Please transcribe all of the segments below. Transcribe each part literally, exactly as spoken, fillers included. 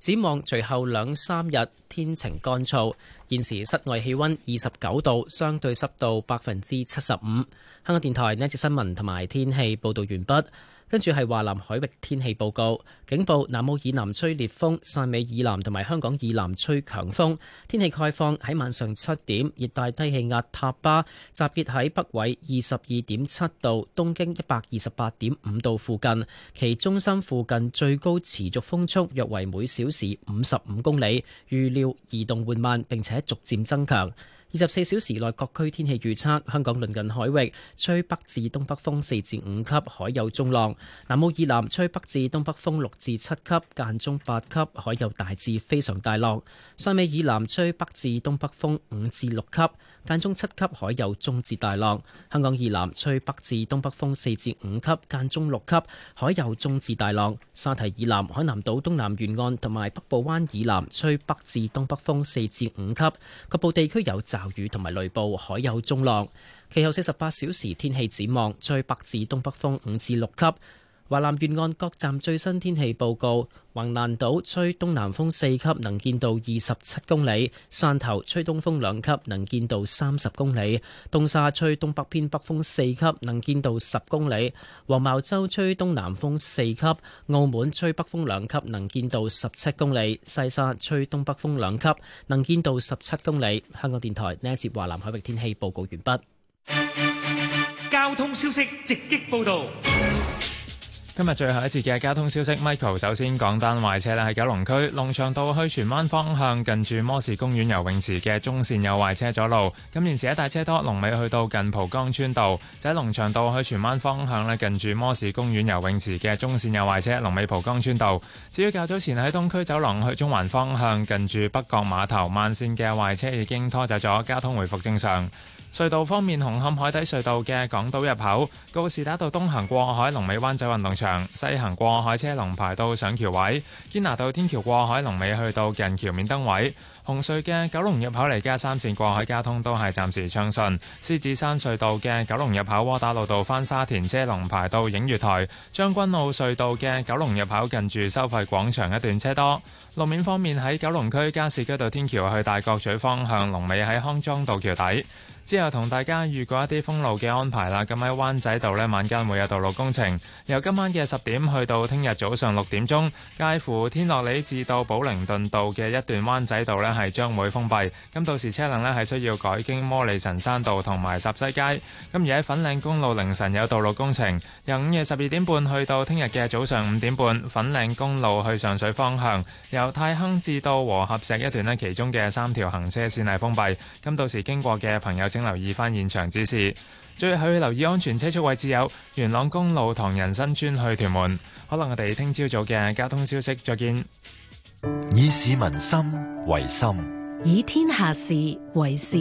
展望隨後兩三日天晴乾燥。現時室外氣溫二十九度，相對濕度百分之七十五。香港電台呢節新聞同埋天氣報道完畢。跟住係華南海域天氣報告，警報南澳以南吹烈風，汕尾以南同埋香港以南吹強風。天氣概況喺晚上七點，熱帶低氣壓塔巴集結喺北緯二十二點七度、東經一百二十八點五度附近，其中心附近最高持續風速約為每小時五十五公里，預料移動緩慢並且逐漸增強。二十四小時內各區天氣預測：香港鄰近海域吹北至東北風四至五級，海有中浪；南澳以南吹北至東北風六至七級，間中八級，海有大至非常大浪；汕尾以南吹北至東北風五至六級，間中七級，海有中至大浪；香港以南吹北至東北風四至五級，間中六級，海有中至大浪；沙堤以南、海南島東南沿岸同埋北部灣以南吹北至東北風四至五級，局部地區有驟雨同埋雷暴，海有中浪。其後四十八小時天氣展望，吹北至東北風五至六級。華南沿岸各站最新天氣報告：橫瀾島吹東南風四級，能見度二十七公里；汕頭吹東風兩級，能見度三十公里；東沙吹東北偏北風四級，能見度十公里；黃茅洲吹東南風四級；澳門吹北風兩級，能見度十七公里；西沙吹東北風兩級，能見度十七公里。香港電台呢一節華南海域天氣報告完畢。 交通消息直擊報道。 今日最後一節嘅交通消息 ，Michael 首先講單壞車啦，喺九龍區龍翔道去荃灣方向，近住摩士公園游泳池嘅中線有壞車阻路。咁現時一大車多，龍尾去到近蒲崗村道。就喺龍翔道去荃灣方向咧，近住摩士公園游泳池嘅中線有壞車，龍尾蒲崗村道。至於較早前喺東區走廊去中環方向，近住北角碼頭慢線嘅壞車已經拖走咗，交通回復正常。隧道方面，紅磡海底隧道嘅港島入口告士打道東行過海，龍尾灣仔運動場；西行過海車龍排到上橋位。堅拿道天橋過海龍尾去到近橋面燈位。紅隧嘅九龍入口嚟加三線過海交通都係暫時暢順。獅子山隧道嘅九龍入口窩打老道返沙田車龍排到映月台。將軍澳隧道嘅九龍入口近住收費廣場一段車多。路面方面，喺九龍區加士居道天橋去大角咀方向龍尾喺康莊道橋底。之後同大家預告一啲封路嘅安排啦。咁喺灣仔道呢，晚間會有道路工程，由今晚嘅十點去到聽日早上六點鐘，介乎天樂里至到寶靈頓道嘅一段灣仔道呢係將會封閉。咁到時車輛呢係需要改經摩利臣山道同埋霎西街。咁而喺粉嶺公路凌晨有道路工程，由午夜十二點半去到聽日嘅早上五點半，粉嶺公路去上水方向，由太坑至到和合石一段呢，其中嘅三條行車線係封閉。咁到時經過嘅朋友請留意翻現場指示。最後要留意安全車速位置有元朗公路唐人新村去屯門。可能我哋聽朝早嘅交通消息再見。 以市民心為心， 以天下事為事。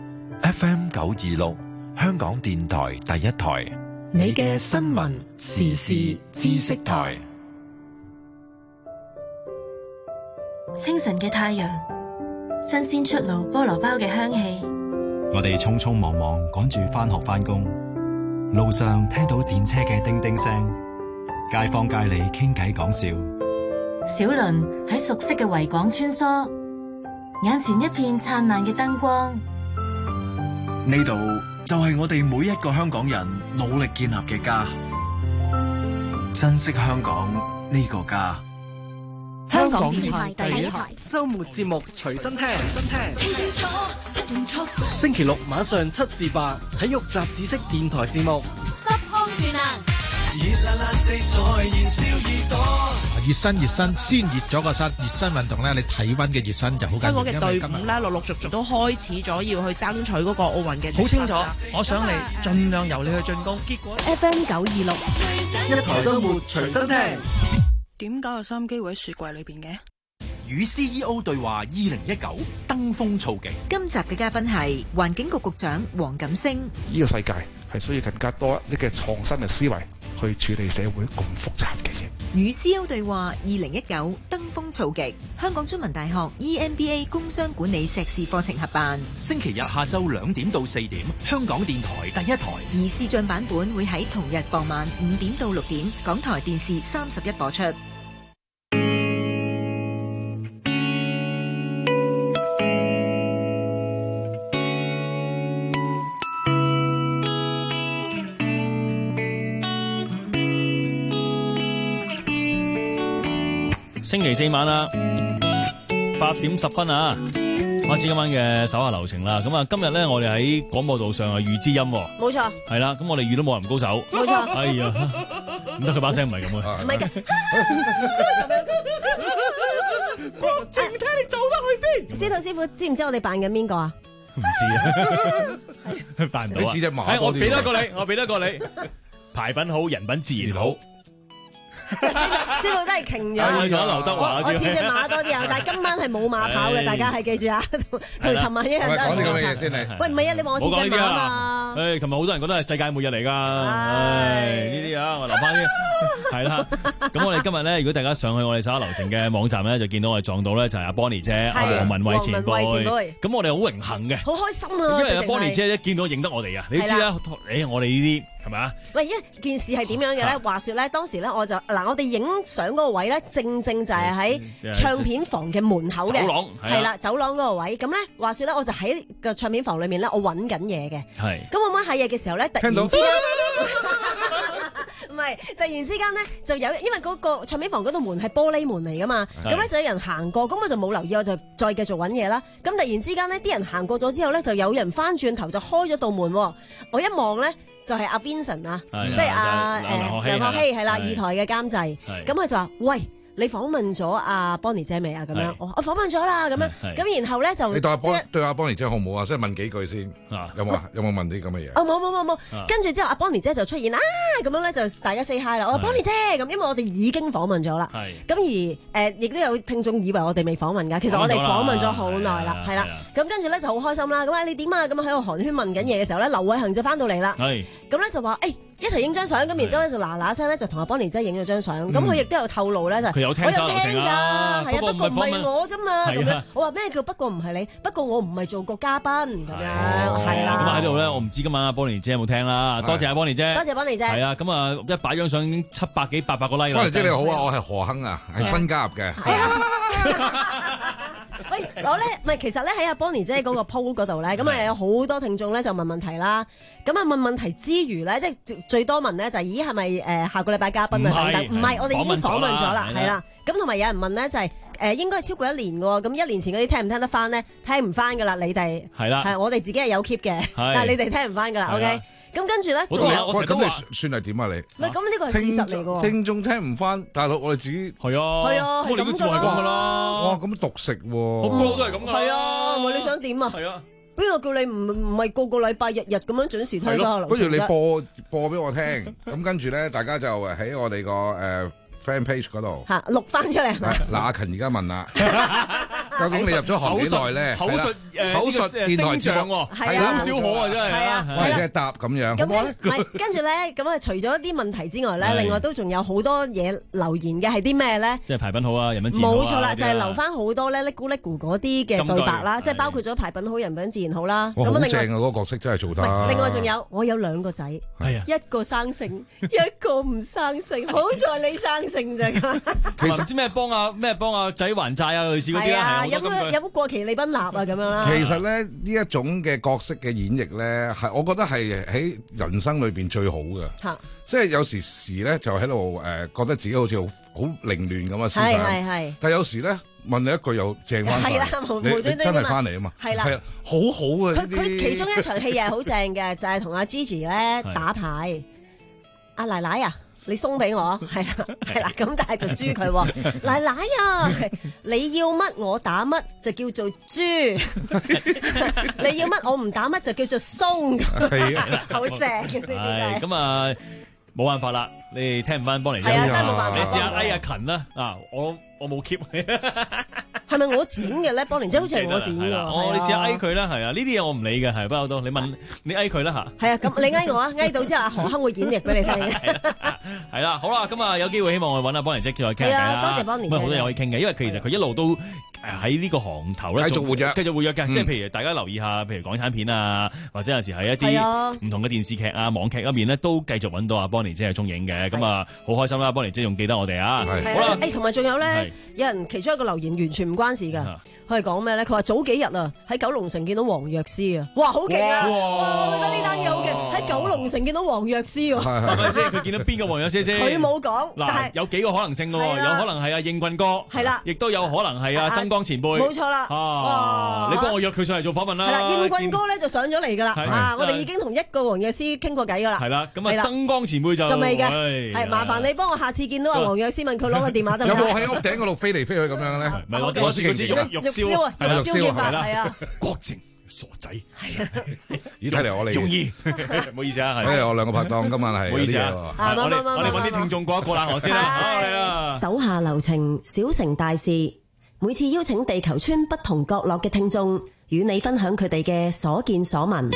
F M 九二六香港電台第一台， 你嘅新聞時事知識台。 清晨嘅太陽，新鮮出爐菠蘿包嘅香氣。 我哋匆匆忙忙趕住返學返工，路上聽到電車嘅叮叮聲，街坊街里傾偈講笑。 小輪喺熟悉嘅維港穿梭，眼前一片燦爛嘅燈光。 呢度就係我哋每一個香港人努力建立嘅家，珍惜香港呢個家。 香港電台第一台周末節目隨身聽，隨身聽。星期六晚上七至八，體育雜誌式電台節目。 濕康全能， 熱辣辣地在燃燒耳朵。 熱身熱身，先熱咗個身。熱身運動咧，你體溫嘅熱身就好緊要。 香港嘅隊伍咧，陸陸續續都開始咗要去爭取嗰個奧運嘅。 好清楚，我想你盡量由你去進攻。結果 F M 九二六， 一台周末隨身聽。 點解個收音機會喺雪櫃裏邊嘅？ 與 C E O 對話二零一九登峰造極。 今集嘅嘉賓係環境局局長黃錦星。 呢個世界係需要更加多一啲嘅創新嘅思維去處理社會咁複雜嘅嘢。 與 C E O 對話二零一九登峰造極，香港中文大學 E M B A 工商管理碩士課程合辦。 星期日下晝兩點到四點，香港電台第一台。 而視像版本會喺同日傍晚五點到六點，港台電視三十一播出。 星期四晚啦，八點十分啊，開始今晚嘅手下留情啦。咁啊，今日咧我哋喺廣播道上啊遇知音， 冇錯， 係啦。咁我哋遇到武林高手， 冇錯。 哎呀，唔得，佢把聲唔係咁嘅， 唔係嘅。郭靖，睇你走得去邊？司徒師傅知唔知我哋扮緊邊個啊？ 唔知啊，扮唔到啊。 你似隻馬。 我俾多個你，我俾多個你。牌品好，人品自然好。 師傅都係瓊咗， 劉德華， 我似隻馬多啲啊！但係今晚係冇馬跑嘅，大家係記住啊，同尋晚一樣。 講啲咁嘅嘢先你。 喂，唔係啊，你話我似隻馬嘛？ 誒，琴日好多人覺得係世界末日嚟㗎，唉，呢啲啊，我留翻啲。係啦，咁我哋今日咧，如果大家上去我哋手下留情嘅網站咧，就見到我哋撞到咧就係阿 Bonnie 姐、黃文慧前輩。咁我哋好榮幸嘅， 好開心啊！ 因為阿 Bonnie 姐一見到認得我哋啊，你知啦，誒，我哋呢啲係咪啊？ 喂，一件事係點樣嘅咧？話說咧，當時咧我就嗱，我哋影相嗰個位咧，正正就係喺唱片房嘅門口嘅， 走廊係啦，走廊嗰個位。咁咧，話說咧，我就喺個唱片房裏面咧，我揾緊嘢嘅。係。咁我揾下嘢嘅時候咧，突然之間。唔係，突然之間咧就有，因為嗰個唱片房嗰度門係玻璃門嚟噶嘛，咁咧就有人行過，咁我就冇留意，我就再繼續揾嘢啦。咁突然之間呢，啲人行過咗之後咧，就有人翻轉頭就開咗道門，我一望咧就係阿 Vincent 啊，即係阿誒梁學希係啦，二台嘅監製，咁佢就話：喂，你訪問咗阿 Bonnie 姐未啊？咁樣，我我訪問咗啦，咁樣，咁然後咧就你對阿 Bonnie 對阿 Bonnie 姐好唔好啊？即係問幾句先，有冇有冇問啲咁嘅嘢？ 哦，冇冇冇冇，跟住之後阿 Bonnie 姐就出現啊，咁樣咧就大家 say hi 啦。我話 Bonnie 姐咁，因為我哋已經訪問咗啦。咁而誒亦都有聽眾以為我哋未訪問㗎，其實我哋訪問咗好耐啦，係啦。咁跟住咧就好開心啦。咁啊你點啊？咁喺度寒暄問緊嘢嘅時候咧，劉偉恒就翻到嚟啦。咁咧就話誒一齊影張相，咁然之後咧就嗱嗱聲咧就同阿 Bonnie 姐影咗張相。咁佢亦都有透露咧就我有聽㗎，係啊，不過唔係我啫嘛。咁樣我話咩叫不過唔係你？不過我唔係做過嘉賓咁樣，係啦。 咁喺度咧，我唔知今晚阿 Bonnie 姐有冇聽啦。多謝阿 Bonnie 姐， 多謝 Bonnie 姐。係啊，咁啊一擺張相已經七百幾八百個 like 啦。 Bonnie 姐你好啊，我係何亨啊，係新加入嘅。 喂，我咧唔係，其實咧喺阿 Bonnie 姐嗰個 post 嗰度咧，咁啊有好多聽眾咧就問問題啦。咁啊問問題之餘咧，即係最多問咧就係咦係咪誒下個禮拜嘉賓啊等等？唔係，我哋已經訪問咗啦，係啦。咁同埋有人問咧就係誒應該係超過一年嘅，咁一年前嗰啲聽唔聽得翻咧？聽唔翻噶啦，你哋係啦，係我哋自己係有 keep 嘅，但係你哋聽唔翻噶啦。OK，咁跟住咧仲有， 咁你算係點啊？你唔係咁呢個係事實嚟嘅， 聽眾聽唔翻，大佬我哋自己係啊， 係啊， 我哋都做係咁噶啦。 哇，咁獨食喎， 好多都係咁噶。 係啊，你想點啊？ 係啊， 邊個叫你唔唔係個個禮拜日日咁樣準時聽收？ 不如你播播俾我聽，咁跟住咧，大家就喺我哋個誒 fan page 嗰度嚇錄翻出嚟係咪？ 嗱，阿勤而家問啦，究竟你入咗行幾耐咧？ 口述誒口述電台節目係啊， 咁少可啊真係。 係啊， 我哋即係答咁樣。 咁咧，唔係跟住咧，咁啊，除咗一啲問題之外咧，另外都仲有好多嘢留言嘅係啲咩咧？ 即係牌品好啊，人品自然好啊。 冇錯啦，就係留翻好多咧，叻咕叻咕嗰啲嘅對白啦，即係包括咗牌品好，人品自然好啦。 哇，好正啊！嗰個角色真係做得。 另外仲有，我有兩個仔，一個生性，一個唔生性，好在你生性咋。 其實唔知咩幫啊咩幫啊仔還債啊，類似嗰啲啦。 係啊，飲飲過期利賓納啊咁樣啦。 其實咧呢一種嘅角色嘅演繹咧，係我覺得係喺人生裏邊最好嘅。嚇！即係有時時咧就喺度誒，覺得自己好似好好凌亂咁嘅思想。係係係。但係有時咧問你一句又正翻嚟。係啦，無端端真係翻嚟啊嘛。係啦，係啊，好好啊！ 佢佢其中一場戲又係好正嘅，就係同阿 Gigi 咧打牌。阿奶奶啊！你送俾我，係啊，係啦，咁但係就豬佢喎，奶奶啊，你要乜我打乜就叫做豬，你要乜我唔打乜就叫做鬆，係啊，好正嘅呢啲咁啊，冇辦法啦，你哋聽唔翻幫嚟， 係啊，真係冇辦法。 你試下哎阿勤啦，啊，我我冇 keep。 係咪我剪嘅咧？邦玲姐好似係我剪㗎。 哦，你試下嗌佢啦，係啊，呢啲嘢我唔理嘅，係不過都你問你嗌佢啦嚇。 係啊，咁你嗌我啊，嗌到之後阿何亨會演繹俾你聽嘅。 係啦，好啦，咁啊有機會希望我揾阿邦玲姐再傾偈啦。 多謝邦玲姐。 好多嘢可以傾嘅，因為其實佢一路都喺呢個行頭咧， 繼續活躍， 繼續活躍嘅。即係譬如大家留意下，譬如港產片啊，或者有時係一啲唔同嘅電視劇啊、網劇嗰邊咧，都繼續揾到阿邦玲姐嘅蹤影嘅。咁啊，好開心啦！邦玲姐仲記得我哋啊。 好啦，誒同埋仲有咧，有人其中一個留言完全唔關事㗎。佢係講咩咧？佢話早幾日啊，喺九龍城見到黃藥師啊！哇，好勁啊！我覺得呢單嘢好勁，喺九龍城見到黃藥師喎。 係咪先？佢見到邊個黃藥師先？ 佢冇講。 嗱，係有幾個可能性㗎喎，有可能係阿應棍哥， 係啦， 亦都有可能係阿曾江前輩。 冇錯啦。 啊，你幫我約佢上嚟做訪問啦。 係啦，應棍哥咧就上咗嚟㗎啦。啊，我哋已經同一個黃藥師傾過偈㗎啦。 係啦，咁啊，曾江前輩就就未嘅。係麻煩你幫我下次見到阿黃藥師問佢攞個電話得唔得？ 有冇喺屋頂嗰度飛嚟飛去咁樣咧？ 唔係我我知佢知玉玉燒啊，玉燒劍法係啊。 郭靖傻仔， 係啊！咦，睇嚟我哋容易，唔好意思啊， 係我兩個拍檔今晚係， 唔好意思啊，我哋我哋揾啲聽眾過一過冷河先啦，係啊！ 手下留情，小成大事。每次邀請地球村不同角落嘅聽眾，與你分享佢哋嘅所見所聞。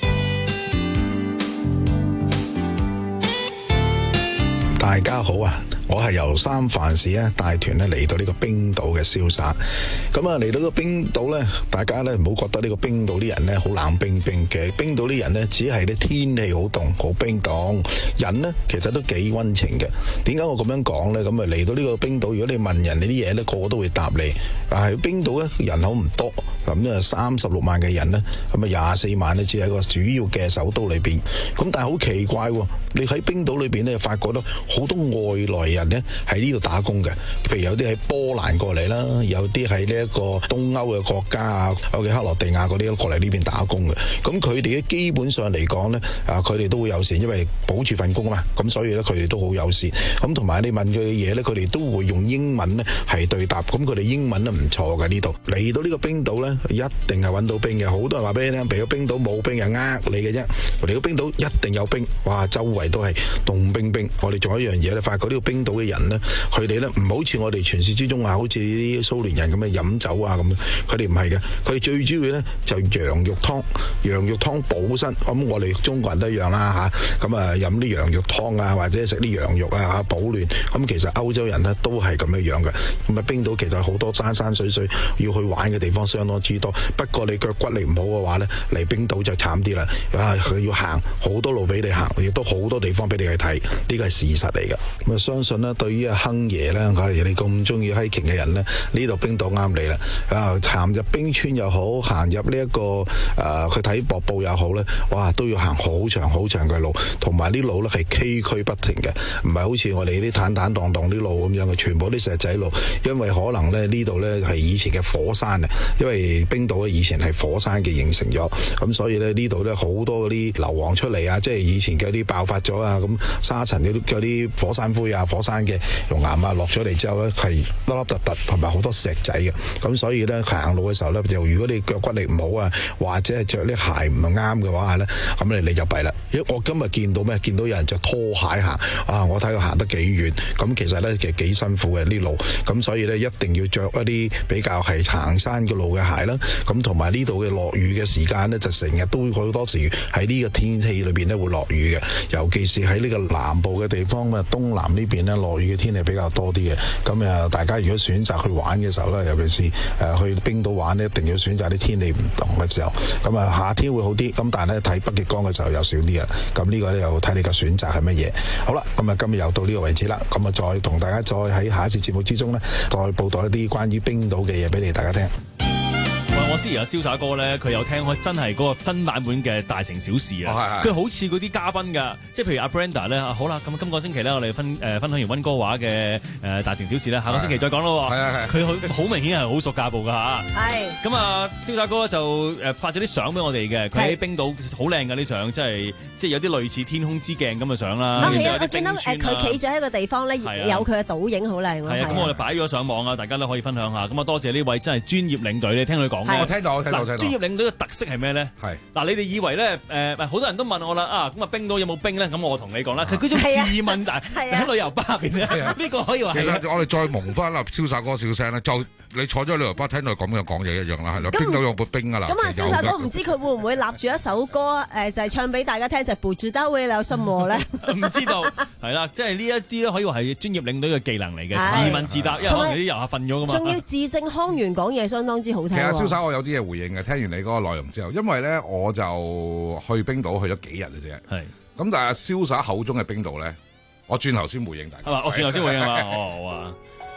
大家好啊！我係由三藩市咧帶團咧嚟到呢個冰島嘅瀟灑，咁啊嚟到個冰島咧，大家咧唔好覺得呢個冰島啲人咧好冷冰冰嘅，冰島啲人咧只係啲天氣好凍，好冰凍，人咧其實都幾溫情嘅。點解我咁樣講咧？咁啊嚟到呢個冰島，如果你問人哋啲嘢咧，個個都會答你。但係冰島咧人口唔多，咁啊三十六萬嘅人咧，咁啊廿四萬咧只係一個主要嘅首都裏邊。咁但係好奇怪喎，你喺冰島裏邊咧發覺到好多外來人咧喺呢度打工嘅，譬如有啲喺波蘭過嚟啦，有啲喺呢一個東歐嘅國家啊，有嘅克羅地亞嗰啲過嚟呢邊打工嘅。咁佢哋嘅基本上嚟講咧，啊佢哋都會友善，因為保住份工啊嘛。咁所以咧佢哋都好友善。咁同埋你問佢嘅嘢咧，佢哋都會用英文咧係對答。咁佢哋英文都唔錯嘅呢度。嚟到呢個冰島咧，一定係揾到冰嘅。好多人話俾你聽，譬如冰島冇冰係呃你嘅啫。嚟到冰島一定有冰，哇！周圍都係凍冰冰。我哋仲有一樣嘢咧，發覺呢個冰島嘅人咧，佢哋咧唔好似我哋傳說之中啊，好似啲蘇聯人咁嘅飲酒啊咁，佢哋唔係嘅，佢哋最主要咧就羊肉湯，羊肉湯補身。咁我哋中國人都一樣啦嚇，咁啊飲啲羊肉湯啊，或者食啲羊肉啊嚇保暖。咁其實歐洲人咧都係咁樣樣嘅。咁啊冰島其實好多山山水水要去玩嘅地方相當之多，不過你腳骨力唔好嘅話咧，嚟冰島就慘啲啦。啊，佢要行好多路俾你行，亦都好多地方俾你去睇，呢個係事實嚟嘅。咁啊相信咧，對於阿亨爺咧，你咁中意 hiking 嘅人咧，呢度冰島啱你啦。啊，行入冰川又好，行入呢、這、一個誒、呃、去睇瀑布又好咧，哇，都要行好長好長嘅路，同埋啲路咧係崎嶇不停嘅，唔係好似我哋啲坦坦蕩蕩啲路咁樣嘅，全部啲石仔路。因為可能咧呢度咧係以前嘅火山啊，因為冰島咧以前係火山嘅形成咗，咁所以咧呢度咧好多嗰啲硫磺出嚟啊，即係以前嘅啲爆發咗啊，咁沙塵嗰啲火山灰啊、火山嘅熔岩啊落咗嚟之後咧係粒粒突突，同埋好多石仔嘅，咁所以咧行路嘅時候咧，就如果你腳骨力唔好啊，或者係着啲鞋唔啱嘅話咧，咁你你就弊啦。因為我今日見到咩？見到有人着拖鞋行啊！我睇佢行得幾遠，咁其實咧其實幾辛苦嘅呢路，咁所以咧一定要着一啲比較係行山嘅路嘅鞋啦。咁同埋呢度嘅落雨嘅時間咧，就成日都好多時喺呢個天氣裏邊咧會落雨嘅，尤其是喺呢個南部嘅地方啊，東南呢邊咧落雨嘅天氣比較多啲嘅。咁啊，大家如果選擇去玩嘅時候咧，尤其是誒去冰島玩咧，一定要選擇啲天氣唔同嘅時候。咁啊，夏天會好啲，咁但係咧睇北極光嘅時候有少啲啊。咁呢個咧又睇你嘅選擇係乜嘢。好啦，咁啊今日又到呢個為止啦。咁啊再同大家再喺下一次節目之中咧，再報道一啲關於冰島嘅嘢俾你大家聽。 我思而阿瀟灑哥咧，佢有聽開真係嗰個真版本嘅大城小事啊！佢、哦、好似嗰啲嘉賓㗎，即係譬如阿 Brenda 咧，好啦，咁今個星期咧，我哋分誒、呃、分享完溫哥華嘅誒大城小事咧，下個星期再講咯。係啊係，佢好好明顯係好熟架步㗎嚇。係。咁啊，瀟灑哥就誒發咗啲相俾我哋嘅，佢喺冰島好靚㗎啲相，即係即係有啲類似天空之鏡咁嘅相啦。啊係啊，我見到誒佢企咗喺一個地方咧，有佢嘅倒影好靚。係啊，咁我哋擺咗上網啊，大家都可以分享下。咁啊，多謝呢位真係專業領隊，你聽佢講。我聽到，我聽到，我聽到。專業領隊嘅特色係咩咧？係嗱，你哋以為咧誒，好多人都問我啦，啊咁啊，冰島有冇冰咧？咁我同你講啦，佢嗰種自問但喺旅遊巴入邊咧，呢個可以話係。其實我哋再蒙翻啦，瀟灑哥小聲咧，就你坐咗旅遊巴聽到佢咁樣講嘢一樣啦，係啦，冰島有冇冰㗎啦？咁啊，瀟灑哥唔知佢會唔會立住一首歌誒，就係唱俾大家聽，就係背住兜會有心喎咧？唔知道係啦，即係呢一啲咧可以話係專業領隊嘅技能嚟嘅，自問自答，因為可能啲遊客瞓咗㗎嘛。仲要字正腔圓講嘢，相當之好聽。其實瀟灑我有啲嘢回應嘅。聽完你嗰個內容之後，因為咧我就去冰島去咗幾日嘅啫，係咁，但係瀟灑口中嘅冰島咧，我轉頭先回應大家。係嘛，我轉頭先回應啊嘛，哦好啊。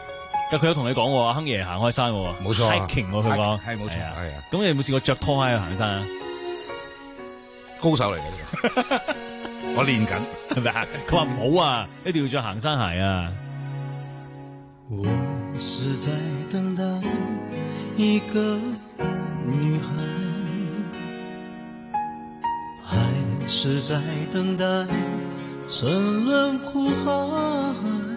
佢有同你講喎，亨爺行開山喎， 冇錯 hiking 喎佢講， 係冇錯，係啊。 咁你有冇試過着拖喺度行山啊？ 高手嚟嘅呢個，我練緊係咪啊？佢話唔好啊，一定要着行山鞋啊。 我是在等待一個女孩，還是在等待沉淪苦海，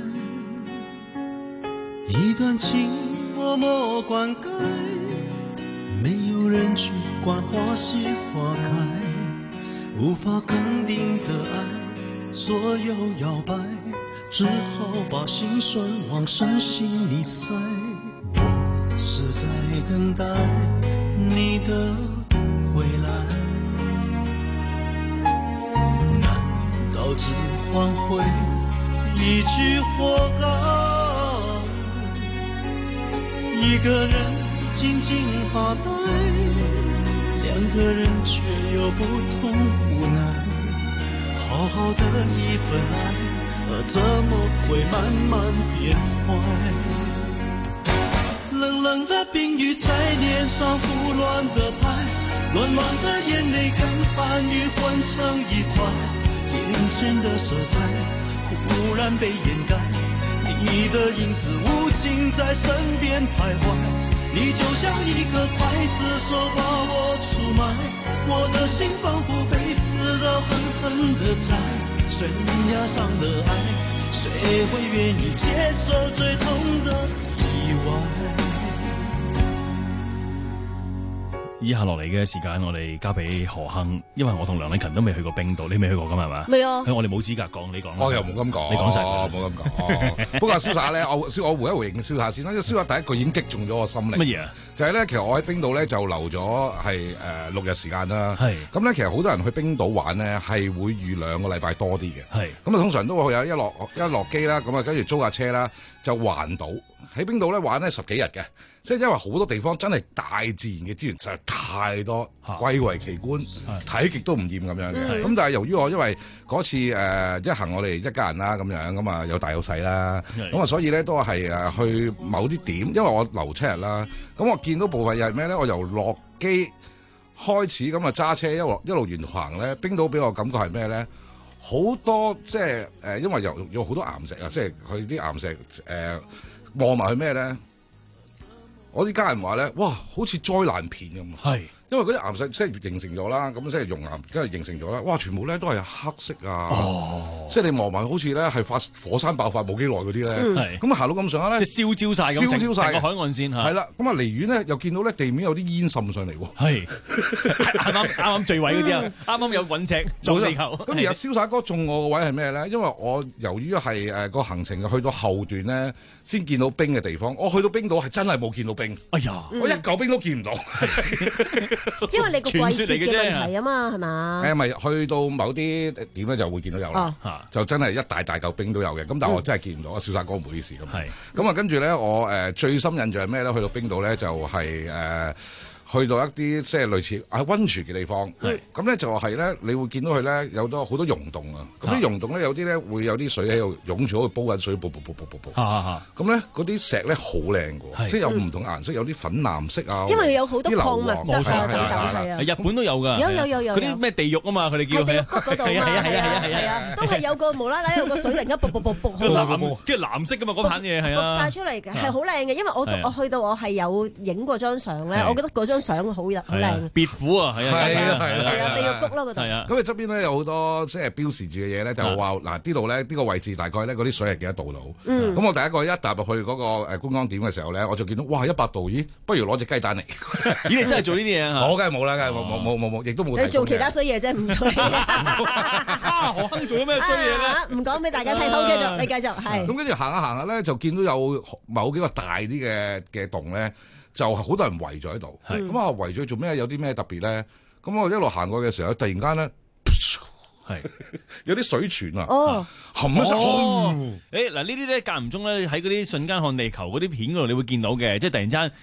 一段情默默灌溉，沒有人去管花謝花開，無法肯定的愛左右搖擺，只好把心酸往深心裡塞。我是在等待你的回來，難道只換回一句活該？一個人靜靜發呆，兩個人卻有不同無奈。好好的一份愛，怎麼會慢慢變壞？冷冷的冰雨在臉上胡亂的拍，亂亂的眼淚跟寒雨混成一塊，眼前的色彩忽然被掩蓋，你的影子無盡在身邊徘徊，你就像一個劊子手把我出賣，我的心仿佛被刺到狠狠的在懸崖上的愛，誰會願意接受最痛的意外？ 以下落嚟嘅時間，我哋交俾何亨，因為我同梁禮勤都未去過冰島，你未去過㗎嘛係嘛？ 未啊！ 我哋冇資格講，你講。 我又冇咁講， 你講晒， 冇咁講。不過瀟灑咧，我我回一回應瀟灑先啦。因為瀟灑第一句已經擊中咗我心靈。 乜嘢啊？ 就係咧，其實我喺冰島咧就留咗係誒六日時間啦。係。咁咧，其實好多人去冰島玩咧係會預兩個禮拜多啲嘅。係。咁啊，通常都會有一落一落機啦，咁啊跟住租架車啦，就環島喺冰島咧玩咧十幾日嘅。即係因為好多地方真係大自然嘅資源實在太多，貴為奇觀，睇極都唔厭咁樣嘅。咁但係由於我因為嗰次誒、呃、一行我哋一家人啦咁樣，咁啊有大有細啦，咁啊所以咧都係誒去某啲點，因為我留七日啦，咁我見到部分又係咩咧？我由落機開始咁啊揸車一路一路沿途行咧，冰島俾我感覺係咩咧？好多即係誒，因為有有好多岩石啊，即係佢啲岩石誒望埋去咩咧？我啲家人話咧，哇，好似災難片咁。係，因為嗰啲岩石即係形成咗啦，咁即係熔岩，跟住形成咗啦。哇，全部咧都係黑色啊！哦，即係你望埋好似咧係發火山爆發冇幾耐嗰啲咧。咁啊行到咁上下咧，即係燒焦晒咁，燒焦晒個海岸線嚇。係啦，咁啊離遠咧又見到咧地面有啲煙滲上嚟喎。係，啱啱啱啱墜位嗰啲啊，啱啱有隕石撞地球。咁而家瀟灑哥中我個位係咩咧？因為我由於係誒個行程去到後段咧，先見到冰嘅地方。我去到冰島係真係冇見到冰。哎呀，我一嚿冰都見唔到。 因為你個季節嘅問題啊嘛，係嘛？ 誒，咪去到某啲點咧就會見到有啦，哦、就真係一大大嚿冰都有嘅。咁但係我真係見唔到啊！瀟灑哥唔好意思咁。係咁啊，跟住咧，我誒、呃、最深印象係咩咧？去到冰島咧，就係、是、誒。呃去到一啲即係類似啊溫泉嘅地方，咁咧就係咧，你會見到佢咧有多好多溶洞啊！咁啲溶洞咧有啲咧會有啲水喺度湧住，好似煲緊水，煲煲煲煲煲煲。咁咧嗰啲石咧好靚嘅，即係有唔同顏色，有啲粉藍色啊。 因為有好多礦物質啊， 係啊，日本都有㗎。 有有有有。 嗰啲咩地獄啊嘛，佢哋叫。 係地獄谷嗰度啊！係啊係啊係啊係啊！都係有個無啦啦有個水突然間卜卜卜卜好藍， 即係藍色㗎嘛嗰盤嘢係啊。 卜曬出嚟嘅係好靚嘅，因為我我去到我係有影過張相咧，我覺得嗰張相好日。 別府啊，係啊，係啊，係啊，地獄谷咯嗰度。 係啊， 咁佢側邊咧有好多即係標示住嘅嘢咧，就話嗱呢度咧呢個位置大概咧嗰啲水係幾多度度。咁我第一個一踏入去嗰個誒觀光點嘅時候咧，我就見到哇一百度，咦，不如攞隻雞蛋嚟。 咦，你真係做呢啲嘢啊？ 我梗係冇啦，梗係冇冇冇冇冇，亦都冇。 你做其他衰嘢啫，唔做。 啊，何亨做咗咩衰嘢咧？ 唔講俾大家聽，好，繼續，你繼續係。 咁跟住行下行下咧，就見到有某幾個大啲嘅嘅洞咧。就係好多人圍咗喺度，咁啊圍咗做咩？有啲咩特別咧？咁我一路行過嘅時候，突然間咧，係有啲水泉啊，冚一聲，誒嗱呢啲咧間唔中咧喺嗰啲瞬間看地球嗰啲片嗰度，你會見到嘅，即係突然間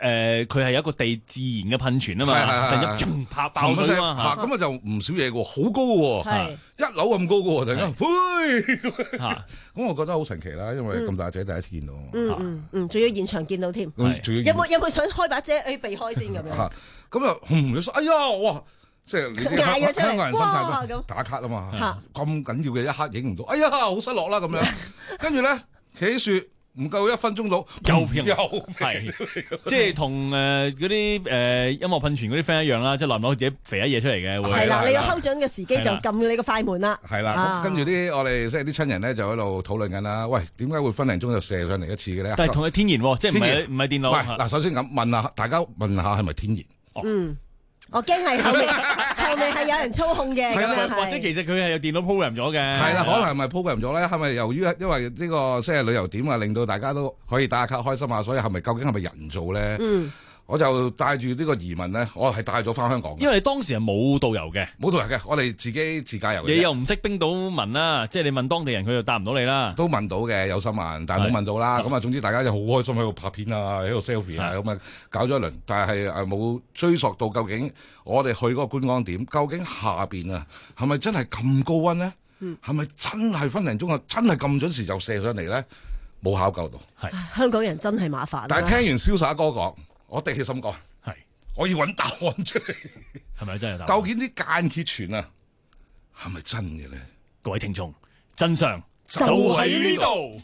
誒佢係有一個地自然嘅噴泉啊嘛，突然間啪爆水啊嘛， 咁啊就唔少嘢嘅喎，好高嘅喎，一樓咁高嘅喎，突然間，灰咁我覺得好神奇啦，因為咁大隻第一次見到， 嗯嗯嗯，仲要現場見到添，有冇有冇想開把遮誒避開先咁樣？咁啊，嗯，哎呀，哇！即係你知香港人心態咁打卡啊嘛，咁緊要嘅一刻影唔到，哎呀，好失落啦咁樣。跟住咧企喺樹唔夠一分鐘到， 又片又係，即係同誒嗰啲誒音樂噴泉嗰啲 friend 一樣啦，即係耐唔耐自己肥一嘢出嚟嘅。 係啦，你要睺準嘅時機就撳你個快門啦。 係啦，跟住啲我哋即係啲親人咧就喺度討論緊啦。喂，點解會分零鐘就射上嚟一次嘅咧？ 但係同佢天然喎，即係唔係唔係電腦。 嗱，首先咁問下大家問下係咪天然？ 嗯。我驚係後面後面係有人操控嘅，咁樣或者其實佢係有電腦 program 咗嘅。 係啦，可能係咪 program 咗咧？係咪由於因為呢個即係旅遊點啊，令到大家都可以打下卡開心下，所以係咪究竟係咪人造咧？嗯。我就帶住呢個疑問咧，我係帶咗翻香港。 因為你當時係冇導遊嘅， 冇導遊嘅，我哋自己自駕遊嘅。 你又唔識冰島文啦，即係你問當地人，佢就答唔到你啦。 都問到嘅，有心問，但係冇問到啦。咁啊，總之大家就好開心喺度拍片啊，喺度 selfie 啊，咁啊搞咗一輪，但係誒冇追溯到究竟我哋去嗰個觀光點，究竟下邊啊係咪真係咁高溫咧？係咪、嗯、真係分零鐘啊？真係咁準時就射上嚟咧？冇考究到。 係香港人真係麻煩。 但係聽完瀟灑哥講。我的起心肝， 係我要揾答案出嚟， 係咪真係答案？ 究竟啲間歇泉啊，係咪真嘅咧？ 各位聽眾，真相就喺呢度。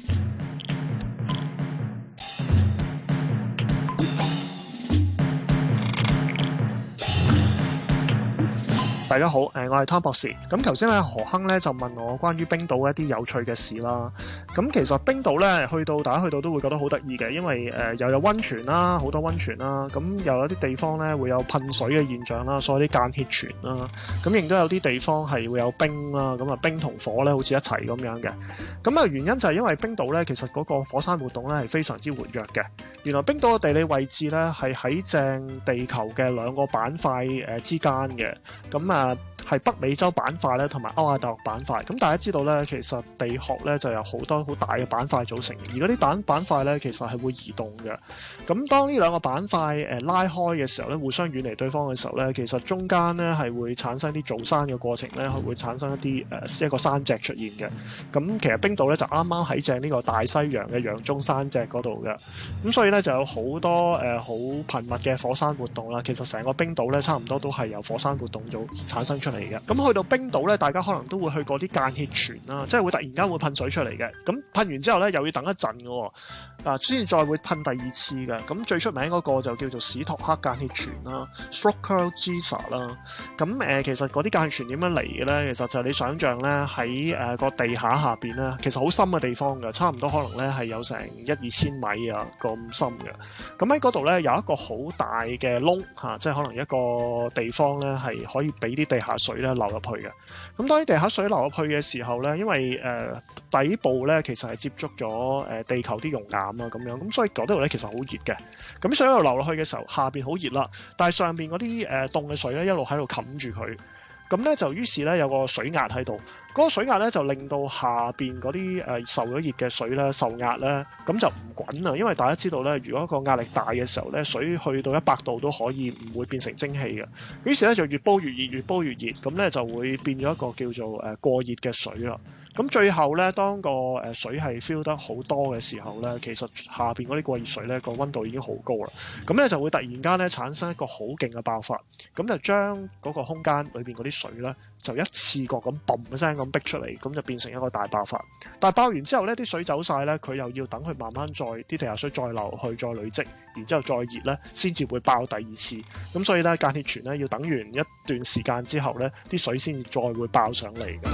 大家好，誒我係湯博士。咁頭先咧何亨咧就問我關於冰島一啲有趣嘅事啦。咁其實冰島咧去到大家去到都會覺得好得意嘅，因為誒、呃、又有溫泉啦，好多溫泉啦。咁又有啲地方咧會有噴水嘅現象啦，所以啲間歇泉啦。咁亦都有啲地方係會有冰啦。咁啊冰同火咧好似一齊咁樣嘅。咁啊原因就係因為冰島咧其實嗰個火山活動咧係非常之活躍嘅。原來冰島嘅地理位置咧係喺正地球嘅兩個板塊誒之間嘅。咁啊。係北美洲板塊咧，同埋歐亞大陸板塊。咁大家知道咧，其實地殼咧就有好多好大嘅板塊組成，而嗰啲板板塊咧其實係會移動嘅。咁當呢兩個板塊誒拉開嘅時候咧，互相遠離對方嘅時候咧，其實中間咧係會產生啲造山嘅過程咧，係會產生一啲誒、呃、一個山脊出現嘅。咁其實冰島咧就啱啱喺正呢個大西洋嘅洋中山脊嗰度嘅。咁所以咧就有好多誒好、呃、頻密嘅火山活動啦。其實成個冰島咧差唔多都係由火山活動做產生出嚟嘅。咁去到冰島咧，大家可能都會去過啲間歇泉啦，即係會突然間會噴水出嚟嘅。咁噴完之後咧，又要等一陣嘅喎，啊，先至再會噴第二次嘅。咁最出名嗰個就叫做史托克間歇泉啦 （Stokkölgisa） 啦。咁誒、呃，其實嗰啲間歇泉點樣嚟嘅咧？其實就係你想象咧，喺誒個地下下邊咧，其實好深嘅地方嘅，差唔多可能咧係有成一二千米啊咁深嘅。咁喺嗰度咧有一個好大嘅窿嚇，即係可能一個地方咧係可以俾啲地下水咧流入去嘅。咁當啲地下水流入去嘅時候咧，因為誒、呃、底部咧其實係接觸咗誒地球啲熔岩啊咁樣，咁所以嗰度咧其實好熱嘅。咁水一路流落去嘅時候，下邊好熱啦，但係上邊嗰啲誒凍嘅水咧一路喺度冚住佢。咁咧就於是咧有個水壓喺度，嗰、那個水壓咧就令到下邊嗰啲誒受咗熱嘅水咧受壓咧，咁就唔滾啦。因為大家知道咧，如果個壓力大嘅時候咧，水去到一百度都可以唔會變成蒸汽嘅。於是咧就越煲越熱，越煲越熱，咁咧就會變咗一個叫做誒過熱嘅水啦。咁最後咧，當個誒水係 fill 得好多嘅時候咧，其實下邊嗰啲過熱水咧個溫度已經好高啦。咁咧就會突然間咧產生一個好勁嘅爆發，咁就將嗰個空間裏邊嗰啲水咧就一次過咁嘣一聲咁逼出嚟，咁就變成一個大爆發。但係爆完之後咧，啲水走晒咧，佢又要等佢慢慢再啲地下水再流去，再累積，然之後再熱咧，先至會爆第二次。咁所以咧間歇泉咧要等完一段時間之後咧，啲水先至再會爆上嚟嘅。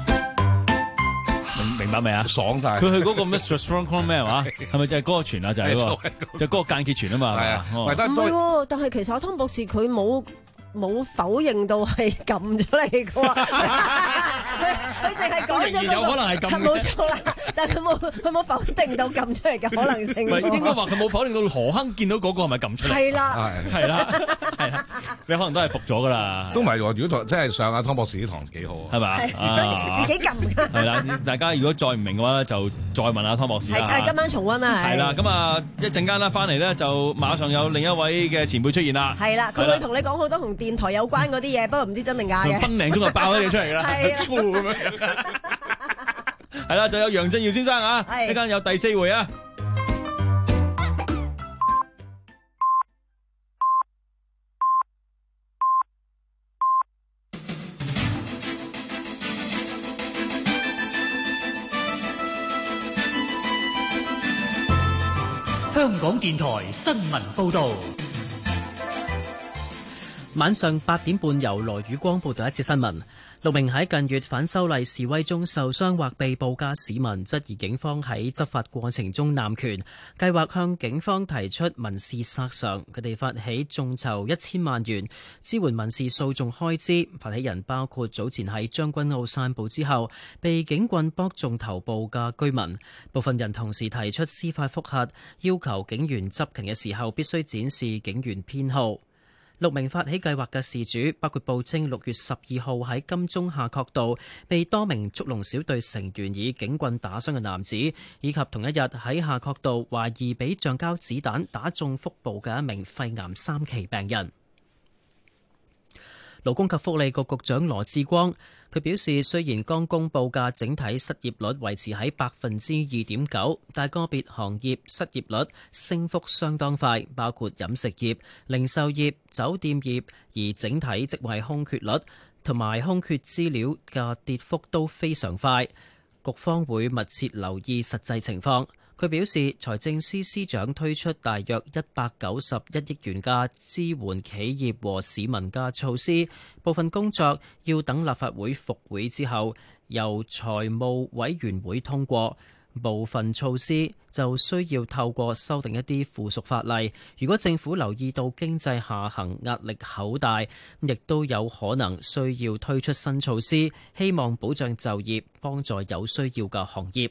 明白未啊？ 爽晒！ 佢去嗰個咩 Stockholm 咩係嘛？係咪就係嗰個泉啊？就係嗰個，就嗰個間歇泉啊嘛。係啊， 唔係喎，但係其實阿湯博士佢冇冇否認到係撳咗嚟嘅喎，佢淨係講咗有可能係撳， 冇錯啦。但係佢冇佢冇否定到撳出嚟嘅可能性。 唔係應該話佢冇否定到何鏗見到嗰個係咪撳出嚟？ 係啦， 係啦，係啦，你可能都係服咗㗎啦。 都唔係喎，如果真係上阿湯博士啲堂幾好係嘛？ 自己撳㗎。 係啦，大家如果再唔明嘅話咧，就再問下湯博士啦。 係今晚重溫啦。 係啦，咁啊一陣間啦，翻嚟咧就馬上有另一位嘅前輩出現啦。 係啦，佢會同你講好多同電台有關嗰啲嘢，不過唔知真定假嘅。 分零鐘就爆咗嘢出嚟啦，咁樣。係啦，就有楊振耀先生啊，一間有第四回啊。 香港電台新聞報道。 晚上八點半，由羅宇光報道一次新聞。六名喺近月反修例示威中受傷或被捕嘅市民質疑警方喺執法過程中濫權，計劃向警方提出民事索償。佢哋發起眾籌一千萬元支援民事訴訟開支。發起人包括早前喺將軍澳散步之後被警棍剝中頭部嘅居民。部分人同時提出司法覆核，要求警員執勤嘅時候必須展示警員編號。六名發起計劃嘅事主包括報稱六月十二號喺金鐘夏慤道被多名速龍小隊成員以警棍打傷嘅男子，以及同一日喺夏慤道懷疑被橡膠子彈打中腹部嘅一名肺癌三期病人。勞工及福利局局長羅致光佢表示，雖然剛公布嘅整體失業率維持喺百分之二點九，但個別行業失業率升幅相當快，包括飲食業、零售業、酒店業，而整體職位空缺率同埋空缺資料嘅跌幅都非常快。局方會密切留意實際情況。佢表示，財政司司長推出大約一百九十一億元嘅支援企業和市民嘅措施，部分工作要等立法會復會之後由財務委員會通過，部分措施就需要透過修訂一啲附屬法例。如果政府留意到經濟下行壓力好大，亦都有可能需要推出新措施，希望保障就業，幫助有需要嘅行業。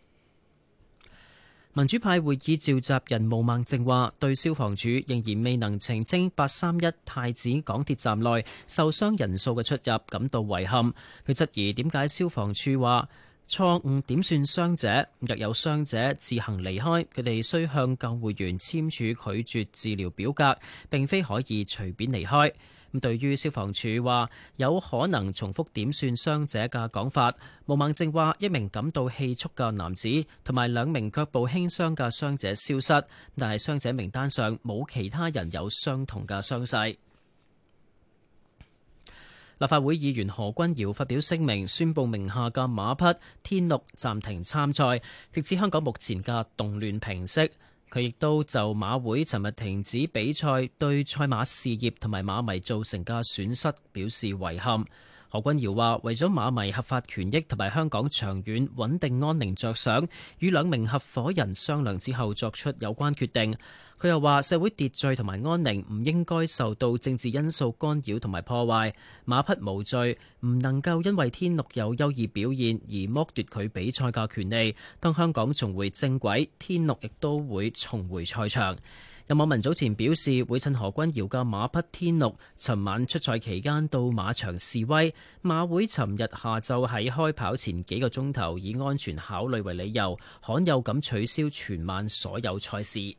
民主派會議召集人毛孟靜話，對消防處仍然未能澄清八三一太子港鐵站內受傷人數嘅出入感到遺憾。佢質疑點解消防處話錯誤點算傷者，若有傷者自行離開，佢哋需向救護員簽署拒絕治療表格，並非可以隨便離開。咁對於消防處話有可能重複點算傷者嘅講法，毛孟靜話一名感到氣促嘅男子同埋兩名腳部輕傷嘅傷者消失，但係傷者名單上冇其他人有相同嘅傷勢。立法會議員何君堯發表聲明，宣布名下嘅馬匹天祿暫停參賽，直至香港目前嘅動亂平息。佢亦都就馬會尋日停止比賽對賽馬事業同埋馬迷造成嘅損失表示遺憾。何君堯話：為咗馬迷合法權益同埋香港長遠穩定安寧着想，與兩名合夥人商量之後作出有關決定。佢又話：社會秩序同埋安寧唔應該受到政治因素干擾同埋破壞。馬匹無罪，唔能夠因為天祿有優異表現而剝奪佢比賽嘅權利。當香港重回正軌，天祿亦都會重回賽場。有網民早前表示會趁何君堯嘅馬匹天祿尋晚出賽期間到馬場示威，馬會尋日下晝喺開跑前幾個鐘頭以安全考慮為理由，罕有咁取消全晚所有賽事。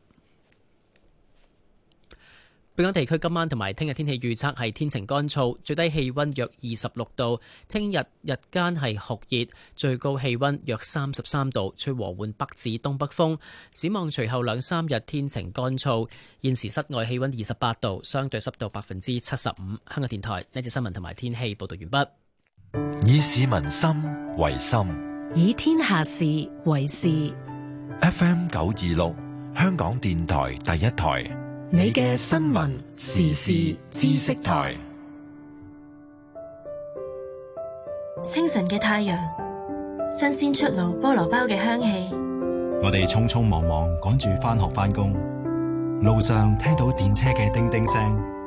本港地區今晚同埋聽日天氣預測係天晴乾燥，最低氣溫約二十六度。聽日日間係酷熱，最高氣溫約三十三度，吹和緩北至東北風。展望隨後兩三日天晴乾燥。現時室外氣溫二十八度，相對濕度百分之七十五。香港電台呢節新聞同埋天氣報道完畢。 以市民心為心， 以天下事為事。 F M 九二六，香港電台第一台。 你嘅新聞時事知識台。 清晨嘅太陽，新鮮出爐菠蘿包嘅香氣。 我哋匆匆忙忙趕住返學返工，路上聽到電車嘅叮叮聲，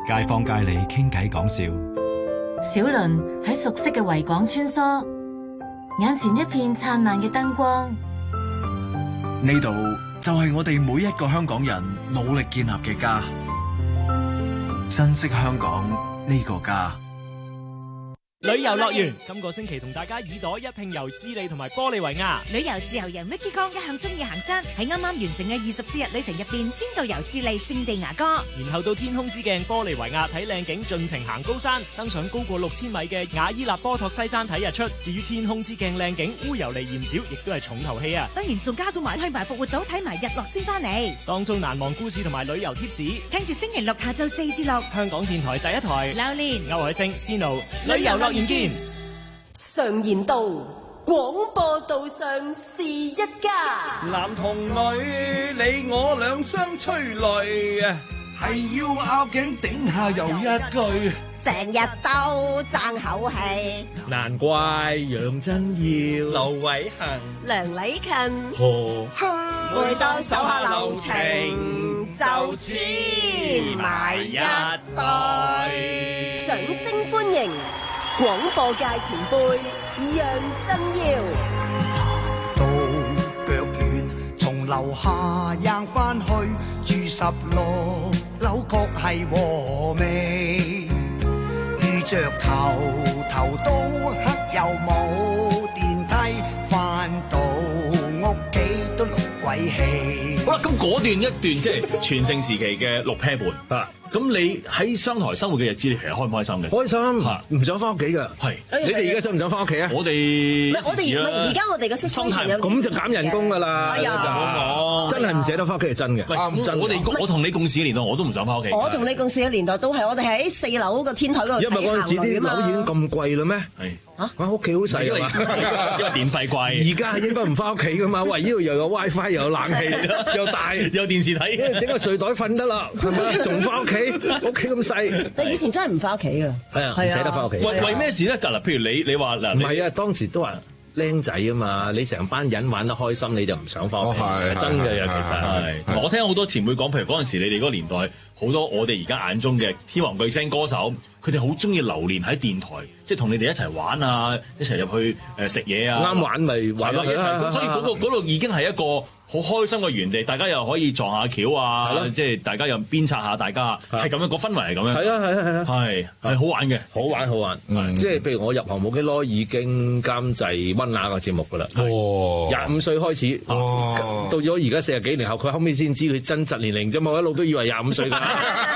街坊街里傾偈講笑。 小輪喺熟悉嘅維港穿梭，眼前一片燦爛嘅燈光。 呢度就係我哋每一個香港人努力建立嘅家，珍惜香港呢個家。 旅遊樂園今個星期同大家耳朵一拼遊智利同埋玻利維亞。 旅遊自由人 Vicky Kong 一向中意行山，喺啱啱完成嘅二十四日旅程入邊，先導遊智利聖地牙哥， 然後到天空之鏡玻利維亞睇靚景，盡情行高山，登上高過六千米嘅雅伊納波托西山睇日出。至於天空之鏡靚景烏尤尼鹽沼，亦都係重頭戲啊！ 當然仲加咗埋去埋復活島睇埋日落先翻嚟。 當中難忘故事同埋旅遊貼士， 聽住星期六下晝四至六， 香港電台第一台， 榴蓮、 歐海星、Sino 旅遊樂園見。 常言道，廣播道上是一家。 男同女，你我兩相催淚，係要拗頸頂下又一句， 成日都爭口氣。 難怪楊振耀、劉偉恒、 梁禮勤、 何香， 每當手下留情，就此埋一對。掌聲歡迎廣播界前輩楊振耀。 到腳軟，從樓下扔返去住十六樓，確係和味。遇着頭頭都黑又冇電梯，返到屋企都碌鬼氣。 好啦，咁嗰段一段即係全盛時期嘅六 pair 半啊。咁你喺商台生活嘅日子，你其實開唔開心嘅？ 開心，唔想翻屋企㗎。係，你哋而家想唔想翻屋企啊？ 我哋我哋而家我哋嘅心態有咁就減人工㗎啦。 係啊， 真係唔捨得翻屋企係真嘅。 啱，我哋我同你共事嘅年代，我都唔想翻屋企。 我同你共事嘅年代都係，我哋喺四樓個天台嗰度。 因為嗰陣時啲樓已經咁貴啦咩？ 係。 嚇！我屋企好細啊嘛， 因為電費貴。 而家應該唔翻屋企噶嘛？喂，呢度又有 WiFi，又有冷氣，又大， 有電視睇， 整個睡袋瞓得啦，係咪？仲翻屋企？屋企咁細。 但以前真係唔翻屋企㗎。 係啊，唔捨得翻屋企。 為為咩事咧？就嗱，譬如你你話嗱， 唔係啊，當時都話僆仔啊嘛，你成班人玩得開心，你就唔想翻屋企。係真嘅呀，其實係。我聽好多前輩講，譬如嗰陣時你哋嗰個年代，好多我哋而家眼中嘅天王巨星歌手。佢哋好中意留連喺電台，即係同你哋一齊玩啊，一齊入去誒食嘢啊。 啱玩咪玩咯， 一齊。咁所以嗰個嗰度已經係一個好開心嘅園地，大家又可以撞下橋啊，即係大家又鞭策下大家，係咁樣個氛圍係咁樣。 係啊係啊係啊， 係係好玩嘅， 好玩好玩。即係譬如我入行冇幾耐，已經監製溫拿個節目㗎啦。廿五歲開始，到咗而家四十幾年後，佢後尾先知佢真實年齡啫嘛，我一路都以為廿五歲㗎。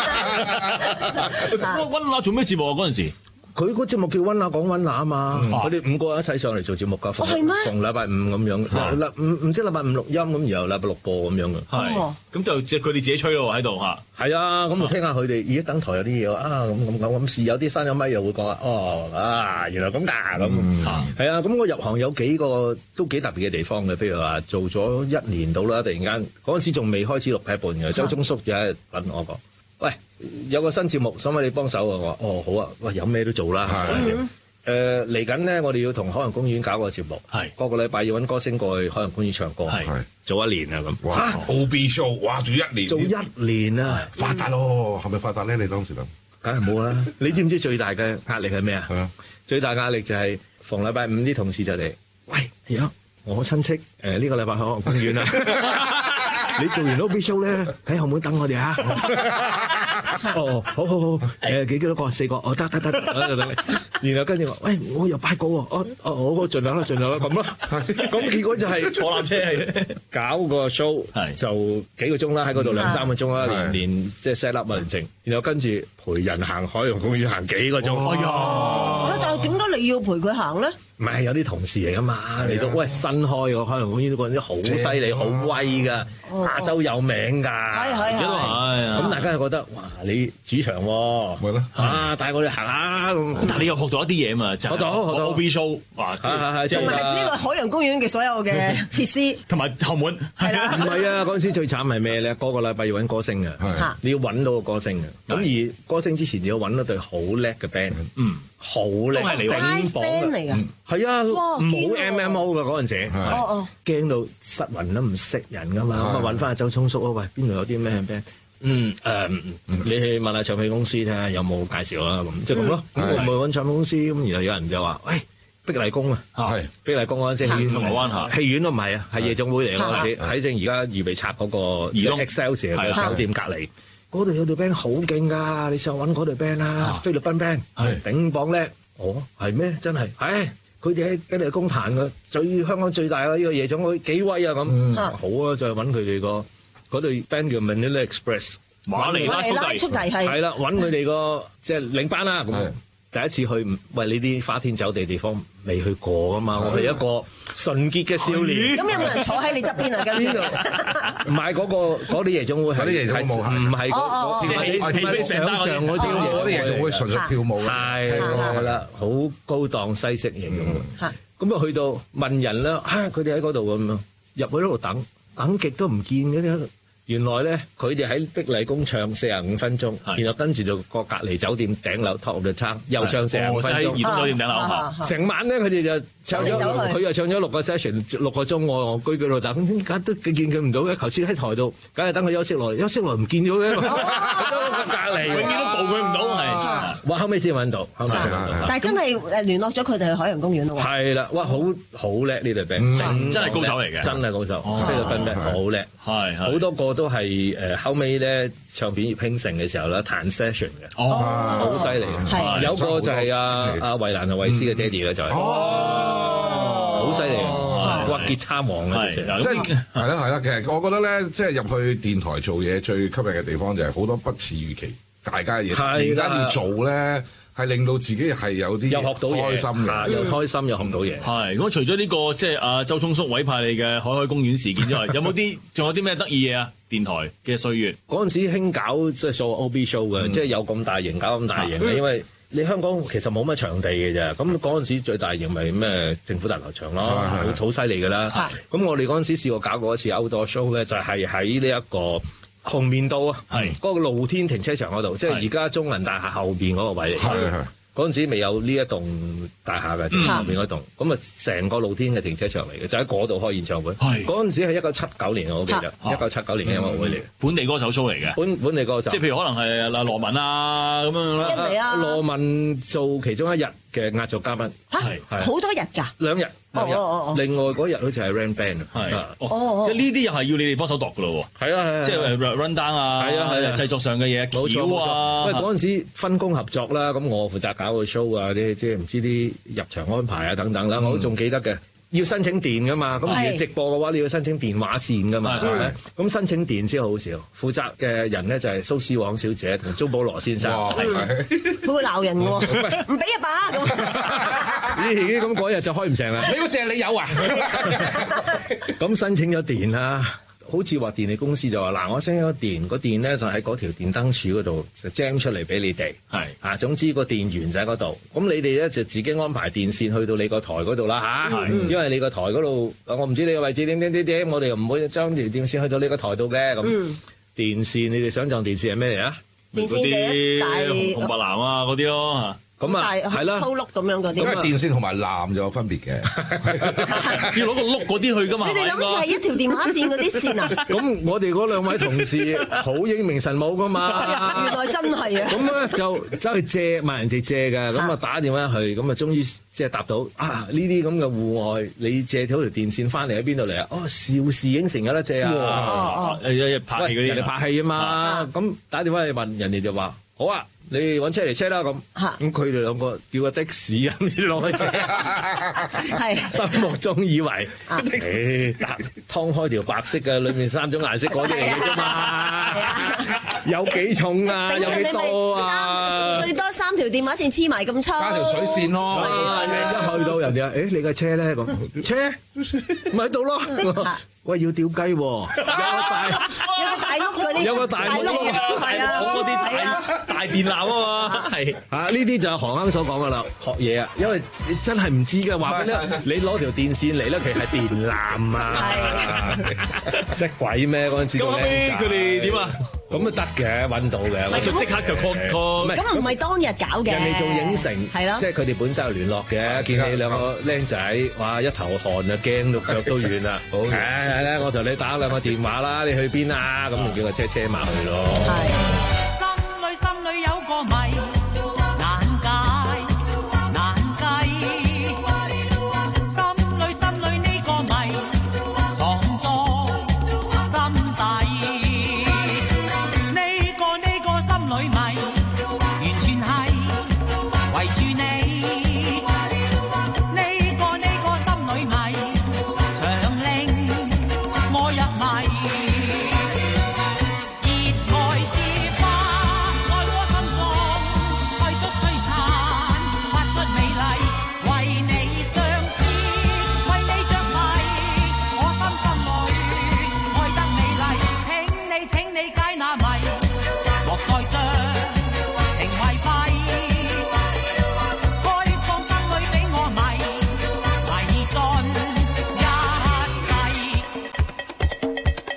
溫拿做咩節目啊？嗰陣時佢個節目叫溫拿講溫拿啊嘛，佢哋五個一齊上嚟做節目㗎，逢逢禮拜五咁樣，禮唔唔知禮拜五錄音咁，然後禮拜六播咁樣嘅。 係，咁就即係佢哋自己吹咯喺度嚇。 係啊，咁就聽下佢哋，而家等台有啲嘢啊，咁咁咁咁事，有啲山有咪又會講啊，哦啊，原來咁㗎咁。係啊，咁我入行有幾個都幾特別嘅地方嘅，譬如話做咗一年到啦，突然間嗰陣時仲未開始六 pair 半嘅，周中叔有一日揾我講。喂，有個新節目，想揾你幫手啊！我話哦好啊，喂有咩都做啦。係誒嚟緊咧，我哋要同海洋公園搞個節目，係個個禮拜要揾歌星過去海洋公園唱歌，係做一年啊咁。 哇 ！O B show， 哇！做一年， 做一年啊， 發達咯，係咪發達咧？你當時諗， 梗係冇啦。你知唔知最大嘅壓力係咩啊？最大壓力就係逢禮拜五啲同事就嚟，喂，而家我親戚誒呢個禮拜去海洋公園啊！你做完 O B show 咧，喺後門等我哋啊！哦，好好好，誒幾幾多個？四個，哦得得得，等你。然後跟住話，喂，我又八個喎，哦哦，我盡量啦，盡量啦，咁咯。咁結果就係坐纜車係搞個 show，就幾個鐘啦，喺嗰度兩三個鐘啦，連連即係 set up 啊成。然後跟住陪人行海洋公園行幾個鐘。哎呀！ 但係點解你要陪佢行咧？ 唔係有啲同事嚟噶嘛，嚟到喂新開個海洋公園嗰啲好犀利、好威噶，亞洲有名㗎， 係係係。 咁大家又覺得哇，你主場喎， 咪咯， 啊帶我哋行下咁。 但係你又學到一啲嘢嘛？學到學到 O B show，哇， 同埋係呢個海洋公園嘅所有嘅設施， 同埋後門係啦。 唔係啊，嗰陣時最慘係咩咧？個個禮拜要揾歌星嘅，你要揾到個歌星嘅。咁而歌星之前你要揾到隊好叻嘅 band，嗯，好叻，頂榜嘅。係啊，冇 M M O 㗎嗰陣時，驚到失魂都唔識人㗎嘛，咁啊揾翻阿周聰叔啊，喂邊度有啲咩 band？ 嗯誒、呃，你去問下唱片公司睇下有冇介紹啦，咁即係咁咯。咁我咪揾唱片公司，咁然後有人就話，喂，碧麗宮啊，係碧麗宮嗰陣時戲院，銅鑼灣下戲院都唔係啊，係夜總會嚟嗰陣時，喺正而家預備拆嗰個即係 Excelsior 嘅酒店隔離，嗰度有隊 band 好勁㗎，你上揾嗰隊 band 啦，菲律賓 band，頂磅叻，哦係咩？真係，唉。佢哋喺碧麗宮彈嘅最香港最大嘅呢個夜總會幾威啊咁，嗯、好啊，就係揾佢哋個嗰隊 band 叫 Manila Express， 馬尼拉速遞係係啦，揾佢哋個即係領班啦。咁第一次去，喂，呢啲花天酒地地方未去過噶嘛，我係一個純潔嘅少年。咁有冇人坐喺你側邊啊？跟住唔係嗰個嗰啲夜總會，嗰啲夜總會唔係嗰即係你你想象嗰啲嗰啲夜總會純粹跳舞嘅，係啦，好高檔西式夜總會。咁啊去到問人啦，啊佢哋喺嗰度咁樣入去嗰度等，等極都唔見嗰啲。原來咧，佢哋喺碧麗宮唱四十五分鐘，然後跟住就個隔離酒店頂樓 top of the town 又唱四十五分鐘，怡東酒店頂樓成晚咧佢哋就唱咗，佢又唱咗六個 session， 六個鐘我我居居度等，點解都見佢唔到嘅？頭先喺台度，梗係等佢休息落嚟，休息落嚟唔見咗嘅，隔離永遠都報佢唔到，係，哇後尾先揾到，後尾先揾到。但係真係誒聯絡咗佢哋去海洋公園咯喎。係啦，哇好好叻呢隊 band，真係高手嚟嘅，真係高手，呢隊 band 好叻，係好多個。都係誒後尾咧唱片業興盛嘅時候咧彈 session 嘅，哦，好犀利嘅，有個就係阿阿衛蘭同衛斯嘅爹哋咧就係，哦，好犀利嘅，哇吉他王啊，即係係啦係啦，其實我覺得咧，即係入去電台做嘢最吸引嘅地方就係好多不似預期大家嘅嘢，而家要做咧。係令到自己係有啲又學到嘢，開心嘅，又開心又學到嘢。係咁，除咗呢個即係阿周聰叔委派你嘅海海公園事件之外，有冇啲仲有啲咩得意嘢啊？電台嘅歲月嗰陣時興搞即係所謂 O B show 嘅，即係有咁大型搞咁大型嘅，因為你香港其實冇乜場地嘅啫。咁嗰陣時最大型咪咩政府大球場咯，好犀利㗎啦。咁我哋嗰陣時試過搞過一次 outdoor show 咧，就係喺呢一個紅棉道啊，係嗰個露天停車場嗰度，即係而家中銀大廈後邊嗰個位嚟。嗰陣時未有呢一棟大廈嘅，即係後邊嗰棟。咁啊，成個露天嘅停車場嚟嘅，就喺嗰度開演唱會。係嗰陣時係一九七九年，我記得一九七九年嘅音樂會嚟嘅，本地歌手 show 嚟嘅。本本地歌手，即係譬如可能係嗱羅文啊咁樣啦。一嚟啊，羅文做其中一日嘅壓軸嘉賓。嚇，好多日㗎，兩日。哦哦哦，另外嗰日好似係 Rain Band 啊，係哦，即係呢啲又係要你哋幫手度㗎咯喎，係啊係啊，即係 run down 啊，係啊係啊，製作上嘅嘢，冇錯冇錯，因為嗰陣時分工合作啦，咁我負責搞個 show 啊，啲即係唔知啲入場安排啊等等啦，我都仲記得嘅。要申請電㗎嘛，咁而直播嘅話你要申請電話線㗎嘛，咁申請電先好少。負責嘅人咧就係蘇絲黃小姐同鍾保羅先生，會唔會鬧人喎？唔俾啊爸咁。咦？咁嗰日就開唔成啦。你嗰隻你有啊？咁申請咗電啦。好似話電力公司就話嗱，我升咗電，個電咧就喺嗰條電燈柱嗰度就 jam 出嚟俾你哋，係啊，總之個電源就喺嗰度。咁你哋咧就自己安排電線去到你個台嗰度啦嚇，因為你個台嗰度，我唔知你個位置點點點點，我哋又唔會將條電線去到你個台度嘅。咁、嗯、電線，你哋想像電線係咩嚟啊？電線就一大紅白藍啊嗰啲咯。咁啊，係啦，粗碌咁樣嗰啲。因為電線同埋纜就有分別嘅，要攞個碌嗰啲去㗎嘛。你哋諗住係一條電話線嗰啲線啊？咁我哋嗰兩位同事好英明神武㗎嘛。原來真係啊！咁咧就走去借問人哋借嘅，咁啊打電話去，咁啊終於即係答到啊！呢啲咁嘅戶外，你借條條電線翻嚟喺邊度嚟啊？哦，邵氏影城有得借啊！哦，誒拍戲嗰啲，人哋拍戲啊嘛。咁打電話去問人哋就話好啊。你揾車嚟車啦咁，咁佢哋兩個叫個的士咁攞去車，係心目中以為，誒，劏開條白色嘅，裏面三種顏色嗰啲嚟嘅啫嘛，有幾重啊？有幾多啊？最多三條電話線黐埋咁粗，加條水線咯。一去到人哋話，誒，你嘅車咧咁，車咪喺度咯。喂，要吊雞喎，有個大有個大碌嗰啲，有個大碌係啊，嗰啲大大電纜啊嘛，係啊，呢啲就係韓鏗所講噶啦，學嘢啊，因為你真係唔知嘅話俾你，你攞條電線嚟咧，其實係電纜啊，即係鬼咩嗰陣時？咁後尾佢哋點啊？ 咁啊得嘅，揾到嘅， 我就即刻就 call call。 咁唔係當日搞嘅， 人哋做影城， 係咯， 即係佢哋本身有聯絡嘅，見你兩個僆仔，哇一頭汗啊，驚到腳都軟啦。好，係係咧，我同你打兩個電話啦，你去邊啊？咁就叫個車車埋去咯。 係。心裏心裏有個謎，難解難計。心裏心裏呢個謎，藏在心底。呢個呢個心裏謎，完全係圍住你。呢個呢個心裏謎，長令我入迷。熱愛之花在我心中開出璀璨，發出美麗，為你相思，為你着迷。我心心裏愛得美麗，請你請你解那謎，莫再將情為廢。開放心裏俾我迷，迷盡一世。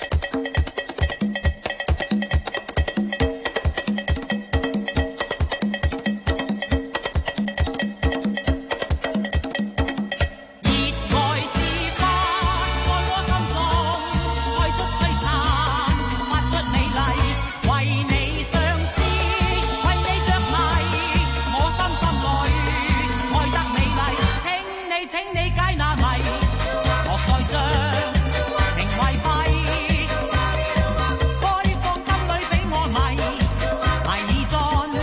熱愛之花在我心中開出璀璨，發出美麗，為你相思，為你着迷。我心心裏愛得美麗，請你請你解那謎，莫再將情為廢。開放心裏俾我迷，迷盡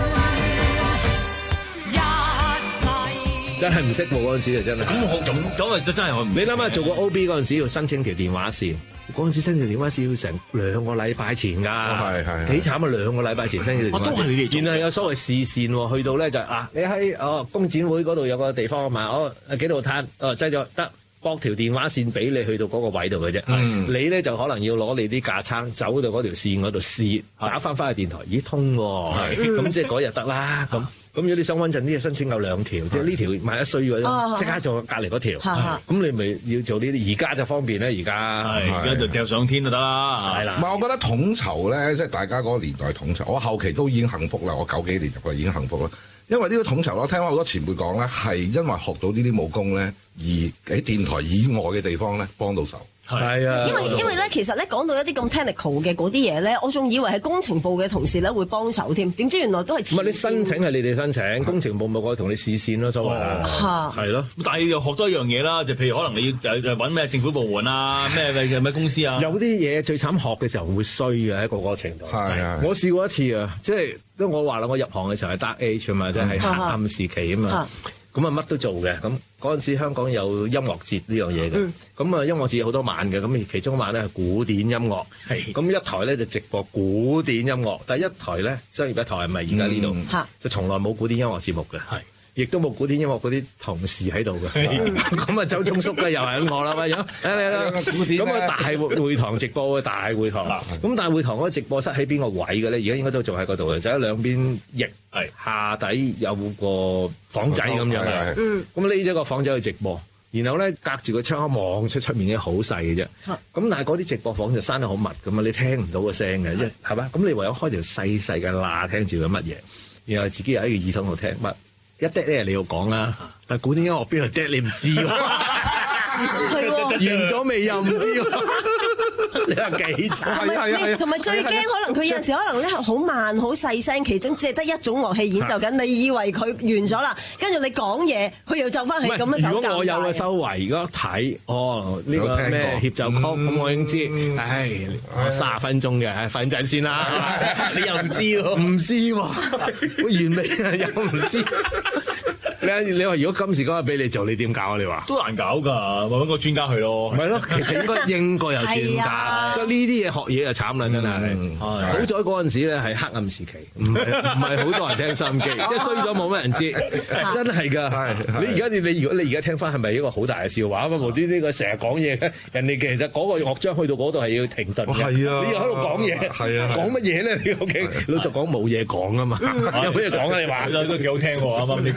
一世。 真係唔識喎嗰陣時就真係。 咁我咁咁啊，真係我唔。 你諗下做個 O B 嗰陣時要申請條電話線，嗰陣時申請條電話線要成兩個禮拜前㗎， 係係幾慘啊！兩個禮拜前申請條電話線， 哦都係你哋做然後有所謂視線喎，去到咧就啊，你喺哦工展會嗰度有個地方買，哦幾度攤，哦擠咗得。駁條電話線俾你去到嗰個位度嘅啫， 嗯你咧就可能要攞你啲架撐走到嗰條線嗰度試，打翻翻去電台，咦通喎，咁即係嗰日得啦。咁咁如果你想穩陣啲，申請有兩條，即係呢條萬一需要啊即刻做隔離嗰條， 係咁你咪要做呢啲。而家就方便咧，而家係而家就掉上天就得啦， 係啦唔。係，我覺得統籌咧，即係大家嗰個年代統籌，我後期都已經幸福啦。我九幾年入去已經幸福啦。因為呢個統籌，我聽翻好多前輩講咧，係因為學到呢啲武功咧，而喺電台以外嘅地方咧幫到手。 係啊， 因為因為咧，其實咧講到一啲咁 technical 嘅嗰啲嘢咧，我仲以為係工程部嘅同事咧會幫手添，點知原來都係唔係你申請係你哋申請，工程部咪過去同你試線咯，所謂啊，係咯。 但係又學多一樣嘢啦，就譬如可能你要誒誒揾咩政府部門啊，咩咩咩公司啊， 有啲嘢最慘學嘅時候會衰嘅喺個過程度。 係啊， 我試過一次啊，即係都我話啦，我入行嘅時候係 Dark Age 啊嘛，即係黑暗時期啊嘛。咁啊乜都做嘅，咁嗰陣時香港有音樂節呢樣嘢嘅，咁啊、嗯、音樂節有好多晚嘅，咁其中一晚咧係古典音樂，咁一台咧就直播古典音樂，但係一台咧商業一台係咪而家呢度，嗯、就從來冇古典音樂節目嘅。亦都冇古典音樂嗰啲同事喺度嘅，咁啊周聰叔咧又係我啦，咪咁，咁啊大會會堂直播嘅大會堂，咁大會堂嗰個直播室喺邊個位嘅咧？而家應該都仲喺嗰度嘅，就喺兩邊翼，下底有個房仔咁樣嘅，咁匿咗個房仔去直播，然後咧隔住個窗口望出出面咧好細嘅啫，咁但係嗰啲直播房就閂得好密咁啊，你聽唔到個聲嘅，即係係嘛？咁你唯有開條細細嘅罅聽住佢乜嘢，然後自己又喺個耳筒度聽乜。一爹咧你要講啦，但係古典音樂邊度爹你唔知喎，完咗未又唔知喎，你話幾慘？ 係啊，同埋最驚可能佢有陣時可能咧好慢好細聲，其中只係得一種樂器演奏緊，你以為佢完咗啦，跟住你講嘢，佢又就翻起咁樣走。 如果我有個修為，如果睇哦呢個咩協奏曲，咁我已經知，唉，我卅分鐘嘅，瞓陣先啦。你又唔知喎？唔知喎，完美又唔知。你你話如果今時今日俾你做，你點搞啊？你話都難搞㗎，揾個專家去咯。 唔係咯，其實應該應該有專家，所以呢啲嘢學嘢就慘啦，真係。好在嗰陣時咧係黑暗時期，唔係唔係好多人聽收音機，即係衰咗冇乜人知，真係㗎。你而家你你如果你而家聽翻係咪一個好大嘅笑話？咁啊無端端個成日講嘢嘅人哋其實嗰個樂章去到嗰度係要停頓嘅。係啊，你又喺度講嘢，係啊，講乜嘢咧？你屋企老實講冇嘢講啊嘛，有咩嘢講啊？你話都幾好聽喎，啱啱呢個。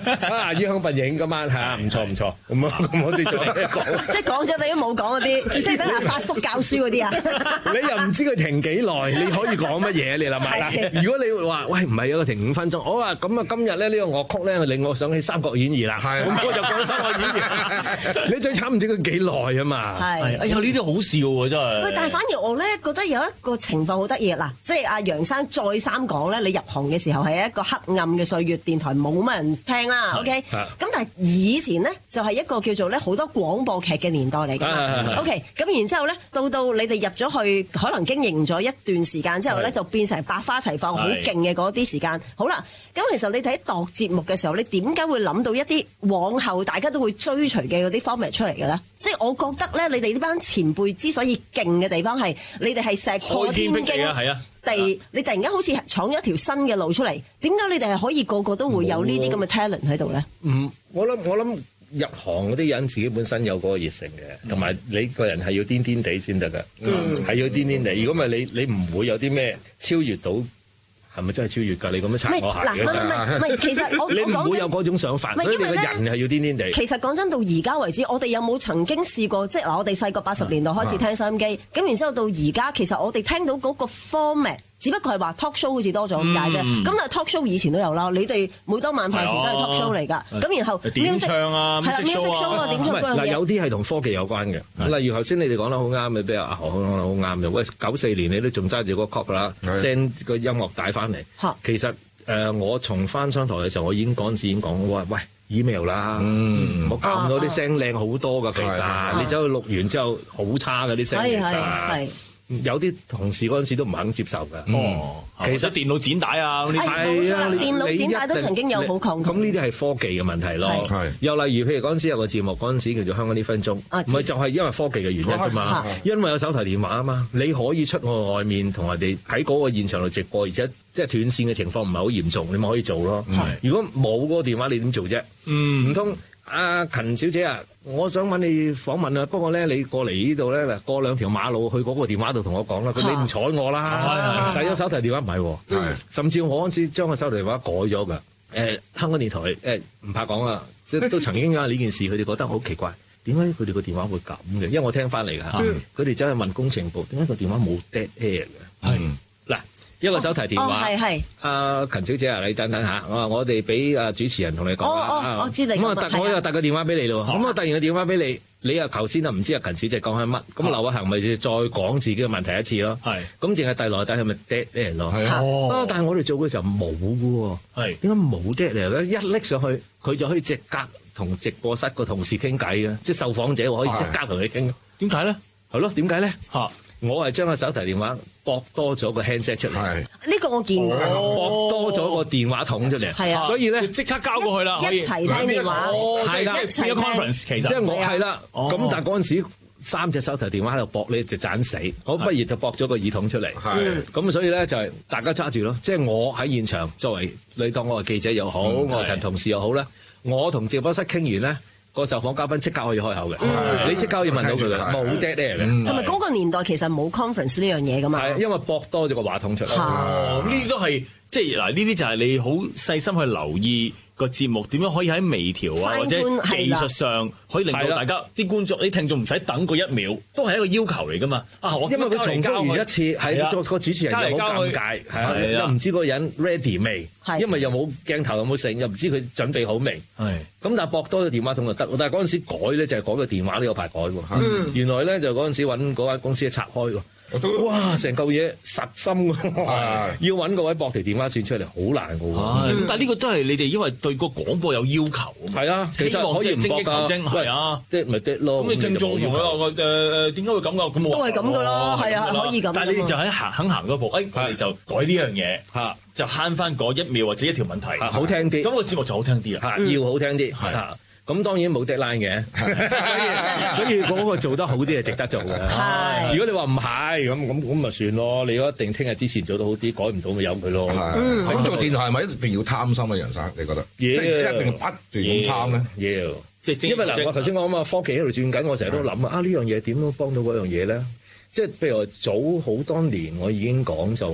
啊，衣香鬢影今晚係啊，唔錯唔錯。咁啊，咁我哋仲有咩講？ 即係講咗，你都冇講嗰啲，即係等阿發叔教書嗰啲啊！ 你又唔知佢停幾耐，你可以講乜嘢？你諗下啦。如果你話喂唔係有個停五分鐘，我話咁啊，今日咧呢個樂曲咧令我想起《三國演義》啦。係，咁我就講《三國演義》。你最慘唔知佢幾耐啊嘛？ 係。 哎呀，呢啲好笑喎，真係。 喂，但係反而我咧覺得有一個情況好得意嗱，即係阿楊生再三講咧，你入行嘅時候係一個黑暗嘅歲月，電台冇乜人聽啦。OK，咁但係以前咧就係一個叫做咧好多廣播劇嘅年代嚟㗎。OK，咁然之後咧到到你哋入咗去，可能經營咗一段時間之後咧，就變成百花齊放，好勁嘅嗰啲時間。好啦，咁其實你睇度節目嘅時候，你點解會諗到一啲往後大家都會追隨嘅嗰啲 format 出嚟嘅咧？即係我覺得咧，你哋呢班前輩之所以勁嘅地方係，你哋係石破天驚地，你突然間好似闖咗一條新嘅路出嚟。點解你哋係可以個個都會有呢啲咁嘅 talent 喺度咧？ 嗯，我諗我諗入行嗰啲人自己本身有嗰個熱誠嘅，同埋你個人係要癲癲地先得㗎，係要癲癲地。如果唔係你你唔會有啲咩超越到。係咪真係超越㗎？你咁樣擦我鞋嘅？ 唔係唔係唔係，其實我你唔會有嗰種想法，所以你個人係要癲癲地。 其實講真，到而家為止，我哋有冇曾經試過？即係嗱，我哋細個八十年代開始聽收音機，咁然之後到而家，其實我哋聽到嗰個 format。只不過係話 talk show 好似多咗咁解啫，咁但係 talk show 以前都有啦。你哋每當晚飯時都係 talk show 嚟㗎，咁然後點唱啊， 係啦 music show 啊，點唱嗰樣嘢。 嗱，有啲係同科技有關嘅，例如頭先你哋講得好啱嘅，比如阿何講得好啱嘅。喂，九四年你都仲揸住個 copy 啦 ，send 個音樂帶翻嚟。其實誒，我從翻上台嘅時候，我已經嗰陣時已經講話，喂 email 啦，我撳到啲聲靚好多㗎。其實你走去錄完之後，好差㗎啲聲，其實。有啲同事嗰陣時都唔肯接受㗎。 哦，其實電腦剪帶啊， 係啊，電腦剪帶都曾經有好抗拒。 咁呢啲係科技嘅問題咯。又例如譬如嗰陣時有個節目，嗰陣時叫做《香港呢分鐘》，唔係就係因為科技嘅原因啫嘛。因為有手提電話啊嘛，你可以出去外面同人哋喺嗰個現場度直播，而且即係斷線嘅情況唔係好嚴重，你咪可以做咯。如果冇嗰個電話，你點做啫？唔通？阿勤小姐啊，我想揾你訪問啊，不過咧你過嚟呢度咧，過兩條馬路去嗰個電話度同我講啦，佢你唔睬我啦。但係有手提電話唔係，甚至我嗰陣時將個手提電話改咗㗎。誒、呃，香港電台誒唔怕講啊，即係都曾經因為呢件事，佢哋覺得好奇怪，點解佢哋個電話會咁嘅？因為我聽翻嚟㗎，佢哋走去問工程部，點解個電話冇 dead air 嘅？係嗱。一個手提電話，係係。阿勤小姐啊，你等等下，我話我哋俾啊主持人同你講啦。 哦哦，我知你。咁啊，我又遞個電話俾你咯。咁我遞完個電話俾你，你又頭先啊唔知阿勤小姐講緊乜，咁劉偉恒咪再講自己嘅問題一次咯。係。咁淨係遞來遞去咪 dead air 咯。係啊。但係我哋做嘅時候冇嘅喎。係。點解冇 dead air 咧？一拎上去，佢就可以即刻同直播室個同事傾偈嘅，即係受訪者可以即刻同佢傾。點解咧？係咯，點解咧？嚇！我係將個手提電話駁多咗個 handset 出嚟， 呢個我見過， 駁多咗個電話筒出嚟，係啊，所以咧即刻交過去啦， 一齊聽電話， 係啦， 一齊聽 conference 其實即係我係啦，咁但係嗰陣時三隻手提電話喺度駁咧就盞死，我不如就駁咗個耳筒出嚟，係，咁所以咧就係大家揸住咯，即係我喺現場作為你當我係記者又好，我係同事又好咧，我同直播室傾完咧。個受訪嘉賓即刻可以開口嘅，嗯、你即刻可以問到佢嘅，冇 dead air 嘅。 同埋嗰個年代其實冇 conference 呢樣嘢噶嘛， 係因為駁多咗個話筒出嚟。 哦，呢啲都係即係嗱，呢啲就係你好細心去留意個節目點樣可以喺微調啊，或者技術上可以令到大家啲觀眾、啲聽眾唔使等個一秒，都係一個要求嚟噶嘛。啊，我因為佢重複完一次，係做個主持人又好尷尬，係又唔知嗰個人 ready 未，因為又冇鏡頭又冇聲，又唔知佢準備好未。係咁，但係駁多咗電話筒就得。但係嗰陣時改咧就係改個電話都有排改喎。原來咧就嗰陣時揾嗰間公司拆開喎。哇！成嚿嘢實心㗎，要揾個位駁條電話線出嚟，好難㗎喎。 咁但係呢個都係你哋因為對個廣播有要求。 係啊，其實可以唔駁㗎。 係啊， 即係咪啲咯？ 咁你聽眾同佢話誒誒點解會咁㗎？咁都係咁㗎咯，係啊，可以咁。 但係你哋就喺行肯行嗰步，誒，我哋就改呢樣嘢嚇，就慳翻嗰一秒或者一條問題， 好聽啲。 咁個節目就好聽啲啊， 要好聽啲係。咁當然冇 deadline 嘅，所以所以嗰個做得好啲係值得做嘅。係，如果你話唔係咁咁咁咪算咯。你一定聽日之前做得好啲，改唔到咪由佢咯。 係，咁做電台係咪一定要貪心啊？楊生，你覺得？即係一定不斷咁貪咧？ 要，即係因為嗱，我頭先講啊嘛，科技喺度轉緊，我成日都諗啊，啊呢樣嘢點樣幫到嗰樣嘢咧？即係譬如話早好多年，我已經講就話。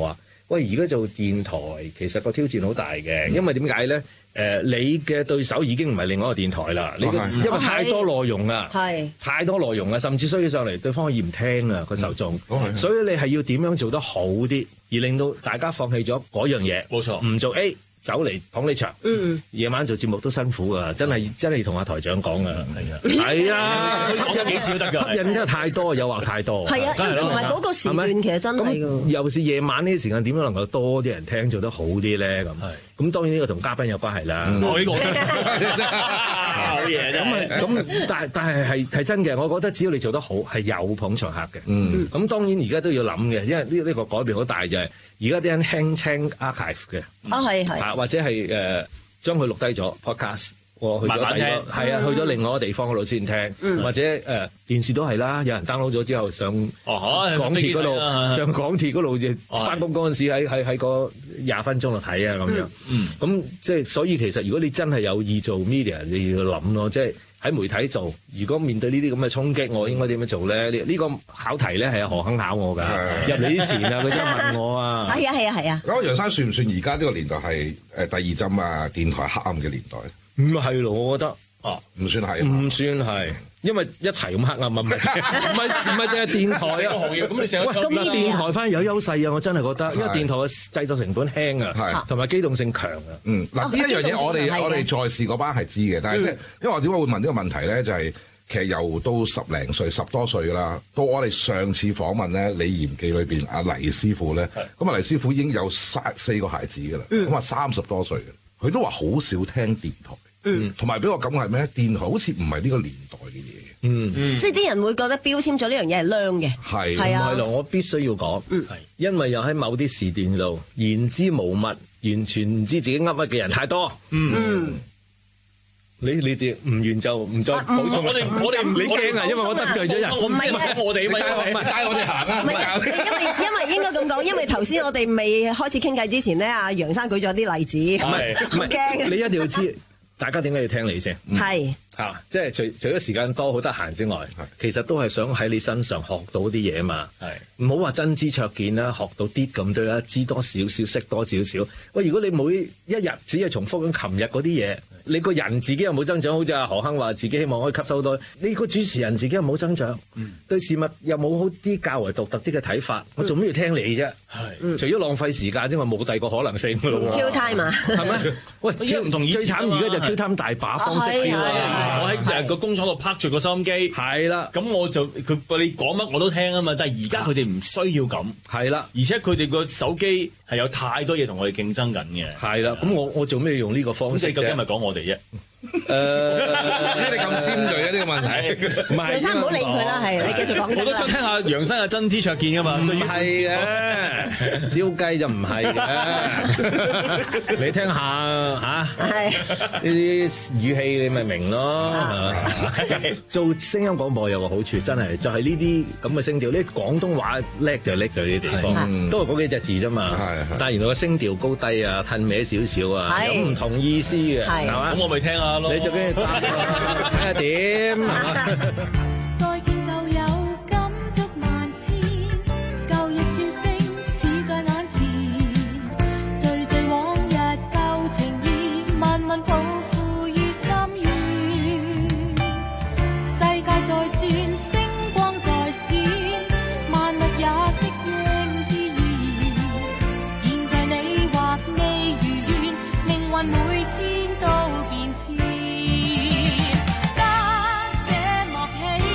喂，而家做電台其實個挑戰好大嘅，因為點解咧？誒、呃，你嘅對手已經唔係另外一個電台啦，你嘅因為太多內容啦， 係太多內容啦，甚至衰起上嚟，對方可以唔聽啊個受眾，所以你係要點樣做得好啲，而令到大家放棄咗嗰樣嘢， 冇錯， 唔做 A。走嚟捧你場，嗯，夜晚做節目都辛苦噶，真係真係同阿台長講噶，係啊，係啊，吸引幾次都得㗎，吸引真係太多，誘惑太多， 係啊，同埋嗰個時段其實真係㗎。 尤其是夜晚呢啲時間，點樣能夠多啲人聽做得好啲咧？咁，咁當然呢個同嘉賓有關係啦。 我呢個好嘢啫。 咁咁，但係但係係係真嘅，我覺得只要你做得好，係有捧場客嘅。嗯，咁當然而家都要諗嘅，因為呢呢個改變好大就係。而家啲人輕輕 archive 嘅， 啊係係， 啊或者係誒、呃、將佢錄低咗 podcast，我去咗慢慢聽， 係啊，去咗另外一個地方嗰度先聽，嗯、或者誒、呃、電視都係啦，有人 download 咗之後上港鐵嗰度，哦、上港鐵嗰度翻工嗰陣時喺喺喺個廿分鐘度睇啊咁樣，咁、嗯嗯、即係所以其實如果你真係有意做 media，你要諗咯，即係。喺媒體做，如果面對呢啲咁嘅衝擊，我應該點樣做咧？呢、這、呢個考題咧係何肯考我㗎？入嚟之前啊，佢真係問我啊。 係啊係啊係啊！ 咁楊生算唔算而家呢個年代係誒第二針啊？電台黑暗嘅年代？ 唔係咯，我覺得哦，唔算係， 唔算係。因為一齊咁黑暗啊，唔係唔係唔係淨係電台啊，行業咁你成日咁呢電台反而有優勢啊，我真係覺得，因為電台嘅製作成本輕啊，同埋機動性強啊。 嗯，嗱呢一樣嘢我哋我哋在視嗰班係知嘅，但係即係因為我點解會問呢個問題咧？就係其實由到十零歲、十多歲啦，到我哋上次訪問咧，李嚴記裏邊阿黎師傅咧，咁啊黎師傅已經有三四個孩子㗎啦，咁啊三十多歲嘅，佢都話好少聽電台。嗯，同埋俾我感覺係咩？電台好似唔係呢個年代嘅嘢。 嗯嗯， 即係啲人會覺得標籤咗呢樣嘢係靚嘅。 係係啊，唔係咯，我必須要講，嗯，係因為又喺某啲時段度言之無物，完全唔知自己噏乜嘅人太多。嗯。嗯你你哋唔完就唔再補充。我哋我哋唔你驚啊，因為我得罪咗人。我唔係啊，我哋咪唔係帶我哋行啊。唔係， 因為因為應該咁講，因為頭先我哋未開始傾偈之前咧，阿楊生舉咗啲例子。唔係唔係， 你一定要知。大家點解要聽你先？ 係嚇、啊，即係除除咗時間多好得閒之外，其實都係想喺你身上學到啲嘢嘛。係唔好話真知灼見啦，學到啲咁多啦，知多少少，識多少少。喂，如果你每一日只係重複緊琴日嗰啲嘢，你個人自己又冇增長，好似阿何亨話自己希望可以吸收到，你個主持人自己又冇增長，嗯、對事物又冇好啲較為獨特啲嘅睇法，我做咩要聽你啫？係、嗯，除咗浪費時間之外，冇第二個可能性㗎咯喎。 Q time 啊， 係咪？喂，唔同最慘而家就 Q time 大把方式 Q 啊！ 我喺誒個工廠度拍住個收音機， 係啦， 咁我就佢你講乜我都聽啊嘛。但係而家佢哋唔需要咁， 係啦， 而且佢哋個手機係有太多嘢同我哋競爭緊嘅， 係啦。咁我我做咩要用呢個方式啫？ 究竟係咪講我哋啫？ 誒，你咁尖鋭啊呢個問題， 唔係楊生唔好理佢啦，係你繼續講。 我都想聽下楊生嘅真知灼見噶嘛， 唔係嘅，照計就唔係嘅。你聽下嚇，呢啲語氣你咪明咯。做聲音廣播有個好處，真係就係呢啲咁嘅聲調。呢廣東話叻就叻在呢啲地方，都係嗰幾隻字啫嘛。但係原來個聲調高低啊，褪歪少少啊，有唔同意思嘅，係嘛？ 咁我咪聽下。 你最緊要睇下點，係嘛？ 再見舊友，感觸萬千，舊日笑聲似在眼前，聚聚往日舊情意，慢慢抱負於心願。世界在轉，星光在閃，萬物也適應自然。現在你或未如願，命運每天都變遷。得這默契。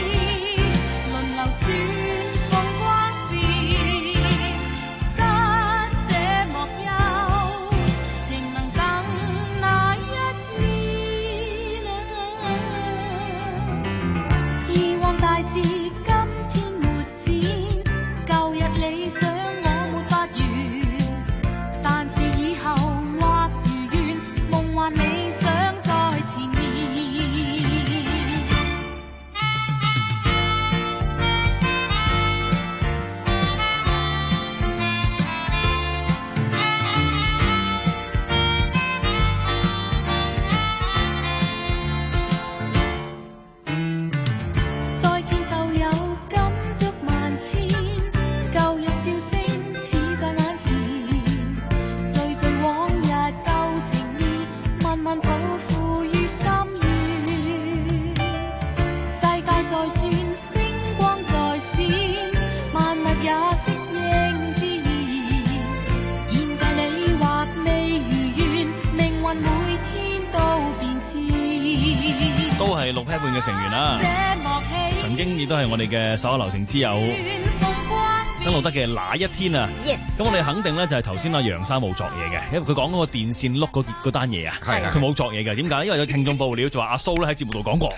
都係六 pair 半嘅成員啦。曾經亦都係我哋嘅手下留情之友曾路德嘅那一天啊。 Yes。 咁我哋肯定咧就係頭先阿楊生冇作嘢嘅，因為佢講嗰個電線碌嗰嗰單嘢啊，佢冇作嘢嘅。點解？因為有聽眾報料就話阿蘇咧喺節目度講過。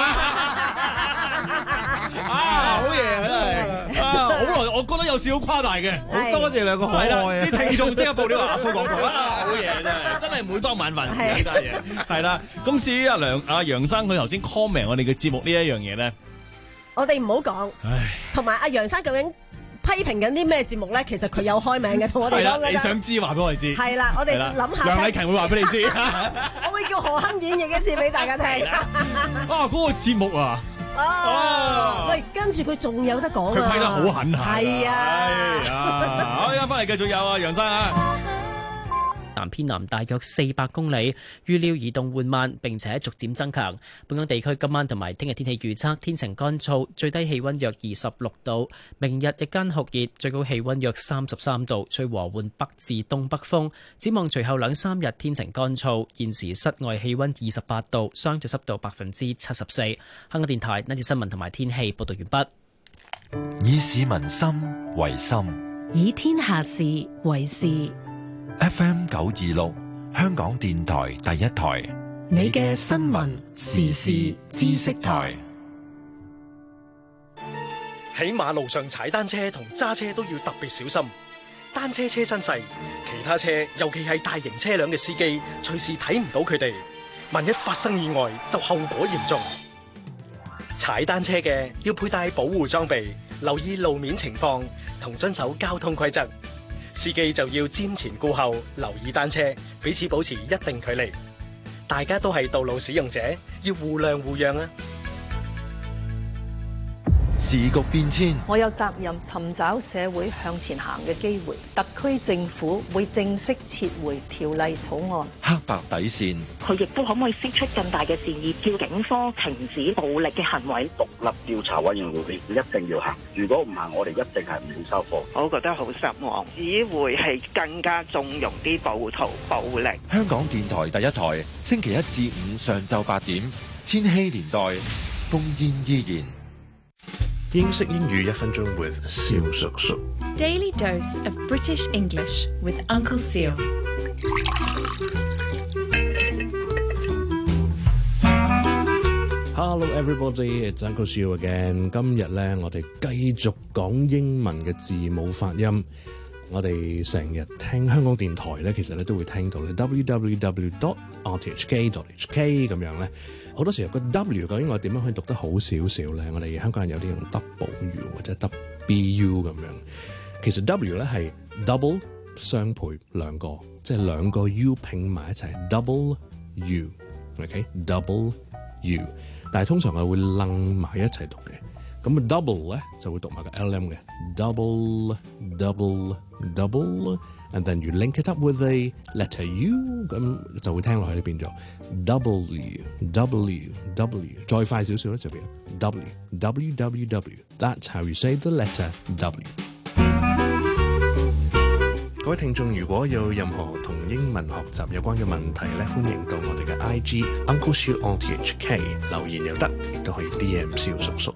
啊，好嘢真係啊！好耐，我覺得有少少誇大嘅，好多謝兩個可愛啊！啲聽眾即刻報料話阿蘇講過啊，好嘢真係，真係每當晚飯時呢單嘢係啦。咁至於阿梁阿楊生佢頭先 comment 我哋嘅節目呢一樣嘢咧， 我哋唔好講。同埋阿楊生究竟批評緊啲咩節目咧？其實佢有開名嘅，同我哋講嘅。 你想知話俾我哋知？係啦，我哋諗下。 楊禮勤會話俾你知。 我會叫何鏗演繹一次俾大家聽。 啊，嗰個節目啊！ 哦，喂，跟住佢仲有得講啊！ 佢批得好狠下。 係啊！ 好，而家翻嚟繼續有啊，楊生啊。 南偏南大約四百公里，預料移動緩慢並且逐漸增強。本港地區今晚同埋聽日天氣預測，天晴乾燥，最低氣溫約二十六度。明日日間酷熱，最高氣溫約三十三度，吹和緩北至東北風。展望隨後兩三日天晴乾燥，現時室外氣溫二十八度，相對濕度百分之七十四。香港電台呢節新聞同埋天氣報道完畢。以市民心為心， 以天下事為事。 F M 九二六，香港電台第一台， 你嘅新聞時事知識台。 喺馬路上踩單車同揸車都要特別小心。單車車身細，其他車尤其係大型車輛嘅司機隨時睇唔到佢哋，萬一發生意外就後果嚴重。踩單車嘅要佩戴保護裝備，留意路面情況同遵守交通規則。司機就要瞻前顧後，留意單車，彼此保持一定距離。大家都係道路使用者，要互諒互讓啊！ 時局變遷， 我有責任尋找社會向前行嘅機會。特區政府會正式撤回條例草案。 黑白底線， 佢亦都可唔可以釋出更大嘅善意，叫警方停止暴力嘅行為？ 獨立調查委員會一定要行，如果唔行，我哋一定係唔會收貨。 我覺得好失望，只會係更加縱容啲暴徒暴力。 香港電台第一台，星期一至五上晝八點，千禧年代，烽煙依然。 英式英語一分鐘 with 蕭叔叔。 Daily dose of British English with Uncle Seal。 Hello everybody, it's Uncle Seal again。今日咧，我哋繼續講英文嘅字母發音。我哋成日聽香港電台咧，其實咧都會聽到咧 w w w dot r t h k dot h k 咁樣咧。好多時候個 W 究竟我點樣可以讀得好少少咧？我哋香港人有啲用 W 或者 W U 咁樣。其實 W 咧係 double 雙倍兩個，即係兩個 U 拼埋一齊 double U。OK，double U。但係通常我會楞埋一齊讀嘅。咁 double 咧就會讀埋個 L M 嘅 double double double。And then you link it up with a letter U， 咁就會聽落去呢變咗 W W W， 再快少少咧就變 W W W W。That's how you say the letter W。各位聽眾，如果有任何同英文學習有關嘅問題咧，歡迎到我哋嘅 I G Uncle Shiu on T H K 留言又得，亦都可以 D M 蕭叔叔。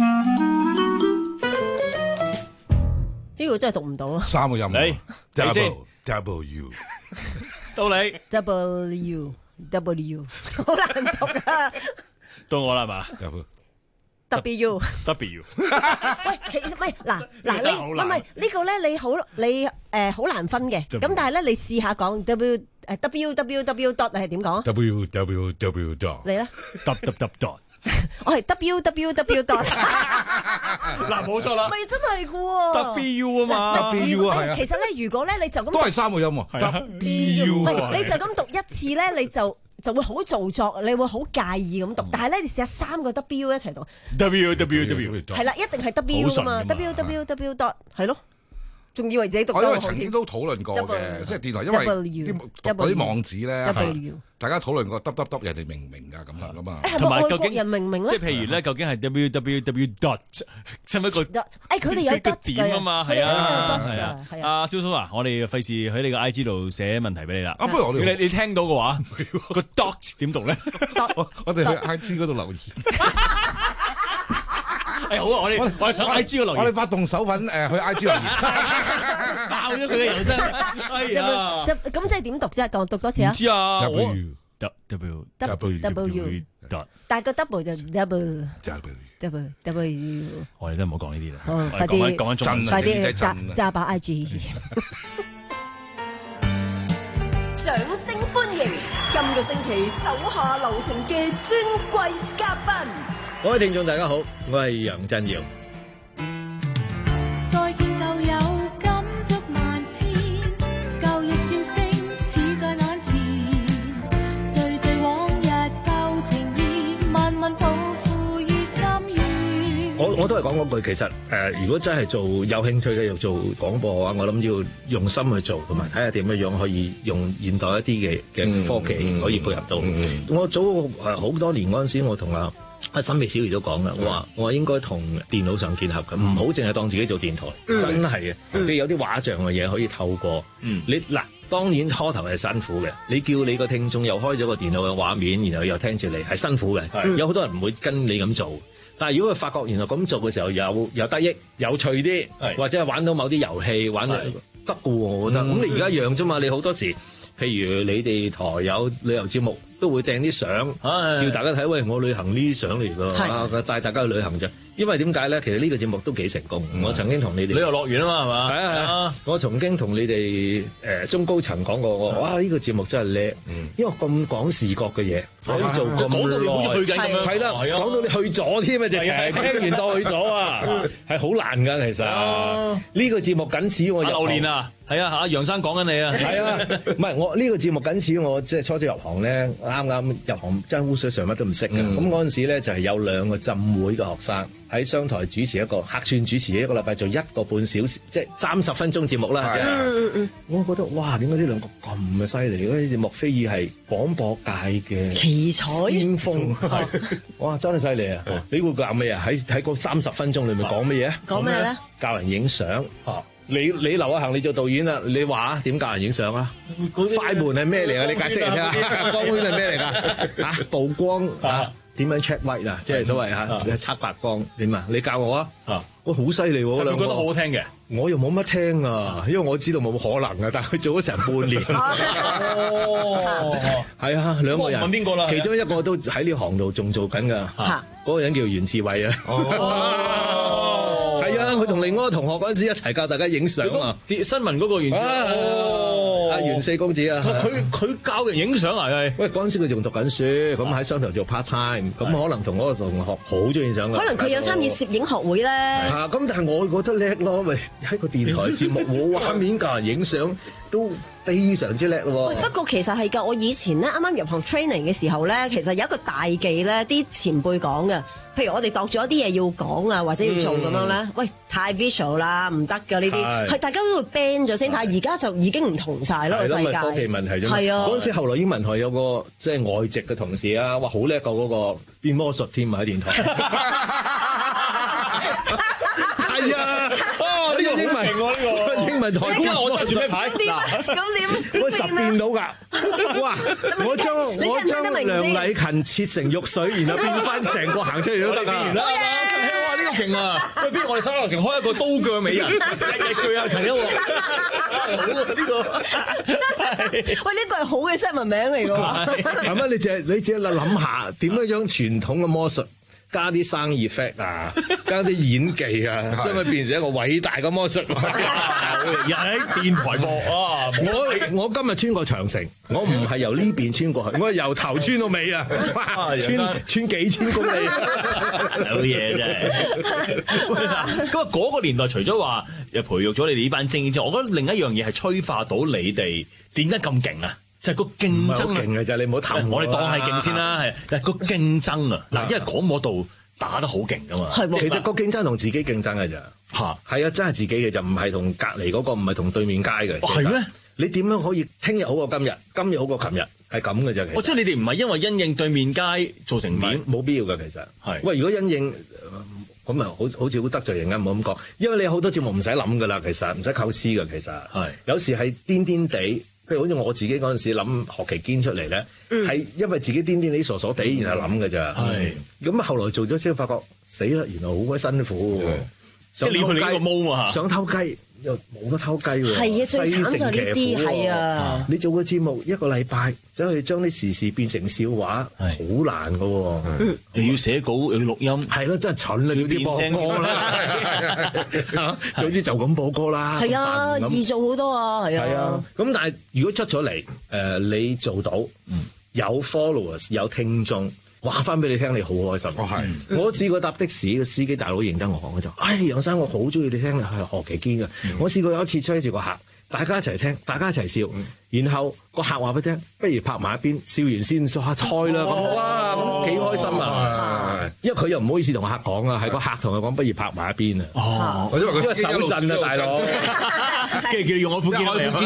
呢個真係讀唔到啊！ 三個音你你先 W 到你 W W 好難讀啊！ 到我啦係嘛 ？W W 喂，其實唔係嗱嗱你唔係呢個咧，你好你誒好難分嘅。咁但係咧，你試下講 W 誒 W W W dot 係點講 ？W W W dot 你咧 ？W W dot 我係 W W W dot 嗱冇錯啦， 咪真係嘅喎 W 啊嘛 ，W 啊係啊。 其實咧，如果咧你就咁都係三個音喎 ，W 啊， 你就咁讀一次咧，你就就會好做作，你會好介意咁讀。但係咧，你試下三個 W 一齊讀 ，W W W 係啦，一定係 W 啊嘛 ，W W W dot 係咯。 仲以為自己讀我因為得好添。 曾經都討論過嘅， W 即係電台，因為 W 啲讀嗰啲網址咧， W 大家討論過，得得得，人哋明唔明㗎咁樣噶嘛？ 誒係咪外國人明唔明咧？ 即係譬如咧，究竟係 www dot 使唔使個？誒佢哋有 dot 㗎點啊嘛，係啊，係啊， 係阿蕭叔啊，我哋費事喺你個 I G 度寫問題俾你啦。 啊，不如我哋你你聽到嘅話，個 dot 點讀咧？ 我哋去 I G 嗰度留言。 誒好啊！我哋我哋上 I G 嘅留言， 我哋發動手份誒去 I G 留言， 爆咗佢嘅郵箱。哎呀！ 咁即係點讀啫？講讀多次啊！ 唔知啊 ，W W W W，但係個 double 就 double double W。 我哋都唔好講呢啲啦。 好，快啲講緊中文， 快啲揸揸把 I G。 掌聲歡迎今個星期手下留情嘅尊貴嘉賓。 各位聽眾大家好，我係楊振堯。 再見舊友感觸萬千，舊日笑聲似在眼前，聚聚往日舊情意，慢慢抱負於心願。 我我都係講嗰句，其實誒、呃，如果真係做有興趣嘅，要做廣播嘅話，我諗要用心去做，同埋睇下點樣樣可以用現代一啲嘅嘅科技可以配合到。嗯嗯、我早誒好、呃、多年嗰陣時，我同阿阿沈美小儀都講啦，我話我話應該同電腦上結合嘅，唔好淨係當自己做電台，嗯、真係嘅。你、嗯、有啲畫像嘅嘢可以透過，嗯、你嗱當然初頭係辛苦嘅，你叫你個聽眾又開咗個電腦嘅畫面，然後又聽住你係辛苦嘅，嗯、有好多人唔會跟你咁做。但係如果佢發覺原來咁做嘅時候有有得益、有趣啲，或者係玩到某啲遊戲玩得得嘅喎，我覺得。咁、嗯、你而家一樣啫嘛，你好多時。譬如你哋台有旅遊節目，都會掟啲相，叫大家睇。喂，我旅行呢啲相嚟㗎，帶大家去旅行啫。因為點解咧？其實呢個節目都幾成功。我曾經同你哋旅遊樂園啊嘛，係嘛？ 係啊係啊！我曾經同你哋誒中高層講過，哇！呢個節目真係叻，因為咁講視覺嘅嘢，可以做咁耐，講到你好似去緊咁樣，係啦，講到你去咗添啊！直情聽完當去咗啊，係好難㗎其實。呢個節目僅此我流年啊！係啊，阿楊生講緊你啊！ 係啊，唔係我呢個節目僅此我即係初初入行咧，啱啱入行真係污水上乜都唔識嘅。咁嗰陣時咧就係有兩個浸會嘅學生喺商台主持一個客串主持，一個禮拜做一個半小時，即係三十分鐘節目啦。 嗯我覺得哇，點解呢兩個咁嘅犀利？嗰啲莫非爾係廣播界嘅奇才先鋒，哇，真係犀利啊！你會教咩啊？喺喺嗰三十分鐘裏面講乜嘢？ 講咩咧？ 教人影相。你你劉亞恒你做導演啦，你話點教人影相啊？快門係咩嚟啊？你解釋嚟聽下。光圈係咩嚟㗎？嚇曝光啊？點樣 check white 啊？即係所謂嚇測白光點啊？你教我啊！啊，我好犀利喎！ 佢覺得好好聽嘅， 我又冇乜聽啊，因為我知道冇可能啊。但係佢做咗成半年。哦，係啊，兩個人。 問邊個啦？ 其中一個都喺呢行度仲做緊㗎。嚇，嗰個人叫袁志偉啊。係啊，佢同另外一個同學嗰陣時一齊教大家影相啊！ 新聞嗰個袁志偉， 阿袁四公子啊， 佢佢教人影相啊，係。 喂，嗰陣時佢仲讀緊書，咁喺商台做 part time，咁可能同嗰個同學好中意影相啊。 可能佢有參與攝影學會咧。 嚇，咁但係我覺得叻咯，咪喺個電台節目冇畫面教人影相都非常之叻咯。 不過其實係㗎，我以前咧啱啱入行 training 嘅時候咧，其實有一個大忌咧，啲前輩講嘅。譬如我哋度咗一啲嘢要講啊，或者要做咁樣咧，嗯、喂，太 visual 啦，唔得㗎呢啲，係大家都會 ban 咗先。但係而家就已經唔同晒咯，個世界。 科技問題啫嘛。係啊，嗰陣時後來英文台有個即係外籍嘅同事啊，哇，好叻過嗰個變魔術添啊喺電台。係啊，哦，呢個英文喎，呢個英文台。而家我揸住咩牌？嗱，咁點？我十變到㗎。哇！我將我將梁禮勤切成肉水，然後變翻成個行出嚟都得㗎。 哇！呢個勁啊！喂，邊我哋三樓城開一個刀鋸美人，日日鋸阿勤一鑊。好啊！呢個喂，呢個係好嘅新聞名嚟㗎。 係咪？你淨係你淨係諗下點樣將傳統嘅魔術加啲生意 effect 啊，加啲演技啊，將佢變成一個偉大嘅魔術。 又喺電台播啊！ 我我今日穿過長城，我唔係由呢邊穿過去，我係由頭穿到尾啊！穿穿幾千公里， 有嘢真係。咁啊，嗰個年代除咗話又培育咗你哋呢班精英之外，我覺得另一樣嘢係催化到你哋點解咁勁啊！就係個競爭勁嘅啫，你唔好談我哋當係勁先啦，係但係個競爭啊！嗱，因為廣播道打得好勁噶嘛。 係其實個競爭同自己競爭嘅咋嚇，係啊，真係自己嘅就唔係同隔離嗰個，唔係同對面街嘅。 係咩？ 你點樣可以聽日好過今日，今日好過琴日？係咁嘅啫。 哦，即係你哋唔係因為因應對面街做成點， 冇必要嘅其實。係喂，如果因應咁啊，好好似好得罪人啊，唔好咁講。因為你有好多節目唔使諗噶啦，其實唔使構思嘅，其實係有時係癲癲地，譬如好似我自己嗰陣時諗學期堅出嚟咧，係、嗯、因為自己癲癲地傻傻地，然後諗嘅咋。係咁啊，後來做咗先發覺死啦，原來好鬼辛苦。 即係你去你呢個毛啊， 想偷雞。又冇得偷雞喎， 係啊，最慘就呢啲係啊！ 你做個節目一個禮拜，走去將啲時事變成笑話，好難噶喎。 又要寫稿，又要錄音， 係咯，真係蠢啦！早啲播歌啦，總之就咁播歌啦。 係啊，易做好多啊，係啊。 係啊，咁但係如果出咗嚟，誒你做到，有 followers 有聽眾。話翻俾你聽，你好開心。哦，係。我試過搭的士，個司機大佬認得我講，佢就：唉，楊生，我好中意你聽係何其堅嘅。嗯、我試過有一次吹住個客，大家一齊聽，大家一齊笑，嗯、然後個客話俾你聽，不如拍埋一邊，笑完先下菜啦。咁、哦、哇，咁幾開心啊！哦、因為佢又唔好意思同個客講啊，係個客同佢講，不如拍埋一邊啊。哦，因為佢手震啊，大佬。 跟住叫你用我副肩嚟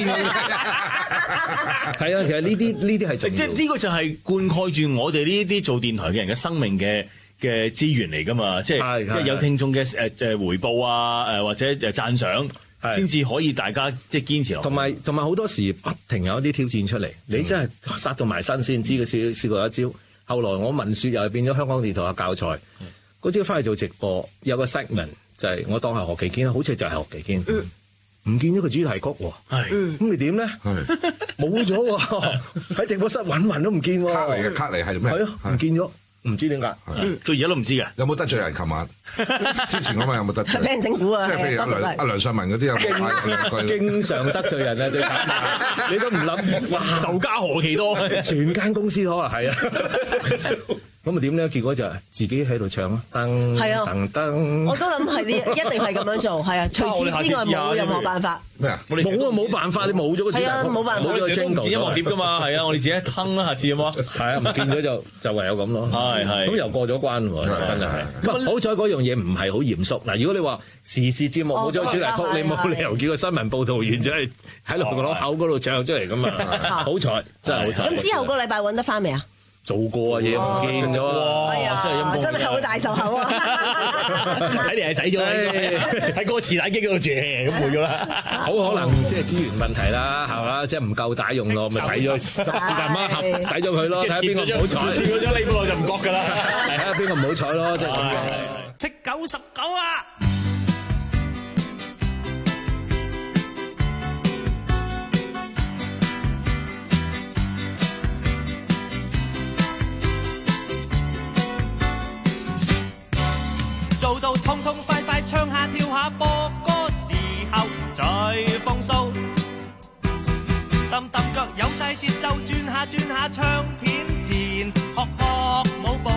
係啊，其實呢啲呢啲係重要。 即係呢個就係灌溉住我哋呢啲做電台嘅人嘅生命嘅嘅資源嚟㗎嘛。即係有聽眾嘅誒誒回報啊，誒或者誒讚賞，先至可以大家即係堅持落去。同埋同埋好多時不停有一啲挑戰出嚟，你真係殺到埋身先知佢試試過一招。後來我文説又係變咗香港電台嘅教材，嗰朝翻去做直播，有個 segment 就係我當係何其堅，好似就係何其堅。嗯唔見咗個主題曲喎，係咁你點咧？冇咗喎，喺直播室揾揾都唔見喎。卡嚟嘅，卡嚟係咩？係啊，唔見咗，唔知點解，到而家都唔知嘅。 有冇得罪人？琴晚之前嗰晚有冇得罪？ 俾人整蠱啊！ 即係譬如阿梁阿梁尚文嗰啲有冇？ 經常得罪人啊！最慘，你都唔諗，哇！ 仇家何其多， 全間公司可能係啊。咁咪點咧？結果就係自己喺度唱咯，噔噔噔。我都諗係啲，一定係咁樣做，係啊。除此之外冇任何辦法。 咩啊？冇啊，冇辦法，你冇咗個主題曲， 冇辦法， 冇咗個 jingle 音樂碟噶嘛，係啊，我哋自己哼啦，下次好冇？ 係啊，唔見咗就就唯有咁咯。 係係。 咁又過咗關喎，真係係。好彩嗰樣嘢唔係好嚴肅。嗱，如果你話時事節目冇咗主題曲，你冇理由叫個新聞報導員就係喺路口嗰度唱出嚟噶嘛。好彩，真係好彩。 咁之後個禮拜揾得翻未啊？ 做過啊，嘢唔見咗啊！ 係啊，真係好大仇口啊！ 睇嚟係使咗喺個磁帶機嗰度住，咁冇咗啦。 好可能即係資源問題啦，係嘛？即係唔夠大用咯，咪使咗是但乜使咗佢咯，睇下邊個唔好彩。 見咗你冇耐就唔覺㗎啦， 睇下邊個唔好彩咯，即係咁樣。 踢九十九啊！做到痛痛快快唱下跳下播歌時候最放鬆，揼揼腳有晒節奏轉下轉下唱片前學學舞步，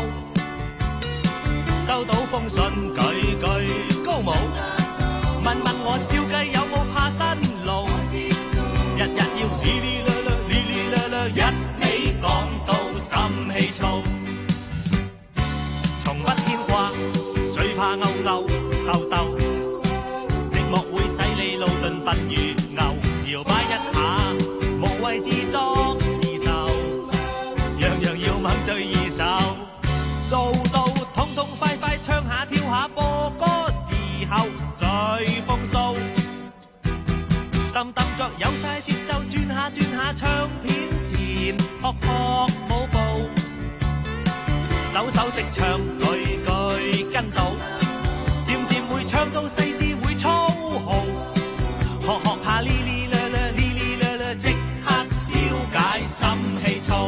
收到封信句句高舞，問問我照計有冇怕新路，日日要哩哩啦啦哩哩啦啦一味講到心氣燥，從不牽掛最怕勾勾鬥鬥，寂寞會使你勞頓笨如牛，搖擺一下無謂自作自受，樣樣要猛最易受，做到痛痛快快唱下跳下播歌時候最風騷，揼揼腳有晒節奏轉下轉下唱片前學學舞步，首首識唱句句跟到，漸漸會唱到細緻會粗豪，學學下哩哩啦啦哩哩啦啦，即刻消解心氣燥。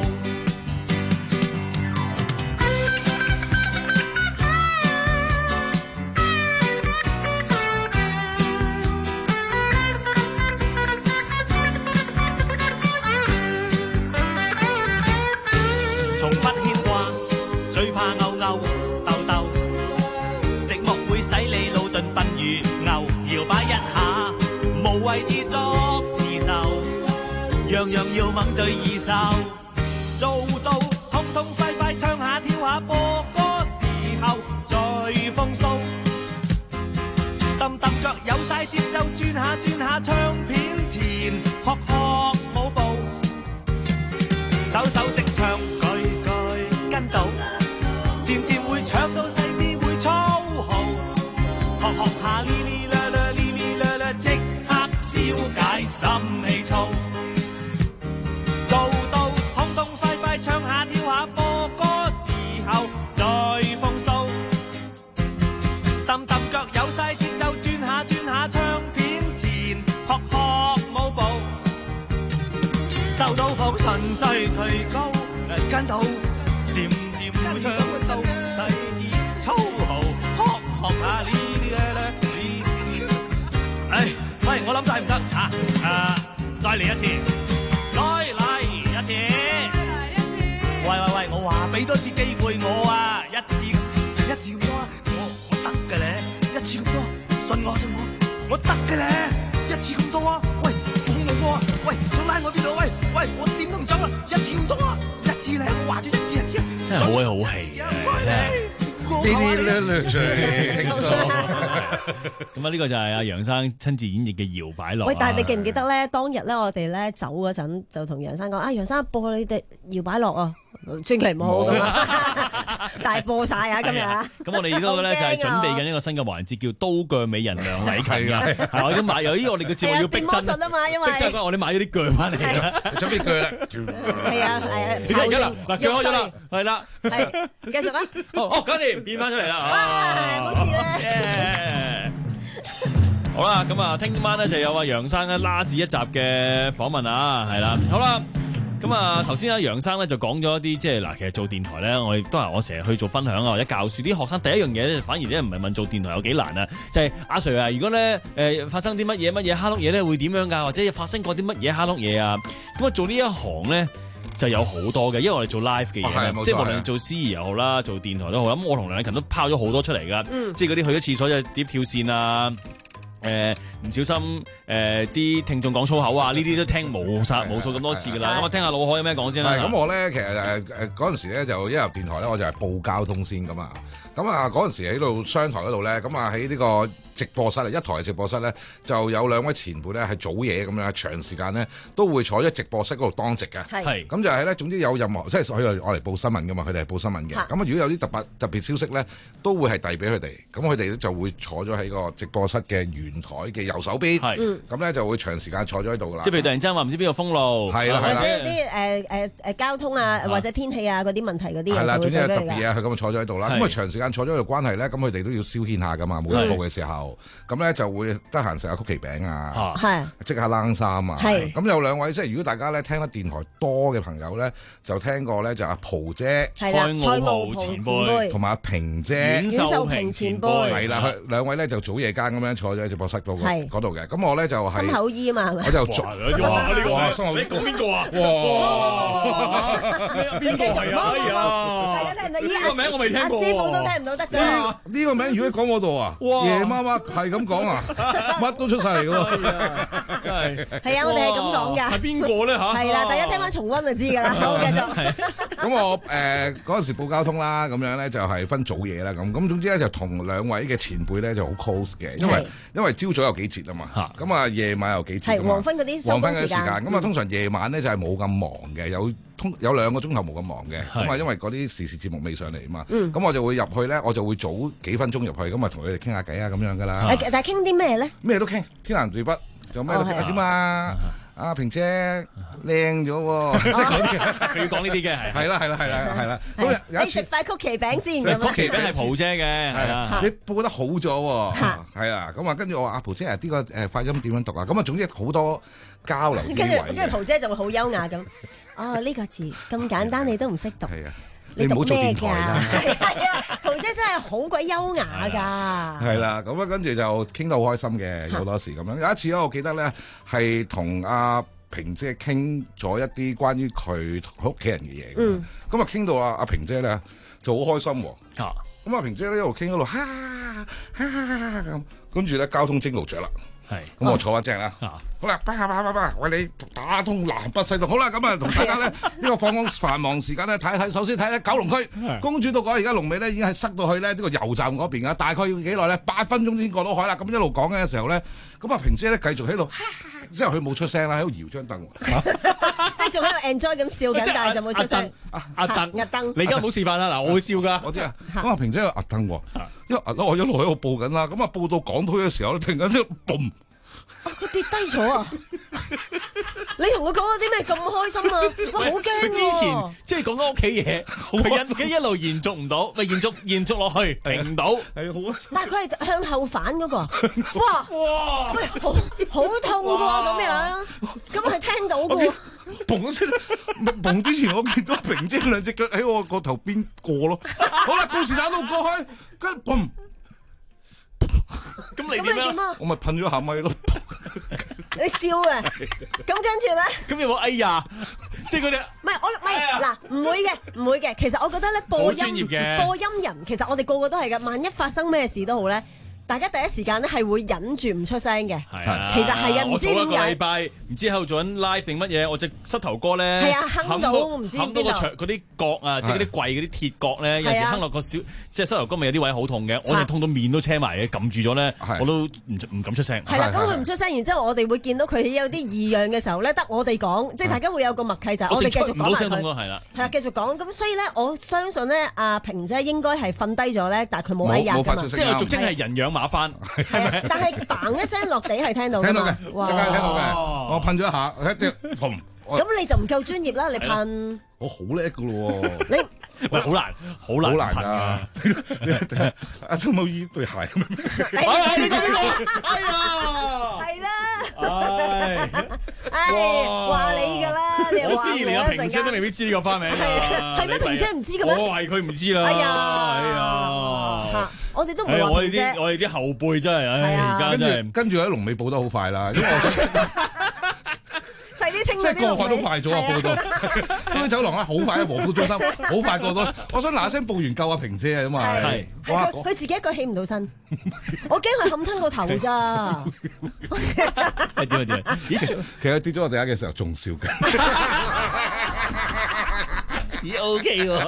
從不牽掛，最怕勾勾鬥鬥，寂寞會使你勞頓笨如牛，搖擺一下無謂自作自受，樣樣要猛最易受，做到痛痛快快唱下跳下播歌時候最節奏，轉下轉下唱片前，學學舞步，首首識唱，句句跟到，漸漸會唱到細緻會粗豪，學學下哩哩啦啦哩哩啦啦，即刻消解心氣燥，做到痛痛快快唱下跳下播歌時候再風騷，揼揼腳有晒節奏，轉下轉下唱片前，學學舞步，收到風順勢提高，跟到漸漸會唱到細緻粗豪，學學下呢啲咧呢，唉，喂，我諗晒唔得啊，誒，再嚟一次，再嚟一次，喂喂喂，我話俾多次機會我啊，一次一次咁多啊，我我得嘅咧，一次咁多，信我信我，我得嘅咧，一次咁多啊，喂，放我啊，喂，想拉我邊度？喂喂，我點都唔走啦，一次咁多啊，一次咧，我話咗一次一次， 真係好鬼好氣啊！ 呢啲咧咧最輕鬆。 咁啊，呢個就係阿楊生親自演繹嘅搖擺樂。 喂，但係你記唔記得咧？當日咧，我哋咧走嗰陣就同楊生講：啊，楊生播你哋搖擺樂啊，千祈唔好咁啊！大播晒啊，今日。 咁我哋呢個咧就係準備緊一個新嘅環節，叫刀鋸美人梁禮勤嘅。係我已經買有呢，我哋嘅節目要逼真啊嘛，因為逼真我哋買咗啲鋸翻嚟啦， 準備鋸啦。 係啊係啊， 你睇而家啦，嗱鋸開咗啦，係啦。 係，繼續啊！ 哦哦，搞掂變翻出嚟啦！ 哇，冇事啦。 好啦，咁啊，聽晚咧就有阿楊生嘅 last 一集嘅訪問啊，係啦，好啦。咁啊，頭先阿楊生咧就講咗一啲，即係嗱，其實做電台咧，我亦都係我成日去做分享啊，或者教書啲學生第一樣嘢咧，反而咧唔係問做電台有幾難啊，就係、是、阿 Sir 啊，如果咧誒、呃、發生啲乜嘢乜嘢蝦碌嘢咧，會點樣㗎？或者發生過啲乜嘢蝦碌嘢啊？咁啊，做呢一行咧就有好多嘅，因為我哋做 live 嘅嘢，哦、即係無論做司儀又好啦，做電台都好。咁我同梁禮勤都拋咗好多出嚟㗎，嗯、即係嗰啲去咗廁所就碟跳線啊。誒唔、呃、小心誒啲、呃、聽眾講粗口啊！呢啲都聽無殺無數咁多次㗎啦。咁我聽下老海有咩講先啦。 咁我咧其實誒誒嗰陣時咧就一入電台咧我就係報交通先㗎嘛。咁啊嗰陣時喺度商台嗰度咧，咁啊喺呢個直播室啊，一台直播室咧就有兩位前輩咧係早嘢咁樣，長時間咧都會坐喺直播室嗰度當值嘅。係。咁就係咧，總之有任何即係佢係愛嚟報新聞㗎嘛，佢哋係報新聞嘅。咁啊，如果有啲特別特別消息咧，都會係遞俾佢哋。咁佢哋咧就會坐咗喺個直播室嘅圓台嘅右手邊。係。咁咧就會長時間坐咗喺度㗎啦。即係譬如突然之間話唔知邊個封路，係啦係啦。或者啲誒誒誒交通啊，或者天氣啊嗰啲問題嗰啲。係啦，總之係特別啊，佢咁啊坐咗喺度啦。咁啊長時間坐咗喺度關係咧，咁佢哋都要消遣下㗎嘛，冇人報嘅時候。咁咧就會得閒食下曲奇餅啊，織下冷衫啊。咁有兩位即係如果大家咧聽得電台多嘅朋友咧，就聽過咧就阿蒲姐、蔡傲豪前輩同埋阿平姐、阮秀萍前輩，係啦，佢兩位咧就早夜間咁樣坐咗喺直播室嗰個嗰度嘅。咁我咧就係心口醫啊嘛，我就做哇呢個心口醫，你講邊個啊？哇！邊個係啊？大家聽唔到？呢個名我未聽過，阿師傅都聽唔到得㗎。呢個名如果講嗰度啊，夜媽媽係咁講啊，乜都出晒嚟㗎喎，真係。係啊，我哋係咁講㗎。係邊個咧嚇？係啦，大家聽翻重溫就知㗎啦。好，繼續。咁我誒嗰陣時報交通啦，咁樣咧就係分早夜啦，咁咁總之咧就同兩位嘅前輩咧就好 close 嘅，因為因為朝早有幾節啊嘛，咁啊夜晚有幾節。係黃昏嗰啲黃昏嘅時間。咁啊通常夜晚咧就係冇咁忙嘅，有通有兩個鐘頭冇咁忙嘅，咁啊因為嗰啲時事節目未上嚟啊嘛，咁我就會入去咧，我就會早幾分鐘入去，咁啊同佢哋傾下偈啊咁樣㗎啦。但係傾啲咩咧？咩都傾，天南地北，仲有咩都傾啊？點啊？阿平姐靚咗喎，即係講啲佢要講呢啲嘅係係啦係啦係啦係啦。咁有一次食塊曲奇餅先，曲奇餅係蒲姐嘅，係啊，你報得好咗喎，係啊。咁啊跟住我話阿蒲姐啊，呢個誒發音點樣讀啊？咁啊總之好多交流機會。跟住跟住蒲姐就會好優雅咁。哦，呢個字咁簡單你都唔識讀。係啊。你讀咩㗎？係啊，蒲姐真係好鬼優雅㗎。係啦，咁啊跟住就傾得好開心嘅，有好多時咁樣。有一次咧，我記得咧係同阿平姐傾咗一啲關於佢屋企人嘅嘢。嗯。咁啊傾到阿阿平姐咧就好開心喎。啊。咁阿平姐咧一路傾一路哈哈咁，跟住咧交通精路着啦。 係， 咁我坐翻正啦。好啦，叭叭叭叭，為你打通南北西道。好啦，咁啊，同大家咧呢個放工繁忙時間咧睇一睇，首先睇睇九龍區公主道嗰而家龍尾咧已經係塞到去咧呢個油站嗰邊㗎，大概要幾耐咧？八分鐘先過到海啦。咁一路講嘅時候咧，咁啊平姐咧繼續喺度，之後佢冇出聲啦，喺度搖張凳。 即係仲喺度 enjoy 咁笑緊，但係就冇出聲。 阿凳， 阿凳， 你而家唔好示範啦，嗱，我會笑㗎。 我知啊。咁啊平姐喺度壓凳喎，因為我一路喺度報緊啦，咁啊報到港區嘅時候咧，突然間即係嘣。 佢跌低咗啊！你同佢講咗啲咩咁開心啊？我好驚喎！ 佢之前即係講緊屋企嘢，佢一一路延續唔到，咪延續延續落去，停唔到，係好。 但係佢係向後反嗰個，哇哇！喂，好好痛㗎咁樣，咁係聽到㗎。 嘣嗰聲，嘣之前我見到平姐兩隻腳喺我個頭邊過咯。好啦，到時打到過去，跟住嘣。咁你點啊？我咪噴咗下咪咯。 你笑啊！咁跟住咧， 咁有冇哎呀？即係嗰啲唔係我唔係嗱，唔會嘅，唔會嘅。其實我覺得咧，播音播音人，其實我哋個個都係嘅。萬一發生咩事都好咧，大家第一時間咧係會忍住唔出聲嘅。係啊，其實係啊，唔知點解。我早一個禮拜唔知喺度做緊 live 定乜嘢，我隻膝頭哥咧係啊，坑到唔知邊度。坑到個牆嗰啲角啊，即係嗰啲櫃嗰啲鐵角咧，有時坑落個小，即係膝頭哥咪有啲位好痛嘅，我哋痛到面都車埋嘅，撳住咗咧，我都唔唔敢出聲。係啦，咁佢唔出聲，然之後我哋會見到佢有啲異樣嘅時候咧，得我哋講，即係大家會有個默契就係我哋繼續講埋佢。係啦，係啦，繼續講。咁所以咧，我相信咧，阿平姐應該係瞓低咗咧，但係佢冇喺人㗎嘛，即係俗稱係人仰馬翻。但係嘭一聲落地係聽到嘅， 聽到嘅，即刻聽到嘅。我噴咗一下，一啲嘭。 咁你就唔夠專業啦，你噴。 我好叻㗎咯喎！ 你喂好難，好難噴㗎。 阿蘇冇依對鞋。 哎呢個呢個，哎呀，係啦。唉，話你㗎啦，你話我。 我雖然連阿平姐都未必知呢個花名㗎。 係咩？平姐唔知嘅咩？ 我係佢唔知啦。 哎呀， 哎呀。 我哋都唔係話平姐。 我哋啲後輩真係，唉，而家真係。 跟住喺龍尾報得好快啦，因為我想。 快啲清即係個個都快咗啊！報到東區走廊啦，好快啊！和富中心好快過到。我想嗱嗱聲報完救阿平姐啊，因為係哇，佢自己一個起唔到身，我驚佢冚親個頭咋。 係點啊點啊？ 咦，其實跌咗我地下嘅時候仲笑緊。 咦 OK 喎。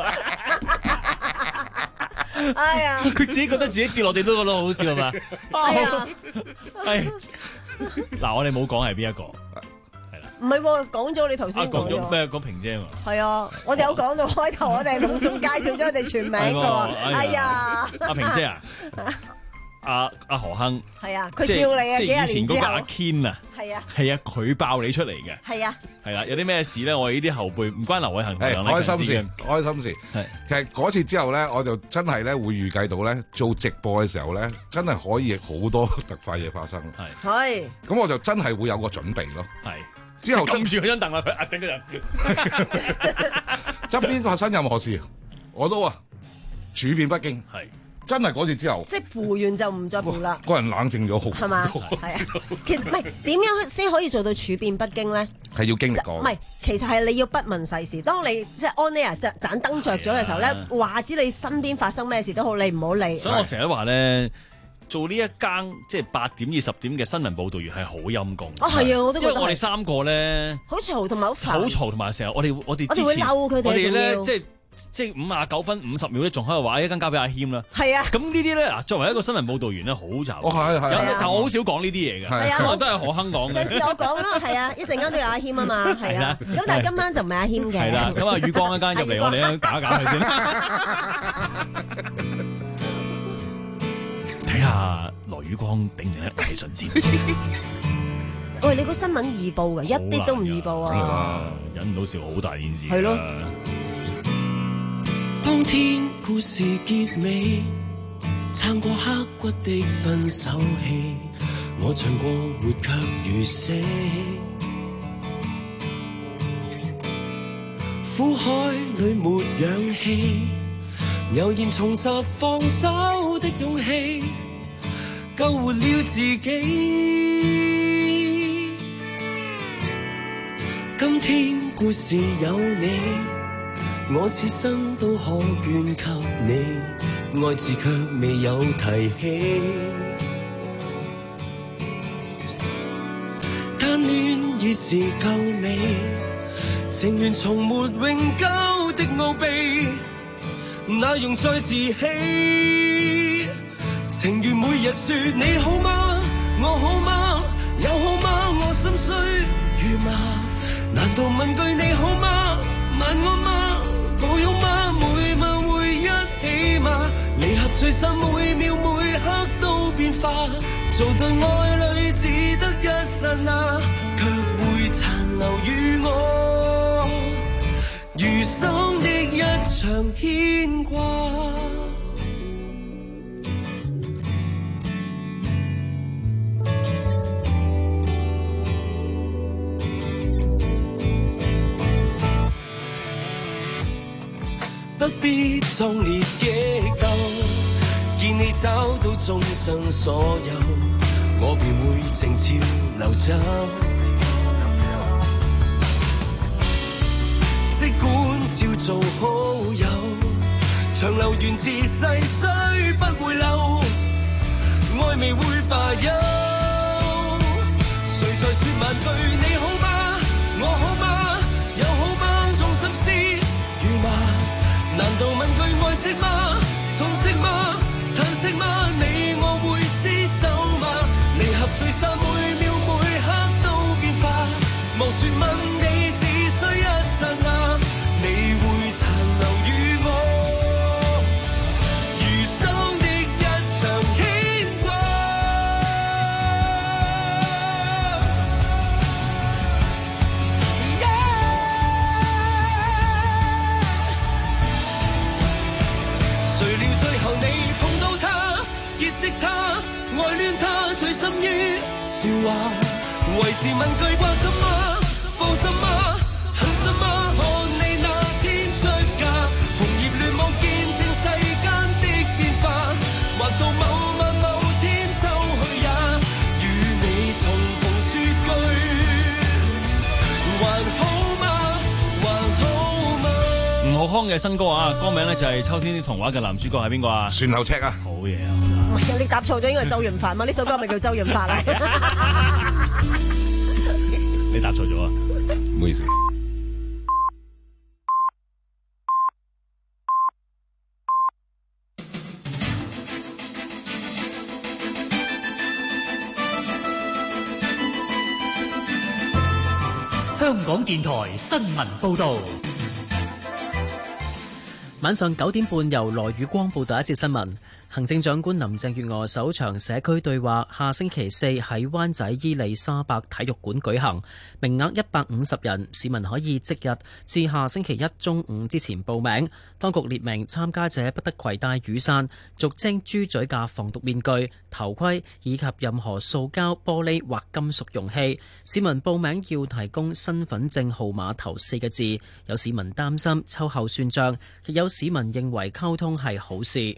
哎呀！ 佢自己覺得自己跌落地都覺得好笑係嘛？ 係啊。 係。嗱，我哋冇講係邊一個。 唔係喎，講咗你頭先講咗咩？講平姐嘛？ 係啊，我哋有講到開頭，我哋隆重介紹咗我哋全名㗎喎。哎呀， 阿平姐啊，阿阿何亨係啊，佢笑你啊，幾廿年之後。即係以前嗰個阿 Ken 啊，係啊， 係啊，佢爆你出嚟嘅。 係啊， 係啦，有啲咩事咧？我哋呢啲後輩唔關劉偉恒同開心事，開心事。係其實嗰次之後咧，我就真係咧會預計到咧做直播嘅時候咧，真係可以好多突發嘢發生。係係， 咁我就真係會有個準備咯。 係。 之後撳住佢張凳啦，佢壓頂嗰陣， 側邊發生任何事，我都啊處變不驚。係真係嗰次之後， 即係扶完就唔再扶啦。 個人冷靜咗好多， 係嘛？係啊，其實唔係點樣先可以做到處變不驚咧？ 係要經歷過。 唔係，其實係你要不問世事。當你即係 on air 就盞燈着咗嘅時候咧，話知你身邊發生咩事都好，你唔好理。 所以我成日話咧。做呢一更即係八點至十點嘅新聞報導員係好陰功。 哦，係啊，我都覺得。 因為我哋三個咧， 好嘈同埋好煩。 好嘈同埋成日我哋我哋我哋會嬲佢哋。 我哋咧即係即係五廿九分五十秒咧，仲喺度話一更交俾阿謙啦。 係啊。咁呢啲咧嗱，作為一個新聞報導員咧，好雜。 哦，係係。 但我好少講呢啲嘢嘅。係啊。都係何亨講嘅。 上次我講啦，係啊，一陣間都有阿謙啊嘛，係啊。咁但係今晚就唔係阿謙嘅。 係啦。咁啊，宇光一間入嚟，我哋咧搞一搞佢先。睇下羅宇光頂唔頂得起順先。 喂，你個新聞易報㗎，一啲都唔易報啊！ 忍唔到笑，好大件事。 係咯。 當天故事結尾，撐過刻骨的分手戲，我唱過活卻如死。苦海裏沒氧氣，悠然重拾放手的勇氣，救活了自己。今天故事有你，我此生都可捐給你，愛字卻未有提起。 已是夠美，情緣從沒永久的奧秘，那用再自欺。情願每日說你好嗎？我好嗎？有好嗎？我心碎如麻。難道問句你好嗎？問我嗎？抱擁嗎？每晚會一起嗎？離合聚散，每秒每刻都變化。做對愛侶只得一剎那，卻會殘留於我餘生的一場牽掛。不必壯烈激鬥，見你找到終身所有，我便會靜悄流走。即管照做好友，長流源自細水不會漏，愛未會罷休。誰在說萬句你好嗎？我好嗎？有好嗎？從心思如麻。難道問句愛惜嗎？痛惜嗎？嘆息嗎？你我會廝守嗎？離合聚散，每秒每刻都變化。無說問你，只需一剎那，你會殘留於我餘生的一場牽掛。誰料最後你碰到他，結識他，愛戀他，醉心於笑話。為自問句掛心嗎？放心嗎？狠心嗎？看你那天出嫁，紅葉亂舞見證世間的變化。或到某晚某天秋去也，與你重逢說句還好嗎？還好嗎？ 吳浩康嘅新歌啊，歌名咧就係《秋天的童話》嘅男主角係邊個啊？ 船頭尺啊， 好嘢啊！ 唔係，你答錯咗，應該係周潤發嘛？呢首歌係咪叫周潤發啊？ 你答錯咗啊！ 唔好意思。 香港電台新聞報導。 晚上九點半，由羅宇光報道一節新聞。行政長官林鄭月娥首場社區對話下星期四喺灣仔伊利沙伯體育館舉行，名額一百五十人，市民可以即日至下星期一中午之前報名。當局列明參加者不得攜帶雨傘、俗稱豬嘴嘅防毒面具、頭盔以及任何塑膠、玻璃或金屬容器。市民報名要提供身份證號碼頭四個字。有市民擔心秋後算賬，亦有市民認為溝通係好事。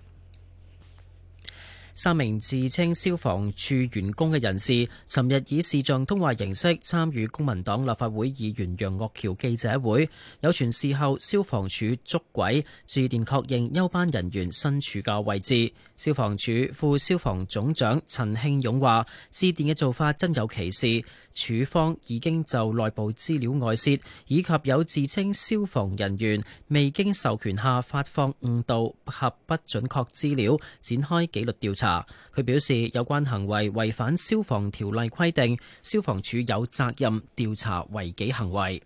三名自稱消防處員工嘅人士，尋日以視像通話形式參與公民黨立法會議員楊岳橋記者會。有傳事後消防處捉鬼，致電確認休班人員身處嘅位置。消防處副消防總長陳慶勇話：致電嘅做法真有其事，處方已經就內部資料外泄，以及有自稱消防人員未經授權下發放誤導及不準確資料，展開紀律調查。佢表示有關行為違反消防條例規定，消防處有責任調查違紀行為。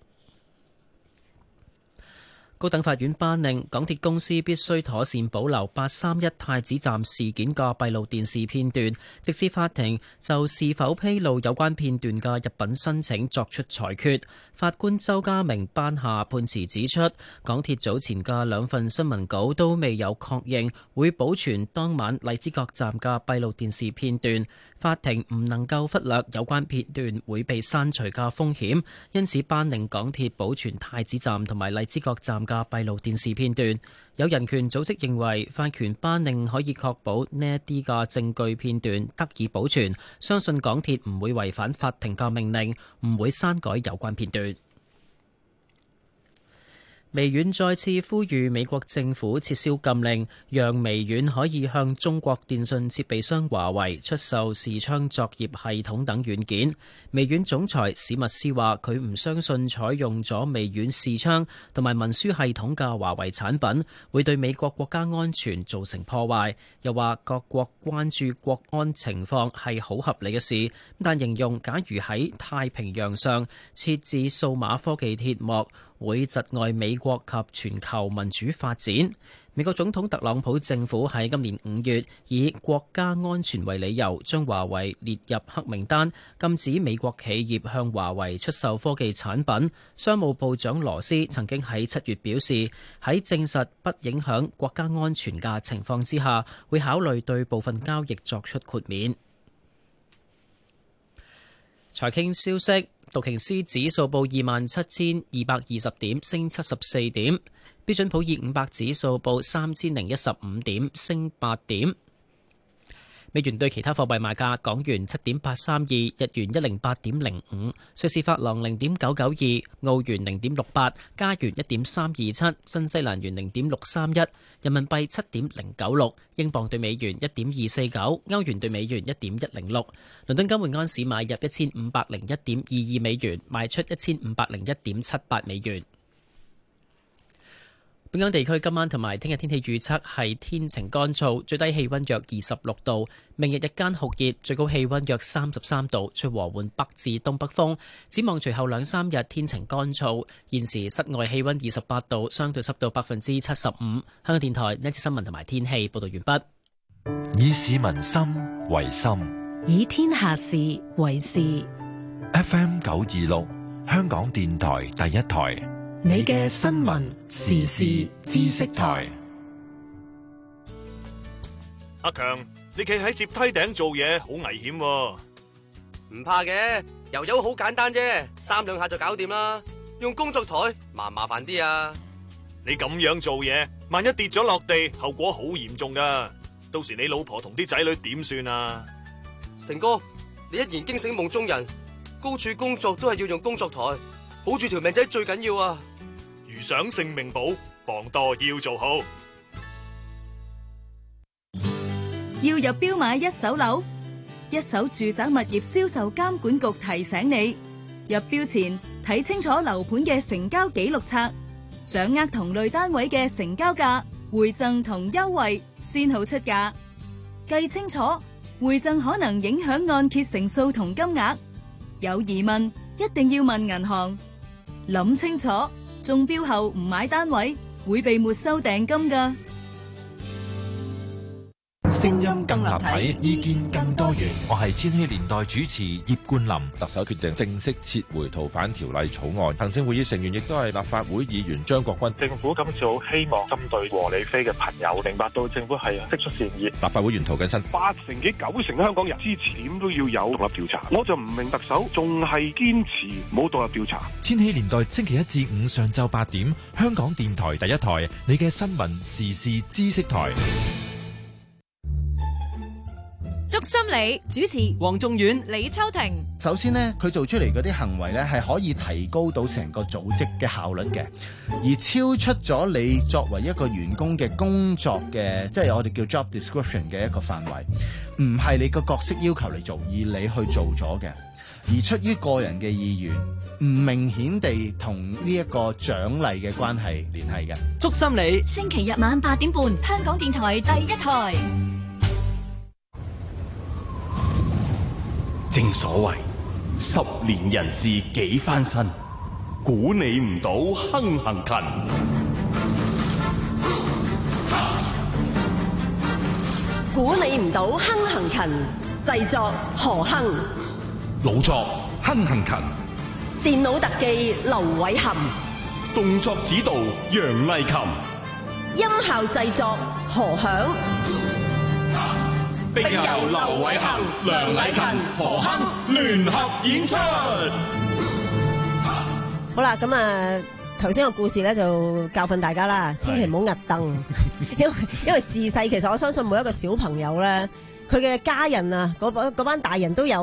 高等法院頒令港鐵公司必須妥善保留八三一太子站事件嘅閉路電視片段，直至法庭就是否披露有關片段嘅入稟申請作出裁決。法官周家明頒下判詞指出，港鐵早前嘅兩份新聞稿都未有確認會保存當晚荔枝角站嘅閉路電視片段，法庭唔能夠忽略有關片段會被刪除嘅風險，因此頒令港鐵保存太子站同埋荔枝角站嘅閉路電視片段。有人權組織認為法權頒令可以確保呢一啲嘅證據片段得以保存，相信港鐵唔會違反法庭嘅命令，唔會刪改有關片段。 微軟再次呼籲美國政府撤銷禁令，讓微軟可以向中國電信設備商華為出售視窗作業系統等軟件。微軟總裁史密斯話：佢唔相信採用咗微軟視窗同埋文書系統嘅華為產品會對美國國家安全造成破壞。又話各國關注國安情況係好合理嘅事，但形容假如喺太平洋上設置數碼科技鐵幕，會窒礙美國及全球民主發展。美國總統特朗普政府喺今年五月以國家安全為理由，將華為列入黑名單，禁止美國企業向華為出售科技產品。商務部長羅斯曾經喺七月表示，喺證實不影響國家安全嘅情況之下，會考慮對部分交易作出豁免。財經消息。道瓊斯指數報二萬七千二百二十點，升七十四點。標準普爾五百指數報三千零一十五點，升八點。美元對其他貨幣賣價：港元七點八三二，日元一零八點零五，瑞士法郎零點九九二，澳元零點六八，加元一點三二七，新西蘭元零點六三一，人民幣七點零九六，英鎊對美元一點二四九，歐元對美元一點一零六。倫敦金換安士買入一千五百零一點二二美元，賣出一千五百零一點七八美元。本港地區今晚同埋聽日天氣預測係天晴乾燥，最低氣溫約二十六度。明日日間酷熱，最高氣溫約三十三度，吹和緩北至東北風。展望隨後兩三日天晴乾燥。現時室外氣溫二十八度，相對濕度百分之七十五。香港電台呢節新聞同埋天氣報道完畢。 以市民心為心， 以天下事為事。 F M 九二六，香港電台第一台。 你嘅新聞時事知識台。 阿強，你企喺接梯頂做嘢好危險喎。 唔怕嘅，油油好簡單啫，三兩下就搞掂啦。用工作台麻唔麻煩啲啊？ 你咁樣做嘢，萬一跌咗落地，後果好嚴重噶。到時你老婆同啲仔女點算啊？ 成哥，你一言驚醒夢中人，高處工作都係要用工作台，保住條命仔最緊要啊！ 如想性命保，防墮要做好。 要入標買一手樓，一手住宅物業銷售監管局提醒你，入標前睇清楚樓盤嘅成交記錄冊，掌握同類單位嘅成交價、回贈同優惠，先好出價。計清楚，回贈可能影響按揭成數同金額。有疑問一定要問銀行。諗清楚，中標後唔買單位會被沒收訂金㗎。 聲音更立體，意見更多元。我係千禧年代主持葉冠霖。特首決定正式撤回逃犯條例草案，行政會議成員亦都係立法會議員張國軍。 政府今次好希望針對和理非嘅朋友，明白到政府係釋出善意。 立法會議員涂謹申， 八成幾九成香港人支持，點都要有獨立調查。我就唔明特首仲係堅持冇獨立調查。 千禧年代星期一至五上晝八點，香港電台第一台，你嘅新聞時事知識台。 祝心理主持黃仲遠、李秋婷。 首先呢，佢做出嚟嗰啲行為呢，係可以提高到成個組織嘅效率嘅，而超出咗你作為一個員工嘅工作嘅，即係我哋叫 job description 嘅一個範圍，唔係你個角色要求嚟做，而你去做咗嘅，而出於個人嘅意願，唔明顯地同呢一個獎勵嘅關係聯繫嘅。 祝心理星期日晚八點半，香港電台第一台。 正所謂十年人事幾番新，估你唔到亨行勤。 估你唔到亨行勤，製作何亨， 老作亨行勤， 電腦特技劉偉含， 動作指導楊麗琴， 音效製作何響。 並由劉偉恒、梁禮勤、何亨聯合演出。 好啦，咁啊，頭先個故事咧就教訓大家啦，千祈唔好壓凳，因為因為自細其實我相信每一個小朋友咧，佢嘅家人啊，嗰班嗰班大人都有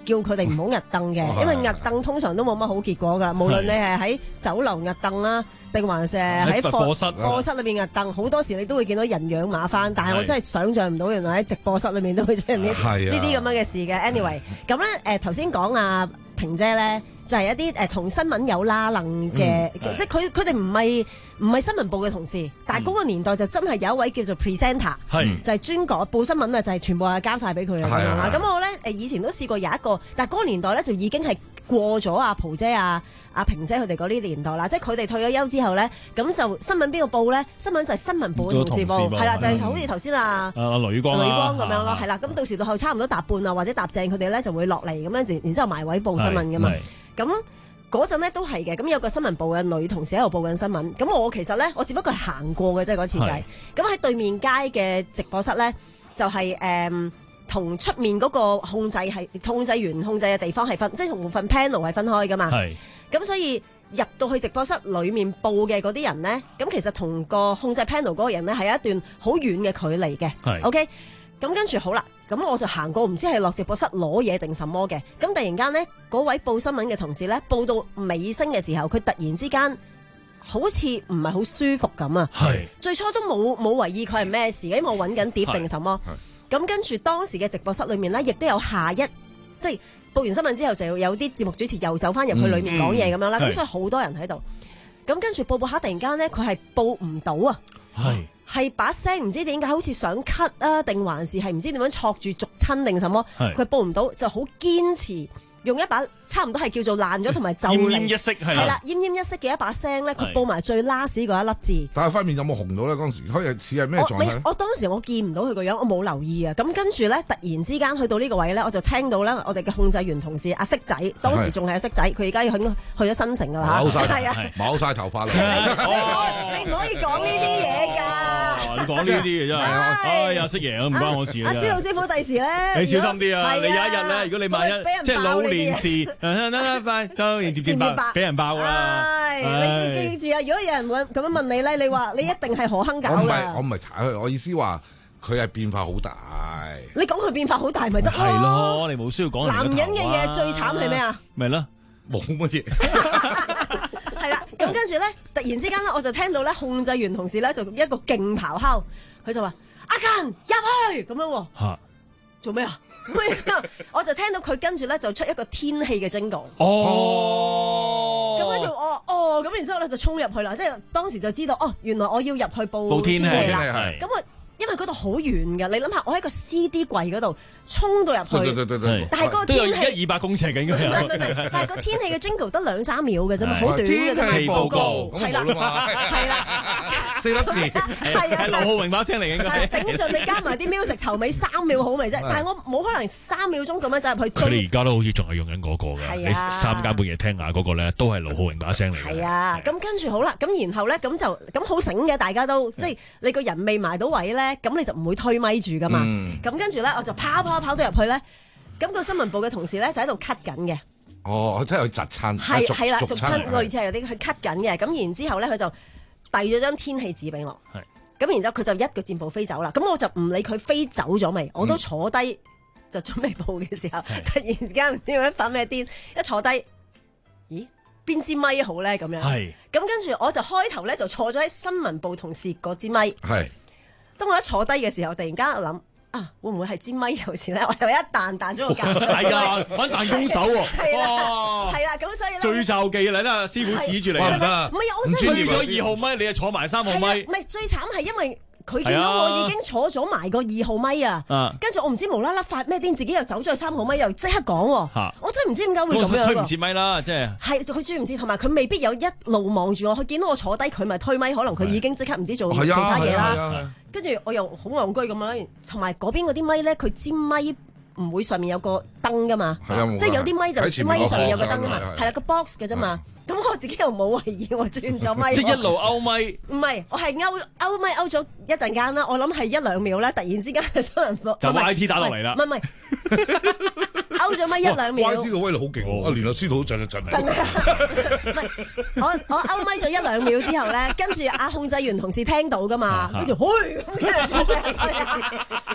叫佢哋唔好壓凳嘅，因為壓凳通常都冇乜好結果㗎。無論你係喺酒樓壓凳啦，定還是係喺課室課室裏邊壓凳，好多時你都會見到人仰馬翻。但係我真係想像唔到，原來喺直播室裏面都會出現呢啲咁樣嘅事嘅。anyway， 咁咧誒頭先講阿萍姐咧。就係一啲誒同新聞有拉楞嘅，嗯、即係佢佢哋唔係唔係新聞部嘅同事，但係嗰個年代就真係有一位叫做 presenter，、嗯、就係專講報新聞啊，就係全部係交晒俾佢咁樣啦。咁我咧誒以前都試過有一個，但係嗰個年代咧就已經係過咗阿蒲姐啊、阿萍姐佢哋嗰啲年代啦，即係佢哋退咗休之後咧，咁就新聞邊個報咧？新聞就係新聞部嘅同事報，係啦，就係、是、好似頭先啊啊雷光雷光咁樣咯，係啦。咁到時到後差唔多搭半啊，或者搭正佢哋咧就會落嚟咁樣，然之後埋位報新聞噶嘛。咁嗰陣咧都係嘅，咁有個新聞部嘅女同事喺度報緊新聞，咁我其實咧我只不過係行過嘅啫嗰次就係，咁喺對面街嘅直播室咧就係誒同出面嗰個控制係控制員控制嘅地方係分，即係同份 panel 係分開噶嘛，咁所以入到去直播室裡面報嘅嗰啲人咧，咁其實同個控制 panel 嗰個人咧係一段好遠嘅距離嘅 ，OK， 咁跟住好啦。咁我就行過，唔知係落直播室攞嘢定什麼嘅。咁突然間呢，嗰位報新聞嘅同事呢，報到尾聲嘅時候，佢突然之間好似唔係好舒服咁啊。係最初都冇冇懷疑佢係咩事嘅，因為我揾緊碟定什麼。咁跟住當時嘅直播室裏面呢，亦都有下一即係報完新聞之後，就有啲節目主持又走翻入去裏面講嘢咁樣啦。咁所以好多人喺度。咁跟住報報下，突然間呢，佢係報唔到啊。係。係把聲唔知點解好似想咳啊，定還是係唔知點樣戳住逐親定什麼？佢報唔到就好堅持用一把差唔多係叫做爛咗同埋就嚟奄奄一息係啦，奄奄一息嘅一把聲咧，佢報埋最 last 嗰一粒字。 但係塊面有冇紅到咧？嗰陣時可以似係咩狀態？ 我當時我見唔到佢個樣，我冇留意啊。咁跟住咧，突然之間去到呢個位咧，我就聽到咧，我哋嘅控制員同事阿色仔，當時仲係阿色仔，佢而家要去去咗新城㗎啦嚇，係啊， 冇曬頭髮啦。 你唔可以講呢啲嘢㗎。 你講呢啲嘅真係，哎呀，色爺唔關我事啊！ 阿司徒師傅第時咧， 你小心啲啊！你有一日咧，如果你萬一即係老年時，快都接接爆，俾人爆啦！ 係你記住啊！如果有人會咁樣問你咧，你話你一定係何亨搞㗎？ 我唔係我唔係查佢，我意思話佢係變化好大。 你講佢變化好大咪得咯？ 係咯，你冇需要講。 男人嘅嘢最慘係咩啊？ 咪啦， 冇乜嘢。 係啦，咁跟住咧，突然之間咧，我就聽到咧控制員同事咧就一個勁咆哮，佢就話：阿勤入去咁樣喎。嚇！做咩啊？我就聽到佢跟住咧就出一個天氣嘅 jingle。哦。咁跟住我哦，咁然之後咧就衝入去啦，即係當時就知道哦，原來我要入去報報天氣啦。 咁我因為嗰度好遠㗎，你諗下，我喺個 C D 櫃嗰度衝到入去， 對對對， 但係嗰個天氣都有一二百公尺嘅應該有。 唔係唔係，但係個天氣嘅 jingle 得兩三秒嘅啫嘛，好短嘅啫嘛。 天氣報告係啦，係啦， 四粒字係啊， 係劉浩榮把聲嚟嘅應該。 頂盡你加埋啲 music 頭尾三秒好味啫，但係我冇可能三秒鐘咁樣走入去追。 佢哋而家都好似仲係用緊嗰個嘅，你三更半夜聽下嗰個咧，都係劉浩榮把聲嚟嘅。 係啊，咁跟住好啦，咁然後咧咁就咁好醒嘅，大家都即係你個人未埋到位咧，咁你就唔會推咪住噶嘛。咁跟住咧，我就跑跑跑到入去咧，咁個新聞部嘅同事咧就喺度咳緊嘅。 哦，即係佢窒親， 係係啦，逐親類似係有啲佢咳緊嘅。咁然之後咧，佢就遞咗張天氣紙俾我。係。咁然之後佢就一個箭步飛走啦。咁我就唔理佢飛走咗未，我都坐低就準備報嘅時候，突然之間唔知點樣發咩癲，一坐低，咦？邊支咪好咧？咁樣。係。咁跟住我就開頭咧就坐咗喺新聞部同事嗰支咪。係。當我一坐低嘅時候，突然間我諗啊，會唔會係支咪有事咧？我就一彈彈咗個架。 係啊，玩彈弓手喎。 係啦，係啦，咁所以咧。 最罩忌嚟啦，師傅指住你唔得。 唔係啊，我真係推咗二號咪，你就坐埋三號咪。 唔係最慘係因為佢見到我已經坐咗埋個二號咪啊，跟住我唔知無啦啦發咩癲，自己又走咗去三號咪，又即刻講喎。我真係唔知點解會咁樣。 推唔切咪啦，即係。 係佢追唔切，同埋佢未必有一路望住我，佢見到我坐低，佢咪推咪，可能佢已經即刻唔知做其他嘢啦。跟住我又好戇居咁樣，同埋嗰邊嗰啲咪咧，佢支咪唔會上面有個燈噶嘛，即係有啲咪就咪上面有個燈噶嘛，係啦個 box 嘅啫嘛。咁我自己又冇懷疑我轉咗咪， 即係一路勾咪。唔係，我係勾勾咪勾咗一陣間啦。我諗係一兩秒咧，突然之間新聞部就 I T 打落嚟啦。 唔係唔係，勾咗咪一兩秒。 Y T 個威力好勁喎，連阿司徒都震一震。 唔係，我我勾咪咗一兩秒之後咧，跟住阿控制員同事聽到噶嘛，跟住，嘿咁，我突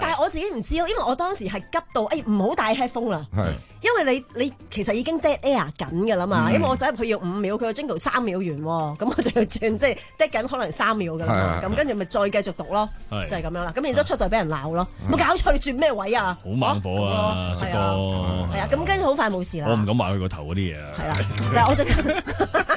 但係我自己唔知咯，因為我當時係急到誒唔好帶 headphone 啦。 係。 因為你你其實已經 dead air 緊㗎啦嘛， 嗯、 因為我走入去要五秒，佢個 jingle 三秒完喎，咁我就要轉即係 dead 緊可能三秒㗎啦嘛，咁跟住咪再繼續讀咯，就係咁樣啦。咁然之後出到俾人鬧咯，冇搞錯，你轉咩位啊？ 好猛火啊，識哥。 係啊，咁跟住好快冇事啦。 我唔敢埋佢個頭嗰啲嘢啊。 係啦，就係我就。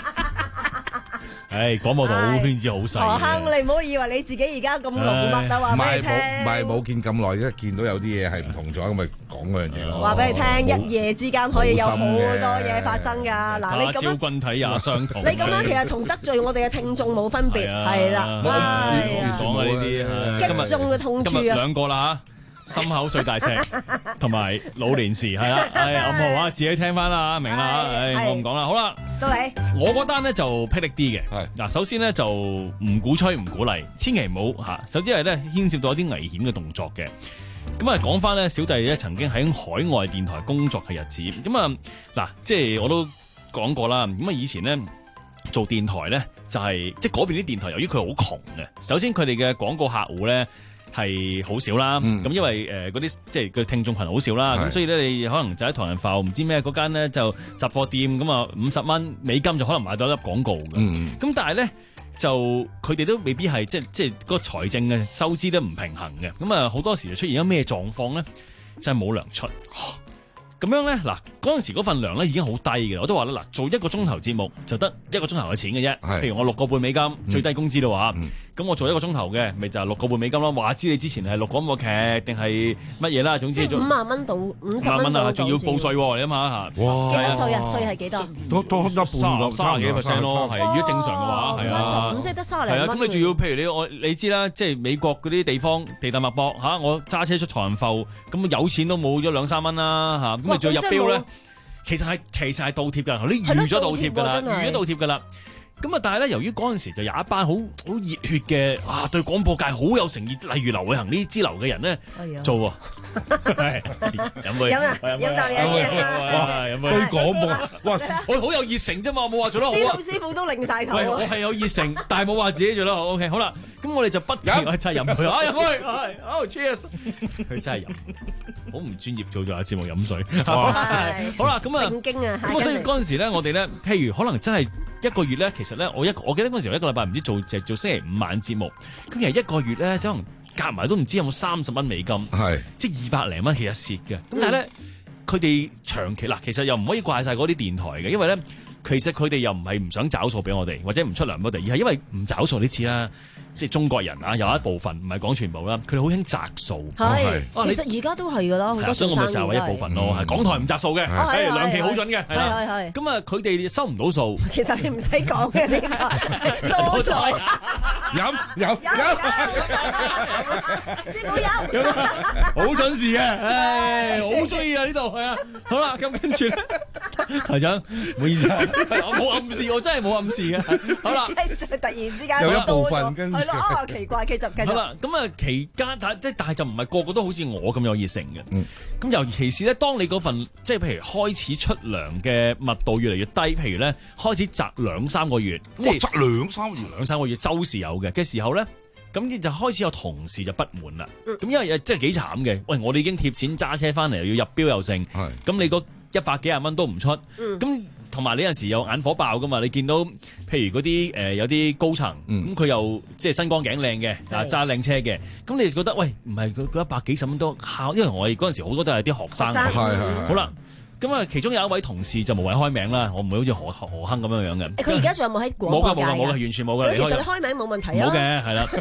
誒，廣播道圈子好細。 何坑，你唔好以為你自己而家咁老乜啊！話俾你聽， 唔係冇見咁耐，一見到有啲嘢係唔同咗，咁咪講嗰樣嘢咯。 話俾你聽，一夜之間可以有好多嘢發生㗎。嗱，你咁樣君體也相同。 你咁樣其實同得罪我哋嘅聽眾冇分別，係啦。 講啊呢啲， 一眾嘅痛處啊！ 兩個啦嚇。心口碎大石，同埋老年時係啦，係暗號啊，自己聽翻啦，明啦嚇，誒我唔講啦，好啦， 到你， 我嗰單咧就霹靂啲嘅，嗱首先咧就唔鼓吹唔鼓勵，千祈唔好嚇，首先係咧牽涉到一啲危險嘅動作嘅，咁啊講翻咧小弟咧曾經喺海外電台工作嘅日子，咁啊嗱即係我都講過啦，咁啊以前咧做電台咧就係即係嗰邊啲電台，由於佢好窮嘅，首先佢哋嘅廣告客戶咧。係好少啦，咁、嗯、因為誒嗰啲即係個聽眾群好少啦，咁所以咧你可能就喺唐人埠唔知咩嗰間咧就雜貨店咁啊五十蚊美金就可能買到一粒廣告嘅，咁、嗯、但係咧就佢哋都未必係即係即係個財政嘅收支都唔平衡嘅，咁啊好多時就出現咗咩狀況咧，就係冇糧出。咁樣咧，嗱嗰陣時嗰份糧咧已經好低嘅，我都話啦，嗱做一個鐘頭節目就得一個鐘頭嘅錢嘅啫。譬如我六個半美金、嗯、最低工資嘅話，咁、嗯、我做一個鐘頭嘅，咪就係六個半美金咯。話知你之前係錄廣播劇定係乜嘢啦，總之五萬蚊到五十蚊啊， 仲要報稅喎，你諗下嚇。 哇！幾多稅啊？稅係幾多？ 多多一半咯， 三十幾 percent 咯，係如果正常嘅話，係啊。 咁即係得三十零蚊。 係啊，咁你仲要譬如你我你知啦，即係美國嗰啲地方地大物博嚇，我揸車出財人埠，咁有錢都冇咗兩三蚊啦嚇，咁你仲要入標咧？其實係其實係倒貼㗎，你預咗倒貼㗎啦，預咗倒貼㗎啦。咁啊，但係咧，由於嗰陣時就有一班好好熱血嘅，啊，對廣播界好有誠意，例如劉偉恒呢啲支流嘅人咧，做喎。飲杯， 飲啊，飲啖嘢先啊！飲杯廣播，哇！我好有熱誠啫嘛，我冇話做得好啊。 師傅都擰晒頭。 我係有熱誠，但係冇話自己做得好。OK， 好啦，咁我哋就不停係真係飲佢，啊飲杯，好 cheers，佢真係飲。好唔專業做咗下節目飲水，好啦，咁啊， 正經啊， 咁所以嗰陣時咧，我哋咧，譬如可能真係一個月咧，其實咧，我一我記得嗰陣時一個禮拜唔知做就做星期五晚節目，咁其實一個月咧，可能夾埋都唔知有冇三十蚊美金，係即係二百零蚊，其實蝕嘅。咁但係咧，佢哋長期嗱，其實又唔可以怪晒嗰啲電台嘅，因為咧，其實佢哋又唔係唔想找數俾我哋，或者唔出糧俾我哋，而係因為唔找數呢次啦。即係中國人啊，有一部分唔係講全部啦，佢哋好興擇數。 係，其實而家都係㗎啦，好多所以我咪就係一部分咯，係港台唔擇數嘅，係兩期好準嘅，係啦，係咁啊，佢哋收唔到數。 其實你唔使講嘅呢個，多咗飲飲飲， 師傅飲， 好準時嘅，唉，好中意啊呢度係啊。好啦，咁跟住咧，台長唔好意思啊，我冇暗示，我真係冇暗示嘅。好啦， 即係突然之間有一部分跟住。 啊，奇怪，繼續繼續。 好啦，咁啊期間但即係但係就唔係個個都好似我咁有熱誠嘅。咁、嗯、尤其是咧，當你嗰份即係譬如開始出糧嘅密度越嚟越低，譬如咧開始擲兩三個月，即係擲兩三個月， 兩三個月周時有嘅嘅時候咧，咁就開始有同事就不滿啦。咁、嗯、因為即係幾慘嘅，喂，我哋已經貼錢揸車翻嚟，又要入標又剩，咁你嗰一百幾廿蚊都唔出，咁、嗯。同埋你有陣時有眼火爆噶嘛？你見到譬如嗰啲誒有啲高層，咁佢、嗯、又即係身光頸靚嘅，啊揸靚車嘅，咁你覺得喂唔係佢佢一百幾十蚊都靠？因為我哋嗰陣時好多都係啲學生，係係好啦。咁啊，其中有一位同事就無謂開名啦，我唔會好似何何亨咁樣樣嘅。 佢而家仲有冇喺廣播界？ 冇噶冇噶冇噶，完全冇噶。 其實你開名冇問題啊。 冇嘅，係啦。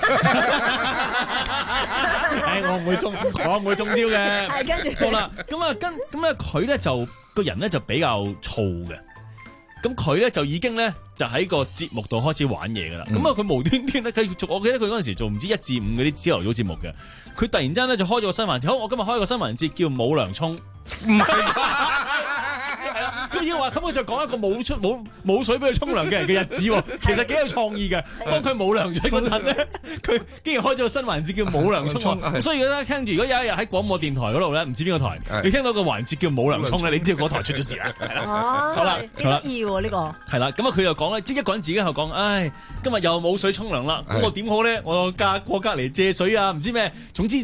誒，我唔會中，我唔會中招嘅。 係跟住。 好啦，咁啊跟咁咧，佢咧就個人咧就比較燥嘅。咁佢咧就已經咧就喺個節目度開始玩嘢噶啦，咁啊佢無端端咧佢做，我記得佢嗰陣時做唔知一至五嗰啲朝頭早節目嘅，佢突然之間咧就開咗個新環節，好，我今日開個新環節叫冇糧沖，唔係，係啦，咁已經話咁佢就講一個冇出冇冇水俾佢沖涼嘅人嘅日子喎，其實幾有創意嘅。當佢冇糧水嗰陣咧，佢竟然開咗個新環節叫冇糧沖，所以咧聽住如果有一日喺廣播電台嗰度咧，唔知邊個台，你聽到個環節叫冇糧沖咧，你知道嗰台出咗事啦，係啦，好啦， 幾得意喎呢個， 係啦，咁啊佢又講咧，即係一個人自己喺度講，唉，今日又冇水沖涼啦，咁我點好咧？我隔過隔離借水啊，唔知咩，總之就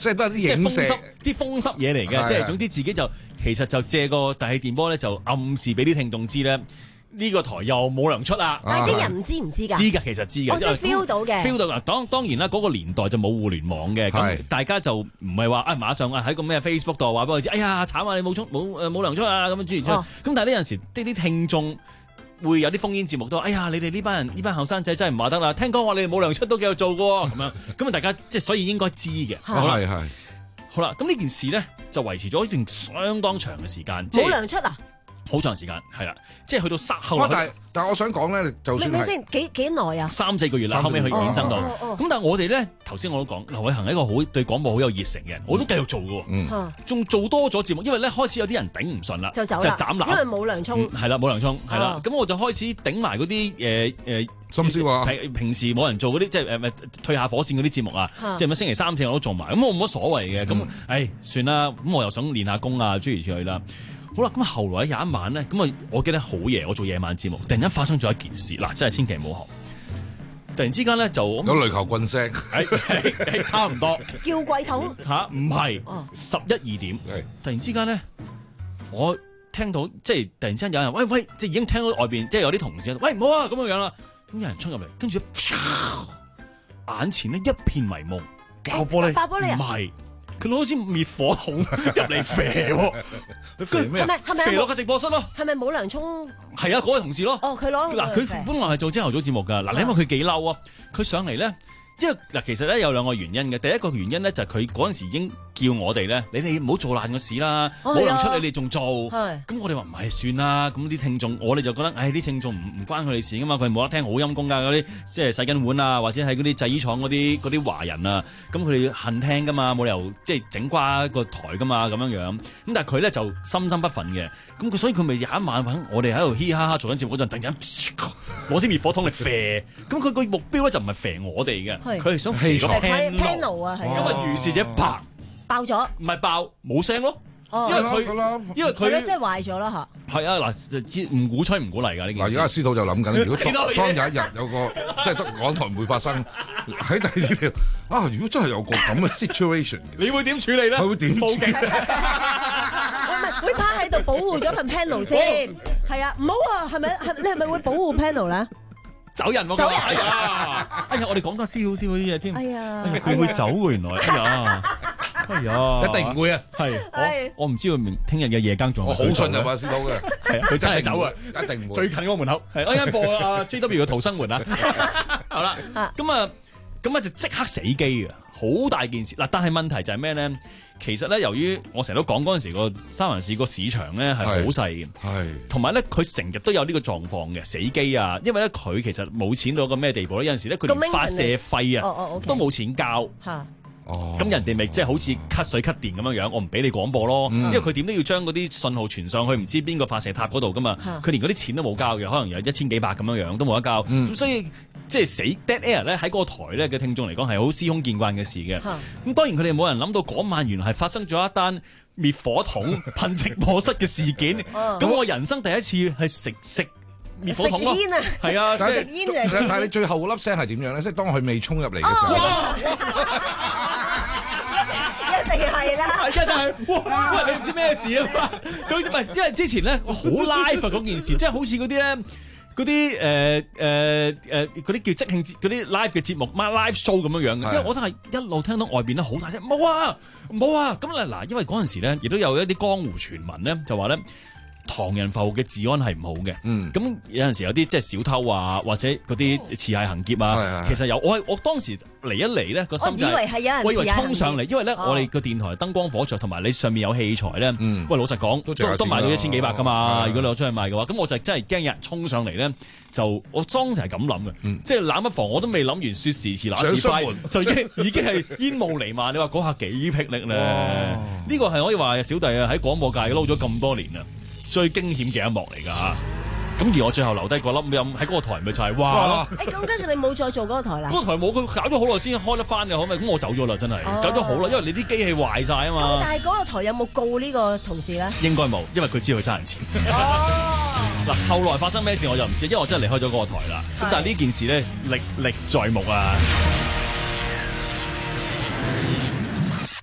即係都係啲即係影射風濕啲風濕嘢嚟嘅，即係總之自己就其實就借個大氣電波咧，就暗示俾啲聽眾知咧。呢個台又冇糧出啦！ 但係啲人唔知唔知㗎？ 知㗎，其實知嘅。 我真係 feel 到嘅。 feel 到嗱，當當然啦，嗰個年代就冇互聯網嘅，咁大家就唔係話啊馬上啊喺個咩 Facebook 度話俾我知，哎呀慘啊！你冇出冇誒冇糧出啊咁樣諸如此類。咁但係呢陣時啲啲聽眾會有啲烽煙節目都話，哎呀你哋呢班人呢班後生仔真係唔話得啦！聽講話你哋冇糧出都繼續做嘅喎，咁樣咁啊大家即係所以應該知嘅。 係係。 好啦，咁呢件事咧就維持咗一段相當長嘅時間。 冇糧出啊！ 好長時間係啦，即係去到三後來。 但係但係我想講咧，就算係先幾幾耐啊？ 三四個月啦，後尾佢衍生到。咁、哦哦哦、但係我哋咧，頭先我都講，劉偉恒係一個好對廣播好有熱誠嘅人，我都繼續做嘅。仲、嗯、做多咗節目，因為咧開始有啲人頂唔順啦， 就走啦， 就斬纜， 因為冇糧充。 係啦、嗯，冇糧充係啦，咁、哦、我就開始頂埋嗰啲誒誒， 深宵話平平時冇人做嗰啲，即係誒誒退下火線嗰啲節目啊，即係咪星期三四我都做埋，咁我冇乜所謂嘅。咁誒、嗯、算啦，咁我又想練下功啊，諸如此類啦。好啦，咁後來有一晚咧，咁啊，我記得好夜，我做夜晚節目，突然間發生咗一件事，嗱，真係千祈唔好學。突然之間咧，就有雷球棍聲， 係係差唔多。 叫櫃桶吓，唔係十一二點，突然之間咧，我聽到即係突然之間有人喂喂，即係已經聽到外邊即係有啲同事喂唔好啊咁樣樣啦，咁有人衝入嚟，跟住眼前呢一片迷蒙，爆玻璃， 爆玻璃啊， 唔係。佢攞支滅火筒入嚟射喎， 射咩？ 係咪係咪射落個直播室咯？ 係咪冇糧充？ 係啊，嗰位同事咯。 哦，佢攞嗱，佢本來係做朝頭早節目㗎。嗱，你諗下佢幾嬲啊？佢上嚟咧，因為嗱，其實咧有兩個原因嘅。第一個原因咧就係佢嗰陣時已經叫我哋咧，你哋唔好做爛個事啦，冇糧出你哋仲做。咁我哋話唔係算啦。咁啲聽眾，我哋就覺得，唉，啲聽眾唔唔關佢哋事㗎嘛，佢冇得聽好陰功㗎嗰啲，即係洗緊碗啊，或者係嗰啲製衣廠嗰啲嗰啲華人啊，咁佢哋恨聽㗎嘛，冇理由即係整瓜個台㗎嘛，咁樣樣。咁但係佢咧就心心不忿嘅，咁佢所以佢咪有一晚揾我哋喺度嘻嘻哈哈做緊節目嗰陣，突然間攞支滅火筒嚟射，咁佢個目標咧就唔係射我哋嘅。佢係想飛個 panel 啊， 咁啊，於是者啪爆咗， 唔係爆冇聲咯，因為佢因為佢咧即係壞咗啦嚇。係啊，嗱，唔鼓吹唔鼓勵㗎呢件事。 嗱，而家司徒就諗緊，如果當有一日有個即係得港台唔會發生喺第二條啊，如果真係有個咁嘅 situation， 你會點處理咧？ 佢會點處理？ 唔係會趴喺度保護咗份 panel 先，係啊，唔好啊，係咪？係你係咪會保護 panel 咧？ 走人喎！ 走人啊！哎呀，我哋講多少少啲嘢添。 哎呀， 佢會走喎，原來。哎呀，哎呀， 一定唔會啊！ 係，我我唔知佢明聽日嘅夜更仲。 我好信任阿司徒嘅， 係啊，佢真係走啊， 一定唔會。 最近嗰個門口係啱啱播阿 J W 嘅逃生門啊！好啦，咁啊，咁啊就即刻死機啊！好大件事嗱，但係問題就係咩咧？其實咧，由於我成日都講嗰陣時個三藩市個市場咧係好細嘅，係同埋咧佢成日都有呢個狀況嘅死機啊！因為咧佢其實冇錢到個咩地步咧，有陣時咧佢連發射費啊、哦哦、都冇錢交嚇。哦，咁人哋咪即係好似 cut 水 cut 電咁樣樣，我唔俾你廣播咯，嗯、因為佢點都要將嗰啲信號傳上去，唔知邊個發射塔嗰度噶嘛，佢、嗯、連嗰啲錢都冇交嘅，可能有一千幾百咁樣樣都冇得交，咁、嗯、所以即係死 dead air 咧喺嗰個台咧嘅聽眾嚟講係好司空見慣嘅事嘅。咁、嗯、當然佢哋冇人諗到嗰晚原來係發生咗一單滅火筒噴直播室嘅事件，咁、嗯、我人生第一次係食食滅火筒咯，係啊， 但係但係你最後嗰粒聲係點樣咧？即係當佢未衝入嚟嘅時候。哦一定係啦， 一定係哇！你唔知咩事啊嘛？佢唔係因為之前咧好 live 啊嗰件事，即係好似嗰啲咧嗰啲誒誒誒嗰啲叫即興嗰啲 live 嘅節目 live show 咁樣樣嘅。因為我真係一路聽到外邊咧好大聲，冇啊冇啊！咁咧嗱，因為嗰陣時咧亦都有一啲江湖傳聞咧，就話咧。唐人埠嘅治安係唔好嘅，咁、嗯、有陣時有啲即係小偷啊，或者嗰啲持械行劫啊，哦、其實有我係我當時嚟一嚟咧個心就係、是，我以為係有人，我以為衝上嚟，因為咧、哦、我哋個電台燈光火著同埋你上面有器材咧，嗯、喂老實講都都賣到一千幾百噶嘛，哦、如果你攞出去賣嘅話，咁我就真係驚有人衝上嚟咧，就我當時係咁諗嘅，嗯、即係冷不防我都未諗完説時遲那時快，就已經已經係煙霧彌漫，你話嗰下幾霹靂咧？呢、哦、個係可以話小弟啊喺廣播界撈咗咁多年啊！最驚險嘅一幕嚟㗎，咁而我最後留低個粒音喺嗰個台咪就係哇！ 誒咁跟住你冇再做嗰個台啦？ 嗰個台冇，佢搞咗好耐先開得翻嘅，可唔可以？咁我走咗啦，真係、哦、搞咗好耐，因為你啲機器壞晒啊嘛。 但係嗰個台有冇告呢個同事咧？ 應該冇，因為佢知道佢爭人錢。嗱、哦，後來發生咩事我就唔知，因為我真係離開咗嗰個台啦。咁但係呢件事咧歷歷在目啊！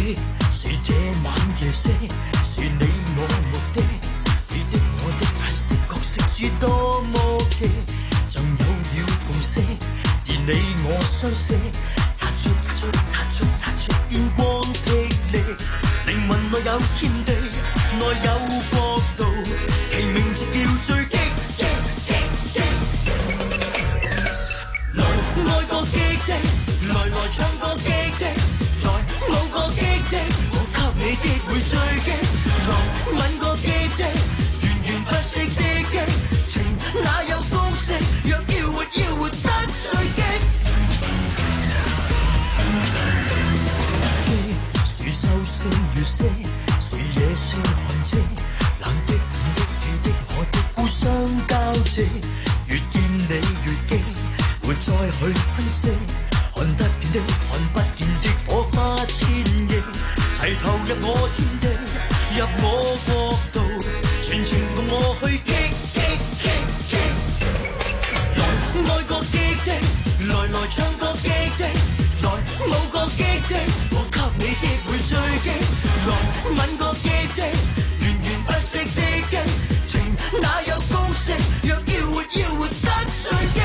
是這晚夜色，是你我目的，你的我的顏色角色是多麼奇，像有了共識，自你我相識，擦出擦出擦出擦出電光霹靂，靈魂內有天地，內有國度，其名字叫最激激激激，來愛個激激，來來唱個激激，來舞個激激，我給你的會最激，來吻個激激，源源不息的激情，哪有公式？若要活要活得最激。是收聲月色，是野性寒氣，冷的暖的氣的我的互相交織，越見你越激，沒再去分析，看得見的看不見的火花千億，齊投入我天地，入我國度，全程共我去激激激激，來愛個激激，來來唱個激激，來舞個激激，我給你的會最激，來吻個激激，源源不息的激情，哪有公式？若要活要活得最激。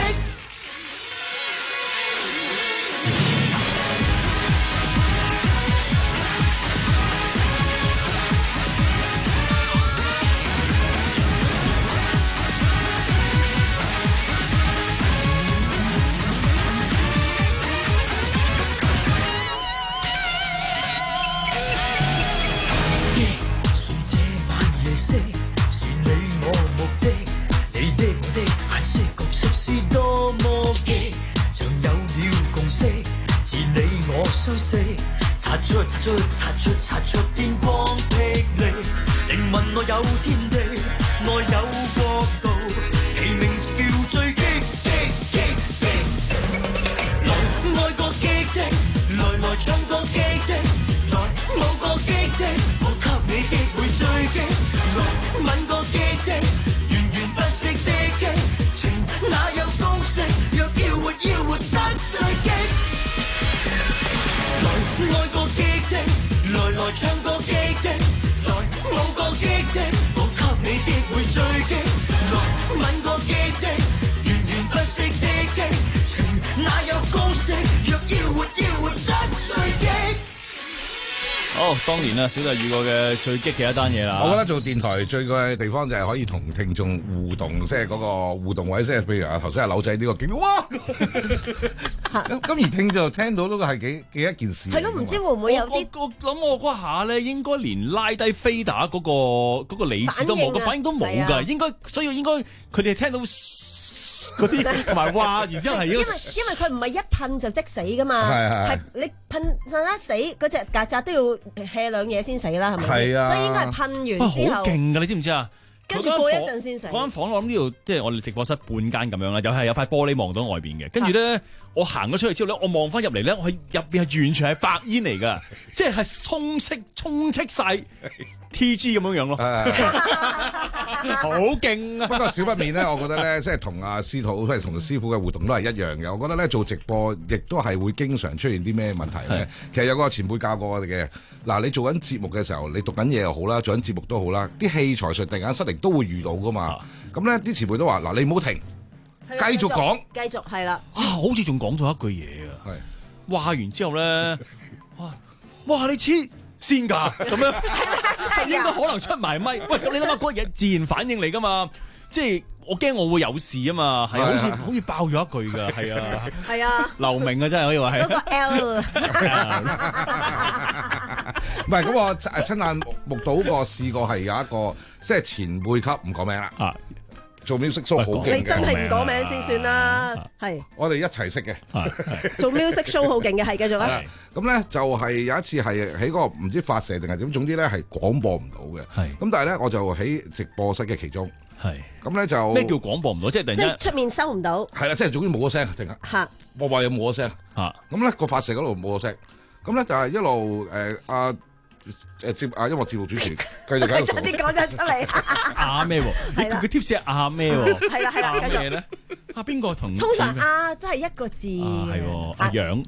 擦出擦出擦出擦出電光霹靂，靈魂內有天地，內有國度，其名字叫最激激激激，來愛個激激，來來唱個激激，來舞個激激，我給你的會最激，來吻個激激，源源不息的激情，哪有公式？若要活要活得最激。愛個激激，來來唱個激激，來舞個激激，我給你的會最激，來吻個激激，源源不息的激情，哪有公式？若要活要活得最激。 好，當年啊，小弟遇過嘅最激嘅一單嘢啦。 我覺得做電台最嘅地方就係可以同聽眾互動，即係嗰個互動位，即係譬如啊頭先阿柳仔呢個勁，哇！咁咁而聽就聽到都係幾幾一件事。 係咯，唔知會唔會有啲？ 我諗我嗰下咧，應該連拉低飛打嗰個嗰個理智都冇，個反應都冇㗎。應該，所以應該佢哋聽到嗰啲同埋哇，然之後係因為因為佢唔係一噴就即死㗎嘛，係你噴曬一死嗰隻曱甴都要 hea 兩嘢先死啦，係咪？係啊，所以應該係噴完之後。 好勁㗎，你知唔知啊？ 跟住過一陣先死。 嗰間房我諗呢度即係我哋直播室半間咁樣啦，又係有塊玻璃望到外邊嘅。跟住咧，我行咗出去之後咧，我望翻入嚟咧，我係入邊係完全係白煙嚟㗎，即係係充斥充斥晒 T G 咁樣樣咯，好勁啊！ 不過少不免咧，我覺得咧，即係同阿司徒即係同師傅嘅互動都係一樣嘅。我覺得咧做直播亦都係會經常出現啲咩問題咧。其實有個前輩教過我哋嘅，嗱你做緊節目嘅時候，你讀緊嘢又好啦，做緊節目都好啦，啲器材上突然間失靈都會遇到噶嘛。咁咧啲前輩都話：嗱你唔好停，繼續講， 繼續係啦。 啊，好似仲講咗一句嘢啊！係話完之後咧，哇哇你黐線㗎咁樣，應該可能出埋咪。喂，咁你諗下嗰嘢自然反應嚟㗎嘛？即係我驚我會有事啊嘛，係好似好似爆咗一句㗎，係啊， 係啊， 留名啊真係可以話係。 嗰個 L 唔係咁，我親眼目睹過試過係有一個即係前輩級，唔講名啦。啊，做 music show 好勁嘅， 你真係唔講名先算啦。係， 我哋一齊識嘅。 做 music show 好勁嘅，係繼續啦。 咁咧就係有一次係喺嗰個唔知發射定係點，總之咧係廣播唔到嘅。係。咁但係咧我就喺直播室嘅其中。係。咁咧就咩叫廣播唔到？即係突然間即係出面收唔到。 係啦，即係總之冇咗聲，突然間。嚇！我話有冇咗聲。嚇！咁咧個發射嗰度冇咗聲。咁咧就係一路誒阿誒節啊音樂節目主持，繼續喺度做。 啲講咗出嚟。 阿咩喎？你佢 tips 係阿咩喎？ 係啦係啦，繼續咧。啊邊個同？ 通常阿都係一個字。 係喎，阿楊。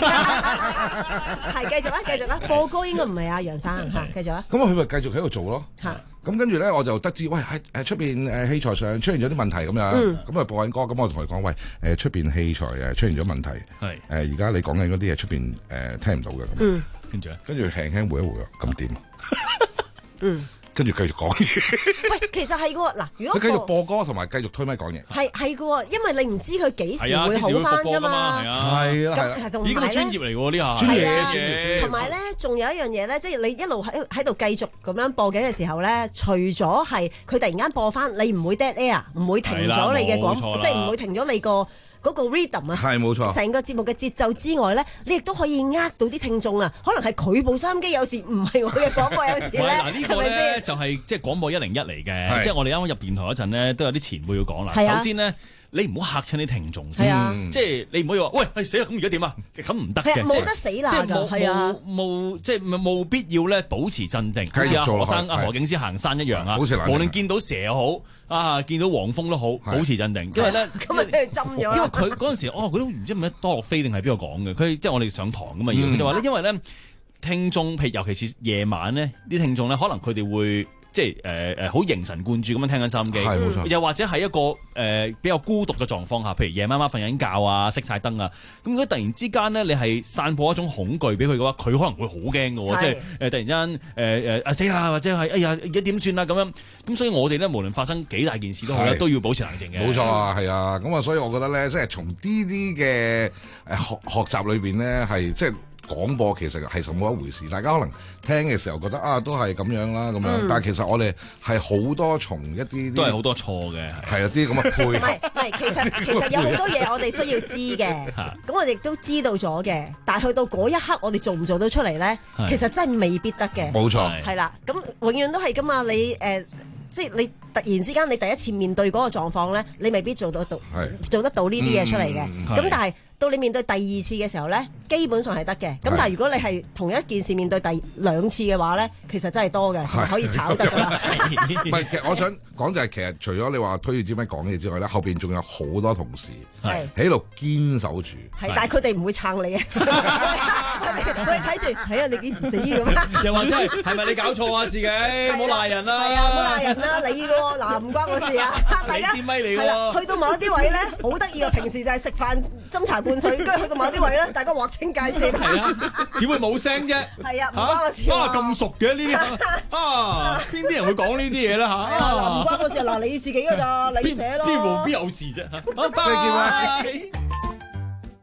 係繼續啦，繼續啦。播歌應該唔係阿楊生嚇，繼續啦。 咁佢咪繼續喺度做咯。嚇。咁跟住咧，我就得知，喂喺誒出邊誒器材上出現咗啲問題咁樣，咁啊播緊歌，咁我同佢講，喂誒出邊器材誒出現咗問題，係誒而家你講緊嗰啲嘢出邊誒聽唔到嘅，咁跟住咧，跟住輕輕回一回啊，咁點？嗯。跟住繼續講嘢。 喂，其實係嘅喎，嗱，如果佢繼續播歌同埋繼續推咪講嘢。 係係嘅喎，因為你唔知佢幾時會好翻㗎嘛。 係啊，係啊， 同埋咧， 專業嚟喎呢下。 專業嘅專業。 同埋咧，仲有一樣嘢咧，即係你一路喺喺度繼續咁樣播緊嘅時候咧，除咗係佢突然間播翻，你唔會 dead air，唔會停咗你嘅廣，即係唔會停咗你個嗰個 rhythm 啊， 係冇錯， 成個節目嘅節奏之外咧，你亦都可以呃到啲聽眾啊。可能係佢部收音機有時唔係我嘅廣播有時咧， 嗱呢個咧就係即係廣播一零一嚟嘅，即係我哋啱啱入電台嗰陣咧，都有啲前輩要講啦。首先咧，你唔好嚇親啲聽眾先，即係你唔可以話喂，死啦咁而家點啊？咁唔得嘅， 冇得死啦㗎，係啊， 冇即係冇必要咧保持鎮定，好似阿何生、阿何警司行山一樣啊，無論見到蛇又好啊，見到黃蜂都好，保持鎮定，因為咧咁咪俾佢針咗。 因為佢嗰陣時，哦，佢都唔知係咪多樂飛定係邊個講嘅，佢即係我哋上堂㗎嘛，佢就話咧，因為咧聽眾，譬如尤其是夜晚咧，啲聽眾咧，可能佢哋會。即係誒誒好凝神貫注咁樣聽緊收音機， 係冇錯。 又或者喺一個誒、呃、比較孤獨嘅狀況下，譬如夜媽媽瞓緊覺啊，熄晒燈啊，咁如果突然之間咧，你係散播一種恐懼俾佢嘅話，佢可能會好驚嘅喎，即係誒、呃、突然間誒誒啊死啦，或者係哎呀而家點算啊咁樣，咁所以我哋咧無論發生幾大件事都好咧，都要保持冷靜嘅。 冇錯啊，係啊，咁啊，所以我覺得咧，即係從呢啲嘅誒學學習裏邊咧，係即係。廣播其實係什麼一回事？大家可能聽嘅時候覺得啊，都係咁樣啦，咁樣。嗯、但係其實我哋係好多從一啲都係好多錯嘅， 係啊啲咁嘅配合。 唔係唔係，其實其實有好多嘢我哋需要知嘅，咁我哋都知道咗嘅。但係去到嗰一刻，我哋做唔做到出嚟咧？其實真係未必得嘅。 冇錯， 係啦。咁永遠都係㗎嘛。你誒、呃，即係你突然之間，你第一次面對嗰個狀況咧，你未必做得到，做得到呢啲嘢出嚟嘅。咁、嗯、但係。到你面對第二次嘅時候咧，基本上係得嘅。咁但係如果你係同一件事面對第兩次嘅話咧，其實真係多嘅，可以炒得㗎啦。 唔係，其實我想講就係其實除咗你話推住支咪講嘢之外咧，後邊仲有好多同事喺度堅守住。係，但係佢哋唔會撐你嘅。我哋睇住，睇下你幾時死咁。 又或者係係咪你搞錯啊？自己冇賴人啦。 係啊，冇賴人啦，你嘅喎，嗱唔關我事啊。大家支咪嚟喎。 去到某一啲位咧，好得意啊！平時就係食飯斟茶灌水，跟住去到某啲位咧，大家劃清界線。 係啊，點會冇聲啫？ 係啊，唔關我事。 啊，咁熟嘅呢啲啊，邊啲人會講呢啲嘢咧嚇？ 嗱，唔關我事，嗱你自己㗎咋，你寫咯。 邊邊有事啫？好，拜拜。